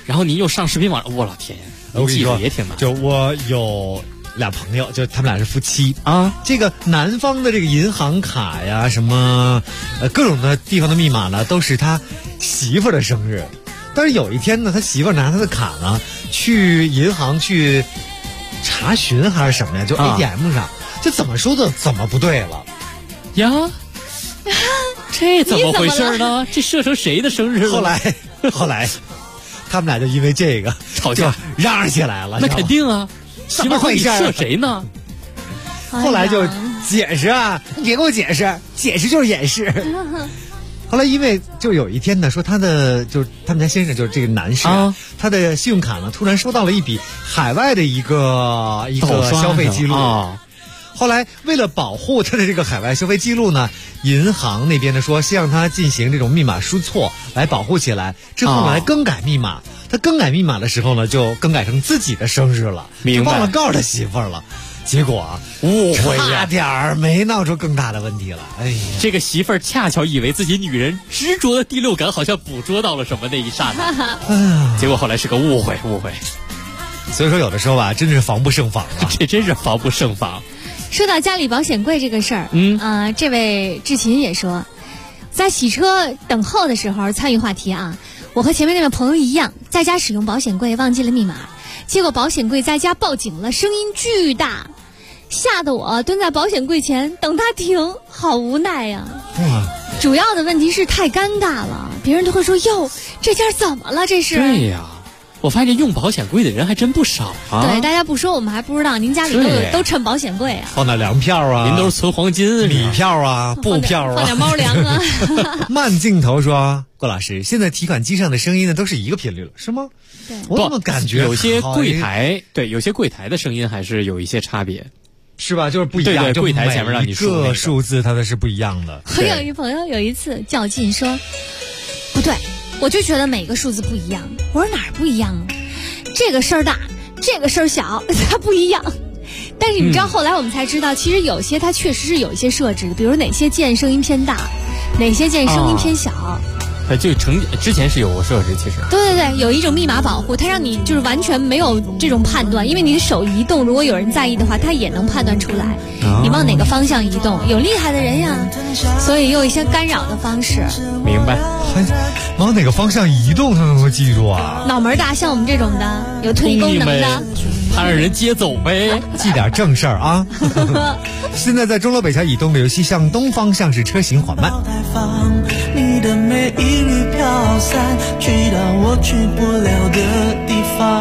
Speaker 10: 然后您又上视频网站，我老天呀，您记得也挺难。
Speaker 1: 就我有俩朋友，就他们俩是夫妻啊。这个男方的这个银行卡呀，什么各种的地方的密码呢，都是他媳妇的生日。但是有一天呢，他媳妇拿他的卡呢去银行去查询还是什么呀？就 ATM 上，就怎么说的怎么不对了
Speaker 10: 呀？这怎么回事呢？这设成谁的生日了？
Speaker 1: 后来，他们俩就因为这个
Speaker 10: 吵架
Speaker 1: 嚷起来了。
Speaker 10: 那肯定啊，
Speaker 1: 怎么回事？
Speaker 10: 设谁呢？
Speaker 1: 后来就解释啊，你别给我解释，解释就是掩饰。后来因为就有一天呢，说他们家先生就是这个男士，他的信用卡呢突然收到了一笔海外的一个消费记录。后来为了保护他的这个海外消费记录呢，银行那边呢说先让他进行这种密码输错来保护起来，之后呢来更改密码。他更改密码的时候呢，就更改成自己的生日了，
Speaker 10: 明白，
Speaker 1: 忘了告诉他媳妇儿了。结果
Speaker 10: 误会呀，
Speaker 1: 差点儿没闹出更大的问题了。哎呀，
Speaker 10: 这个媳妇儿恰巧以为自己女人执着的第六感好像捕捉到了什么那一刹那，结果后来是个误会。
Speaker 1: 所以说有的时候吧，真是防不胜防啊，
Speaker 10: 这真是防不胜防。
Speaker 2: 说到家里保险柜这个事儿，这位志勤也说，在洗车等候的时候参与话题啊。我和前面那位朋友一样，在家使用保险柜忘记了密码，结果保险柜在家报警了，声音巨大，吓得我蹲在保险柜前等它停，好无奈呀。主要的问题是太尴尬了，别人都会说哟，这家怎么了？这是
Speaker 10: 对呀。我发现用保险柜的人还真不少啊！
Speaker 2: 对，大家不说我们还不知道，您家里都趁保险柜啊，
Speaker 1: 放点粮票啊，
Speaker 10: 您都是存黄金、
Speaker 1: 米票啊、布票啊，
Speaker 2: 放点猫粮啊。
Speaker 1: 慢镜头说，郭老师，现在提款机上的声音呢都是一个频率了，是吗？
Speaker 2: 对，
Speaker 1: 我怎么感觉
Speaker 10: 有些柜台有些柜台的声音还是有一些差别，
Speaker 1: 是吧？就是不一样，
Speaker 10: 对，柜台前面让你说
Speaker 1: 每个数字它的是不一样的。
Speaker 2: 我有一朋友有一次较劲说，不对，我就觉得每个数字不一样。我说哪儿不一样啊？这个声儿大，这个声儿小，它不一样。但是你知道，后来我们才知道，其实有些它确实是有一些设置的，比如哪些键声音偏大，哪些键声音偏小。
Speaker 10: 就之前是有过设置，其实
Speaker 2: 对，有一种密码保护，它让你就是完全没有这种判断，因为你的手移动，如果有人在意的话，它也能判断出来你往哪个方向移动。有厉害的人呀，所以有一些干扰的方式。
Speaker 10: 明白，
Speaker 1: 往哪个方向移动，他能够记住啊？
Speaker 2: 脑门大，像我们这种的有特异功能的，
Speaker 10: 他让人接走呗，
Speaker 1: 记点正事儿啊。现在在钟楼北桥以东的游戏向东方向是车行缓慢。
Speaker 18: 你的每一缕飘散，去到我去不了的地方。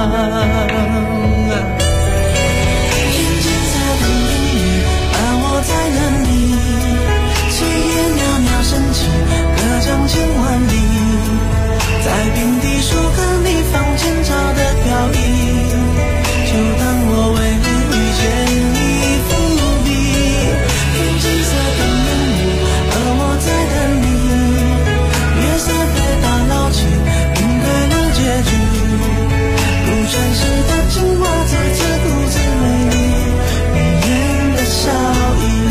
Speaker 18: 眼睛在等你，而我在等你。炊烟袅袅升起，隔江千万里，在平地树和你放前朝的飘逸。就当我为你遇见你伏笔，用金色等你，而我在等你。月色被打捞起，应该了结局。如传世的情话，再自顾自美丽，迷人的笑意。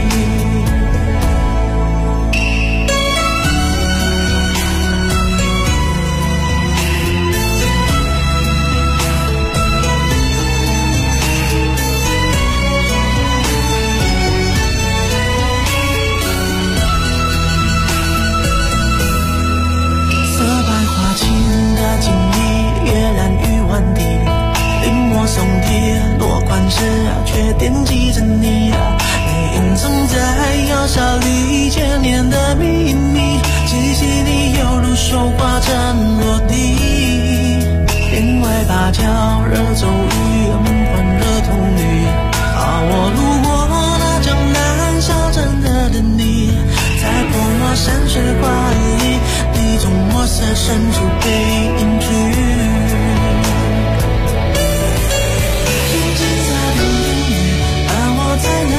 Speaker 18: 松铁落款时却惦记着你你隐藏在窑烧里千年的秘密，细细你犹如手花针落地，天外芭蕉惹骤雨，欢热童女。我路过那江南小镇的等你，在泼墨山水画里，你从墨色深处被隐去。在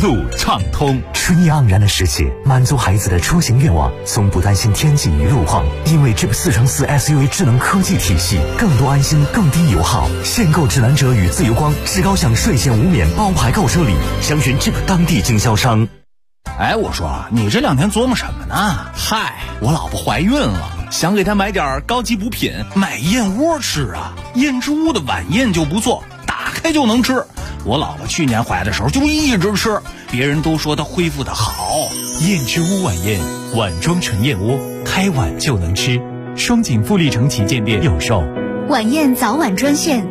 Speaker 3: 路畅通。
Speaker 22: 春意盎然的时节，满足孩子的出行愿望，从不担心天气与路况，因为 Jeep 4×4 SUV 智能科技体系，更多安心，更低油耗。限购指南者与自由光至高享税前无免包牌购车礼，详询 Jeep 当地经销商。
Speaker 4: 哎，我说你这2天琢磨什么呢？嗨，我老婆怀孕了，想给她买点高级补品，买燕窝吃啊。燕之屋的晚宴就不错，打开就能吃。我老婆去年怀的时候就一直吃，别人都说她恢复的好。
Speaker 8: 燕之屋晚宴，碗装纯燕窝，开碗就能吃。双井富力城旗舰店有售。
Speaker 7: 晚宴早晚专线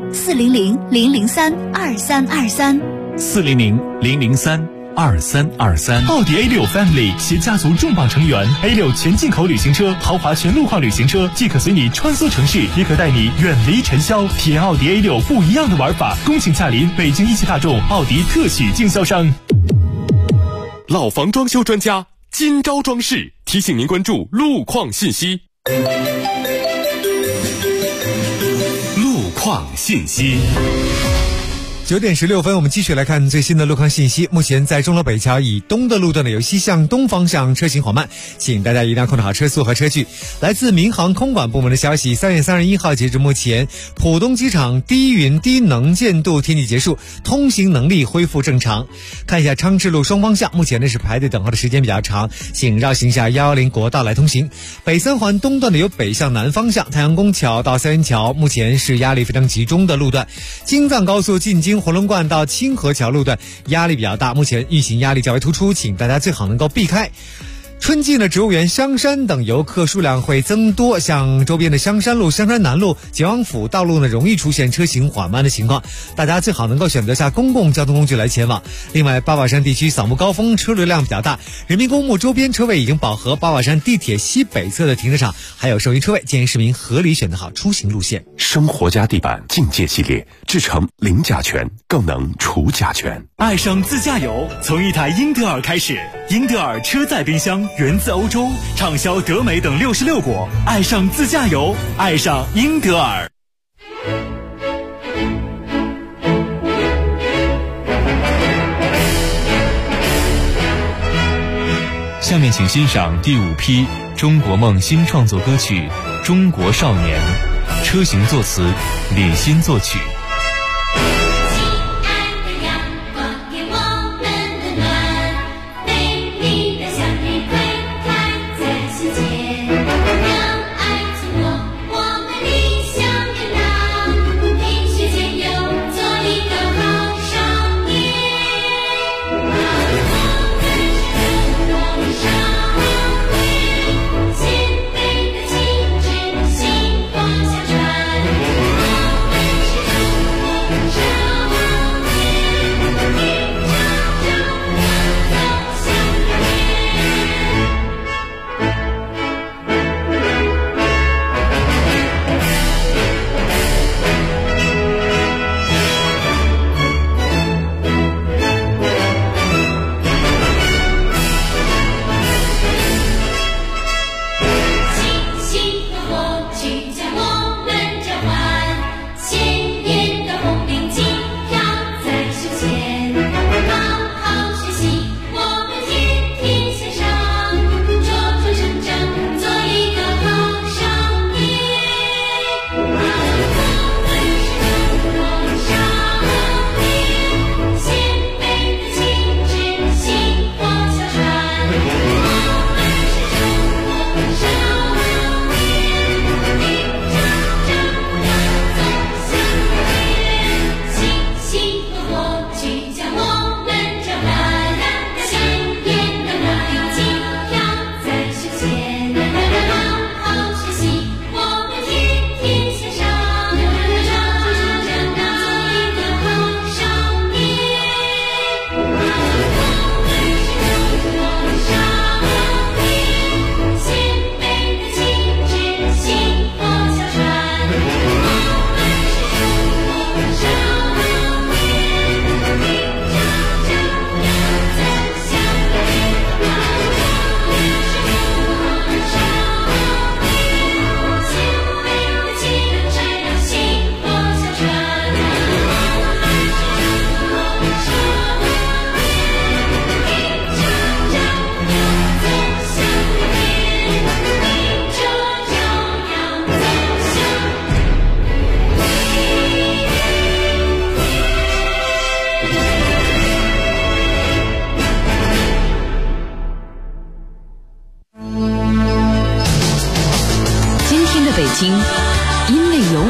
Speaker 7: 400-003-2323
Speaker 8: 400-003-2323。
Speaker 16: 奥迪 A6 Family 携家族重磅成员 A6 全进口旅行车、豪华全路况旅行车，既可随你穿梭城市，也可带你远离尘嚣，体验奥迪 A6 不一样的玩法。恭请驾临北京一汽大众奥迪特许经销商。
Speaker 9: 老房装修专家金招装饰提醒您关注路况信息。
Speaker 8: 路况信息。
Speaker 1: 9点16分，我们继续来看最新的路况信息。目前在钟楼北桥以东的路段呢，由西向东方向车行缓慢，请大家一定要控制好车速和车距。来自民航空管部门的消息，3月31号截至目前，浦东机场低云低能见度天气结束，通行能力恢复正常。看一下昌治路双方向，目前呢是排队等候的时间比较长，请绕行下110国道来通行。北三环东段的由北向南方向，太阳宫桥到三元桥目前是压力非常集中的路段。京藏高速进京回龙观到清河桥路段压力比较大，目前运行压力较为突出，请大家最好能够避开。春季呢，植物园、香山等游客数量会增多，像周边的香山路、香山南路、解放府道路呢，容易出现车行缓慢的情况，大家最好能够选择下公共交通工具来前往。另外，八宝山地区扫墓高峰车流量比较大，人民公墓周边车位已经饱和，八宝山地铁西北侧的停车场还有剩余车位，建议市民合理选择好出行路线。
Speaker 9: 生活家地板境界系列制成零甲醛，更能除甲醛。
Speaker 8: 爱上自驾游，从一台英特尔开始。英特尔车载冰箱源自欧洲，畅销德美等66国。爱上自驾游，爱上英特尔。
Speaker 16: 下面请欣赏第5批中国梦新创作歌曲《中国少年》，车行作词，李欣作曲。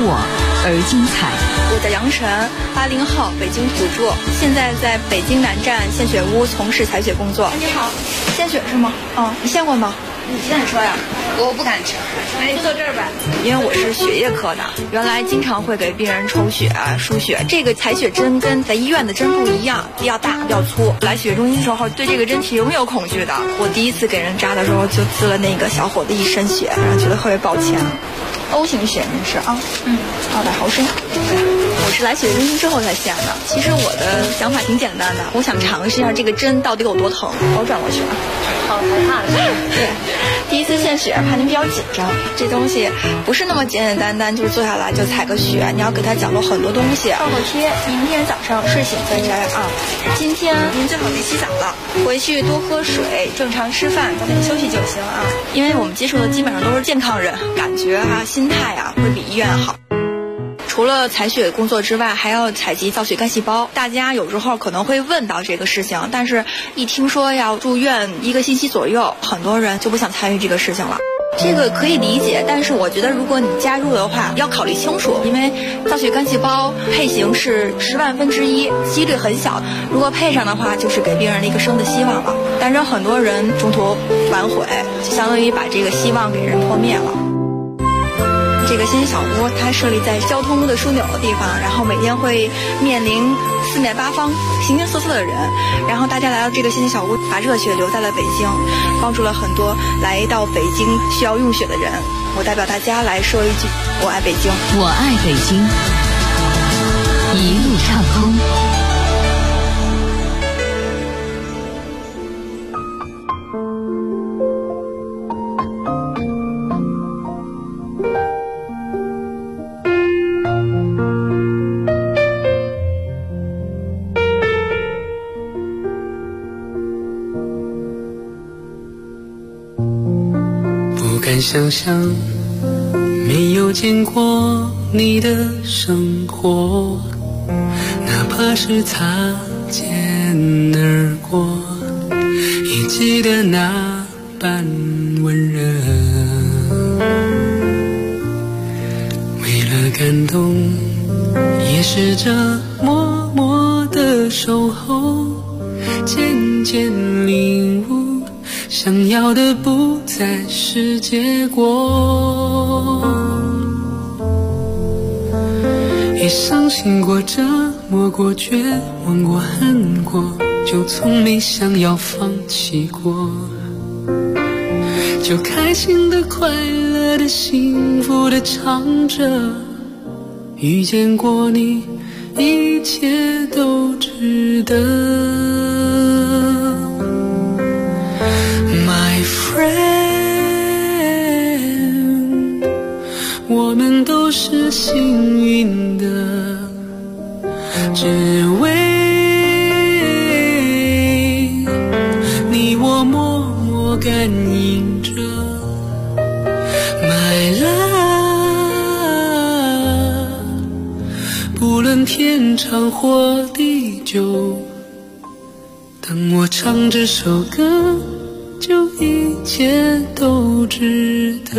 Speaker 12: 我而精彩。
Speaker 19: 我叫杨晨，80后，北京土著，现在在北京南站献血屋从事采血工作。你好，献血是吗？你献过吗？你几点车呀？我不赶车。就坐这儿呗。因为我是血液科的，原来经常会给病人抽血啊、输血。这个采血针跟在医院的针不一样，比较大、比较粗。来血液中心的时候，对这个针挺有恐惧的。我第一次给人扎的时候，就滋了那个小伙子一身血，然后觉得特别抱歉。O 型血您是啊？200毫升。我是来血液中心之后才献的。其实我的想法挺简单的，我想尝试一下这个针到底有多疼。我转过去啊。好害怕的。对，第一次献血，怕您比较紧张。这东西不是那么简简单单，就是坐下来就采个血，你要给它讲究很多东西。泡泡贴，明天早上睡醒再摘啊。今天您最好别洗澡了，回去多喝水，正常吃饭，早点休息就行啊。因为我们接触的基本上都是健康人，感觉心态会比医院好。除了采血工作之外，还要采集造血干细胞。大家有时候可能会问到这个事情，但是一听说要住院1个星期左右，很多人就不想参与这个事情了。这个可以理解，但是我觉得如果你加入的话，要考虑清楚，因为造血干细胞配型是10万分之1，几率很小。如果配上的话，就是给病人的一个生的希望了。但是很多人中途反悔，就相当于把这个希望给人破灭了。这个献血小屋它设立在交通的枢纽的地方，然后每天会面临4面8方形形色色的人，然后大家来到这个献血小屋，把热血留在了北京，帮助了很多来到北京需要用血的人。我代表大家来说一句：我爱北京，
Speaker 12: 我爱北京，一路畅通。
Speaker 18: 想象没有见过你的生活，哪怕是擦肩而过，也记得那般温热。为了感动，也试着默默的守候，渐渐领悟，想要的不再是结果。也伤心过，折磨过，绝望过，恨过，就从没想要放弃过。就开心的、快乐的、幸福的唱着，遇见过你，一切都值得。My friend， 我们都是幸运的，只为你我默默感应着。My love， 不论天长或地久，当我唱这首歌，就一切都值得。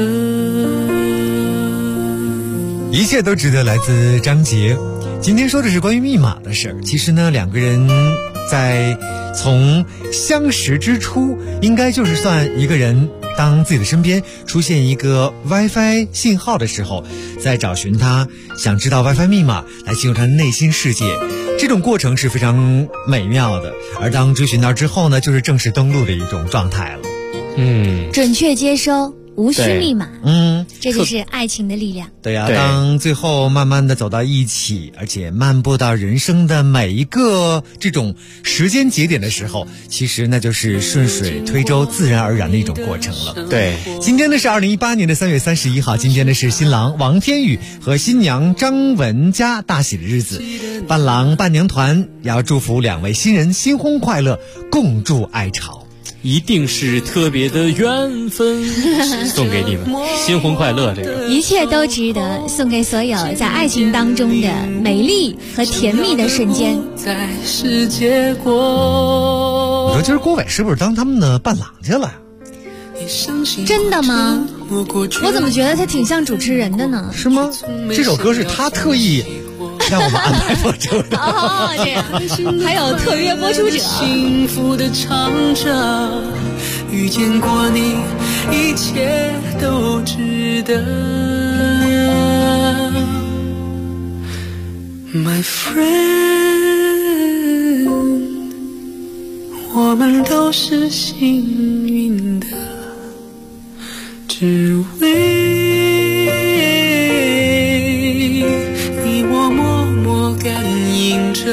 Speaker 1: 一切都值得，来自张杰。今天说的是关于密码的事儿。其实呢，两个人在从相识之初，应该就是算一个人当自己的身边出现一个 WiFi 信号的时候，在找寻他，想知道 WiFi 密码来进入他的内心世界。这种过程是非常美妙的，而当追寻到之后呢，就是正式登录的一种状态了。
Speaker 2: 准确接收，无需密码。这就是爱情的力量。
Speaker 1: 对呀，当最后慢慢的走到一起，而且漫步到人生的每一个这种时间节点的时候，其实那就是顺水推舟、自然而然的一种过程了。
Speaker 10: 对，
Speaker 1: 今天呢是2018年的3月31号，今天呢是新郎王天宇和新娘张文佳大喜的日子。伴郎伴娘团要祝福两位新人新婚快乐，共筑爱巢。
Speaker 10: 一定是特别的缘分，送给你们，新婚快乐！这个
Speaker 2: 一切都值得，送给所有在爱情当中的美丽和甜蜜的瞬间。
Speaker 1: 你说今儿郭伟是不是当他们的伴郎去了？
Speaker 2: 真的吗？我怎么觉得他挺像主持人的呢？
Speaker 1: 是吗？这首歌是他特意让我们安排播出的。
Speaker 2: 哦，这样，还有特约播出者。
Speaker 18: 幸福的唱着，遇见过你，一切都值得。My friend， 我们都是幸运的，只为你我默默感应着。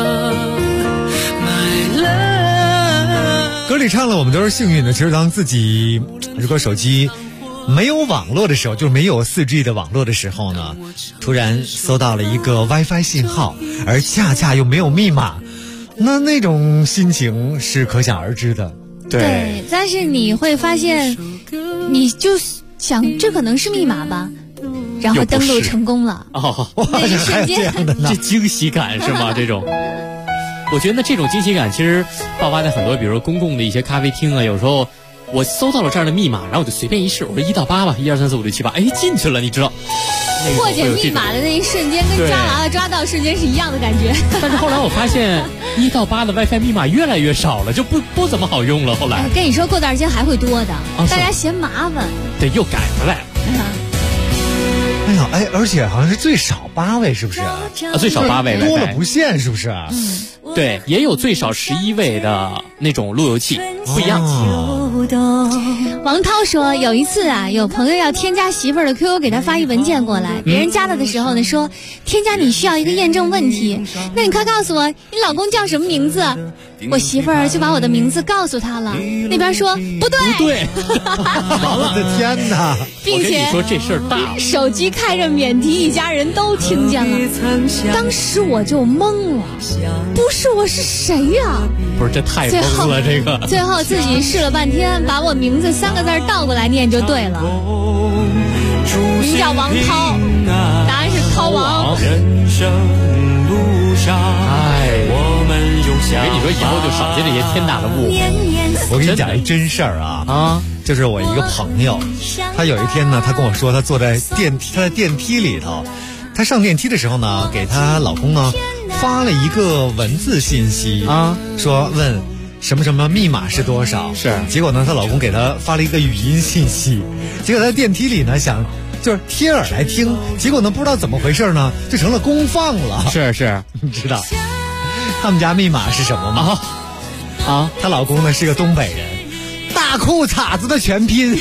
Speaker 1: 歌里唱了我们都是幸运的，其实当自己如果手机没有网络的时候，就是没有 4G 的网络的时候呢，突然搜到了一个 WiFi 信号，而恰恰又没有密码，那种心情是可想而知的。
Speaker 2: 对，但是你会发现，你就想这可能是密码吧，然后登录成功了。
Speaker 10: 哦，
Speaker 2: 那一瞬间，
Speaker 10: 这惊喜感是吗？这种。我觉得这种惊喜感其实爆发在很多，比如说公共的一些咖啡厅啊，有时候我搜到了这样的密码，然后我就随便一试，我说1到8吧，1、2、3、4、5、6、7、8，哎，进去了，你知道？
Speaker 2: 破解密码的那一瞬间，跟抓娃娃抓到瞬间是一样的感觉。
Speaker 10: 但是后来我发现1到8的 WiFi 密码越来越少了，就不怎么好用了。后来
Speaker 2: 跟你说，过段时间还会多的，大家嫌麻烦，
Speaker 10: 对，又改回来了。
Speaker 1: 哎呀，而且好像是最少8位，是不是？
Speaker 10: 最少8位，
Speaker 1: 多了不限，是不是？
Speaker 10: 对，也有最少11位的那种路由器，不一样。
Speaker 2: 王涛说，有一次啊，有朋友要添加媳妇儿的 QQ， 给他发一文件过来，别人加他的时候呢，说添加你需要一个验证问题，那你快告诉我你老公叫什么名字？我媳妇儿就把我的名字告诉他了，那边说不对，
Speaker 1: 我的天哪！
Speaker 2: 并且
Speaker 10: 我跟你说这事儿大了，
Speaker 2: 手机开着免提，一家人都听见了。当时我就懵了，不是我是谁呀？
Speaker 10: 不是，这太懵了，这个。
Speaker 2: 最后自己试了半天，把我名字3个字倒过来念就对了。名叫王涛，答案是涛王。
Speaker 18: 人生路上，我们用
Speaker 10: 我跟你说，以后就少些这些天大的误会。
Speaker 1: 我跟你讲一真事儿啊，就是我一个朋友，他有一天呢，他跟我说，他坐在他在电梯里头，他上电梯的时候呢，给他老公呢发了一个文字信息说问什么什么密码是多少，
Speaker 10: 是。
Speaker 1: 结果呢，她老公给她发了一个语音信息，结果在电梯里呢想就是贴耳来听，结果呢不知道怎么回事呢，就成了公放了。
Speaker 10: 是，
Speaker 1: 你知道他们家密码是什么吗？她老公呢是个东北人，大裤衩子的全拼。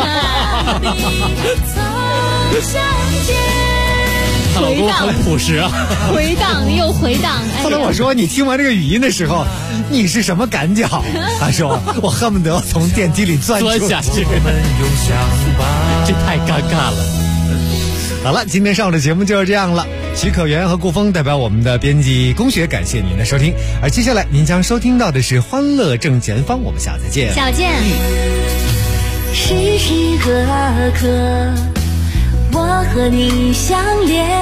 Speaker 10: 她老公很朴实啊，
Speaker 2: 回荡又回荡。
Speaker 1: 后来我说你听完这个语音的时候，你是什么感觉？他说我恨不得从电梯里钻
Speaker 10: 下去，这太尴尬了。
Speaker 1: 好了，今天上午的节目就是这样了。许可元和顾峰代表我们的编辑龚雪，感谢您的收听。而接下来您将收听到的是《欢乐正前方》，我们下次见。
Speaker 2: 下次见。
Speaker 17: 时时刻刻，我和你相连。